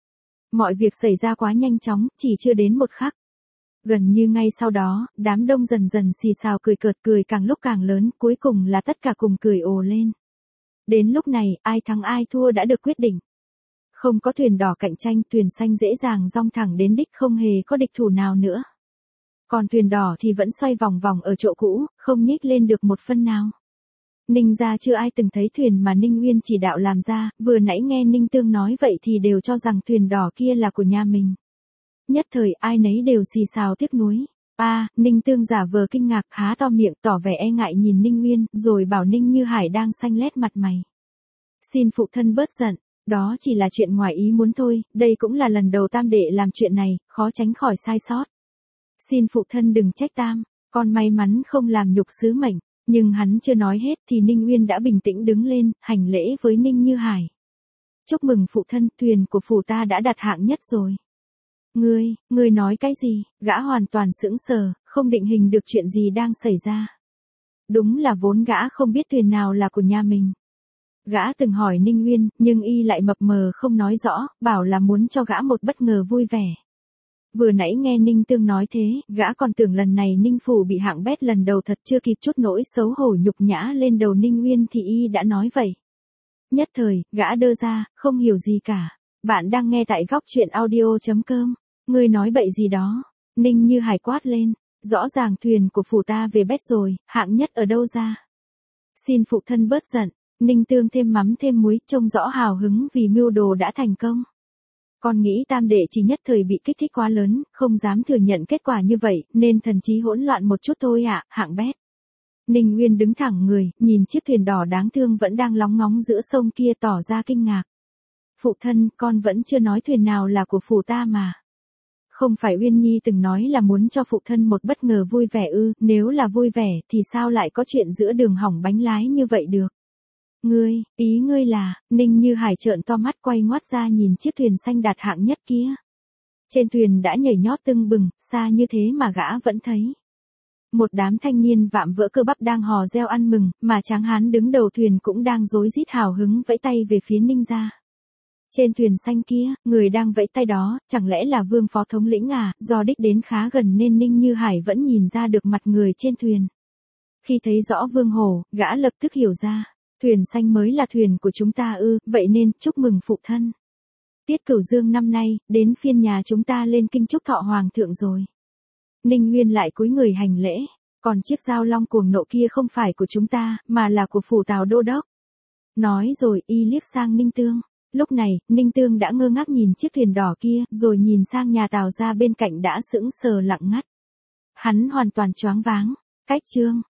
Mọi việc xảy ra quá nhanh chóng, chỉ chưa đến một khắc. Gần như ngay sau đó, đám đông dần dần xì xào cười cợt, cười càng lúc càng lớn, cuối cùng là tất cả cùng cười ồ lên. Đến lúc này, ai thắng ai thua đã được quyết định. Không có thuyền đỏ cạnh tranh, thuyền xanh dễ dàng dong thẳng đến đích, không hề có địch thủ nào nữa. Còn thuyền đỏ thì vẫn xoay vòng vòng ở chỗ cũ, không nhích lên được một phân nào. Ninh gia chưa ai từng thấy thuyền mà Ninh Uyên chỉ đạo làm ra, vừa nãy nghe Ninh Tương nói vậy thì đều cho rằng thuyền đỏ kia là của nhà mình. Nhất thời ai nấy đều xì xào tiếc nuối. Ninh Tương giả vờ kinh ngạc, há to miệng tỏ vẻ e ngại nhìn Ninh Uyên, rồi bảo Ninh Như Hải đang xanh lét mặt mày. Xin phụ thân bớt giận, đó chỉ là chuyện ngoài ý muốn thôi, đây cũng là lần đầu tam đệ làm chuyện này, khó tránh khỏi sai sót. Xin phụ thân đừng trách tam, con may mắn không làm nhục sứ mệnh. Nhưng hắn chưa nói hết thì Ninh Uyên đã bình tĩnh đứng lên, hành lễ với Ninh Như Hải. Chúc mừng phụ thân, thuyền của phủ ta đã đạt hạng nhất rồi. Ngươi nói cái gì? Gã hoàn toàn sững sờ, không định hình được chuyện gì đang xảy ra. Đúng là vốn gã không biết thuyền nào là của nhà mình. Gã từng hỏi Ninh Uyên, nhưng y lại mập mờ không nói rõ, bảo là muốn cho gã một bất ngờ vui vẻ. Vừa nãy nghe Ninh Tương nói thế, gã còn tưởng lần này Ninh phủ bị hạng bét lần đầu thật, chưa kịp chút nỗi xấu hổ nhục nhã lên đầu Ninh Uyên thì y đã nói vậy. Nhất thời, gã đơ ra, không hiểu gì cả. Bạn đang nghe tại góc truyện audio.com. Ngươi nói bậy gì đó? Ninh Như Hải quát lên. Rõ ràng thuyền của phủ ta về bét rồi, hạng nhất ở đâu ra? Xin phụ thân bớt giận. Ninh Tương thêm mắm thêm muối, trông rõ hào hứng vì mưu đồ đã thành công. Con nghĩ tam đệ chỉ nhất thời bị kích thích quá lớn, không dám thừa nhận kết quả như vậy, nên thần trí hỗn loạn một chút thôi ạ, hạng bét. Ninh Uyên đứng thẳng người, nhìn chiếc thuyền đỏ đáng thương vẫn đang lóng ngóng giữa sông kia tỏ ra kinh ngạc. Phụ thân, con vẫn chưa nói thuyền nào là của phủ ta mà. Không phải Uyên Nhi từng nói là muốn cho phụ thân một bất ngờ vui vẻ ư, nếu là vui vẻ thì sao lại có chuyện giữa đường hỏng bánh lái như vậy được. Ý ngươi là, Ninh Như Hải trợn to mắt quay ngoắt ra nhìn chiếc thuyền xanh đạt hạng nhất kia. Trên thuyền đã nhảy nhót tưng bừng, xa như thế mà gã vẫn thấy. Một đám thanh niên vạm vỡ cơ bắp đang hò reo ăn mừng, mà tráng hán đứng đầu thuyền cũng đang rối rít hào hứng vẫy tay về phía Ninh gia. Trên thuyền xanh kia, người đang vẫy tay đó, chẳng lẽ là Vương phó thống lĩnh à, do đích đến khá gần nên Ninh Như Hải vẫn nhìn ra được mặt người trên thuyền. Khi thấy rõ Vương Hổ, gã lập tức hiểu ra, thuyền xanh mới là thuyền của chúng ta ư, vậy nên, chúc mừng phụ thân. Tiết Cửu Dương năm nay, đến phiên nhà chúng ta lên kinh chúc thọ hoàng thượng rồi. Ninh Nguyên lại cúi người hành lễ, còn chiếc dao long cuồng nộ kia không phải của chúng ta, mà là của phủ Tào đô đốc. Nói rồi y liếc sang Ninh Tương. Lúc này, Ninh Tương đã ngơ ngác nhìn chiếc thuyền đỏ kia, rồi nhìn sang nhà Tào gia bên cạnh đã sững sờ lặng ngắt. Hắn hoàn toàn choáng váng. Cách chương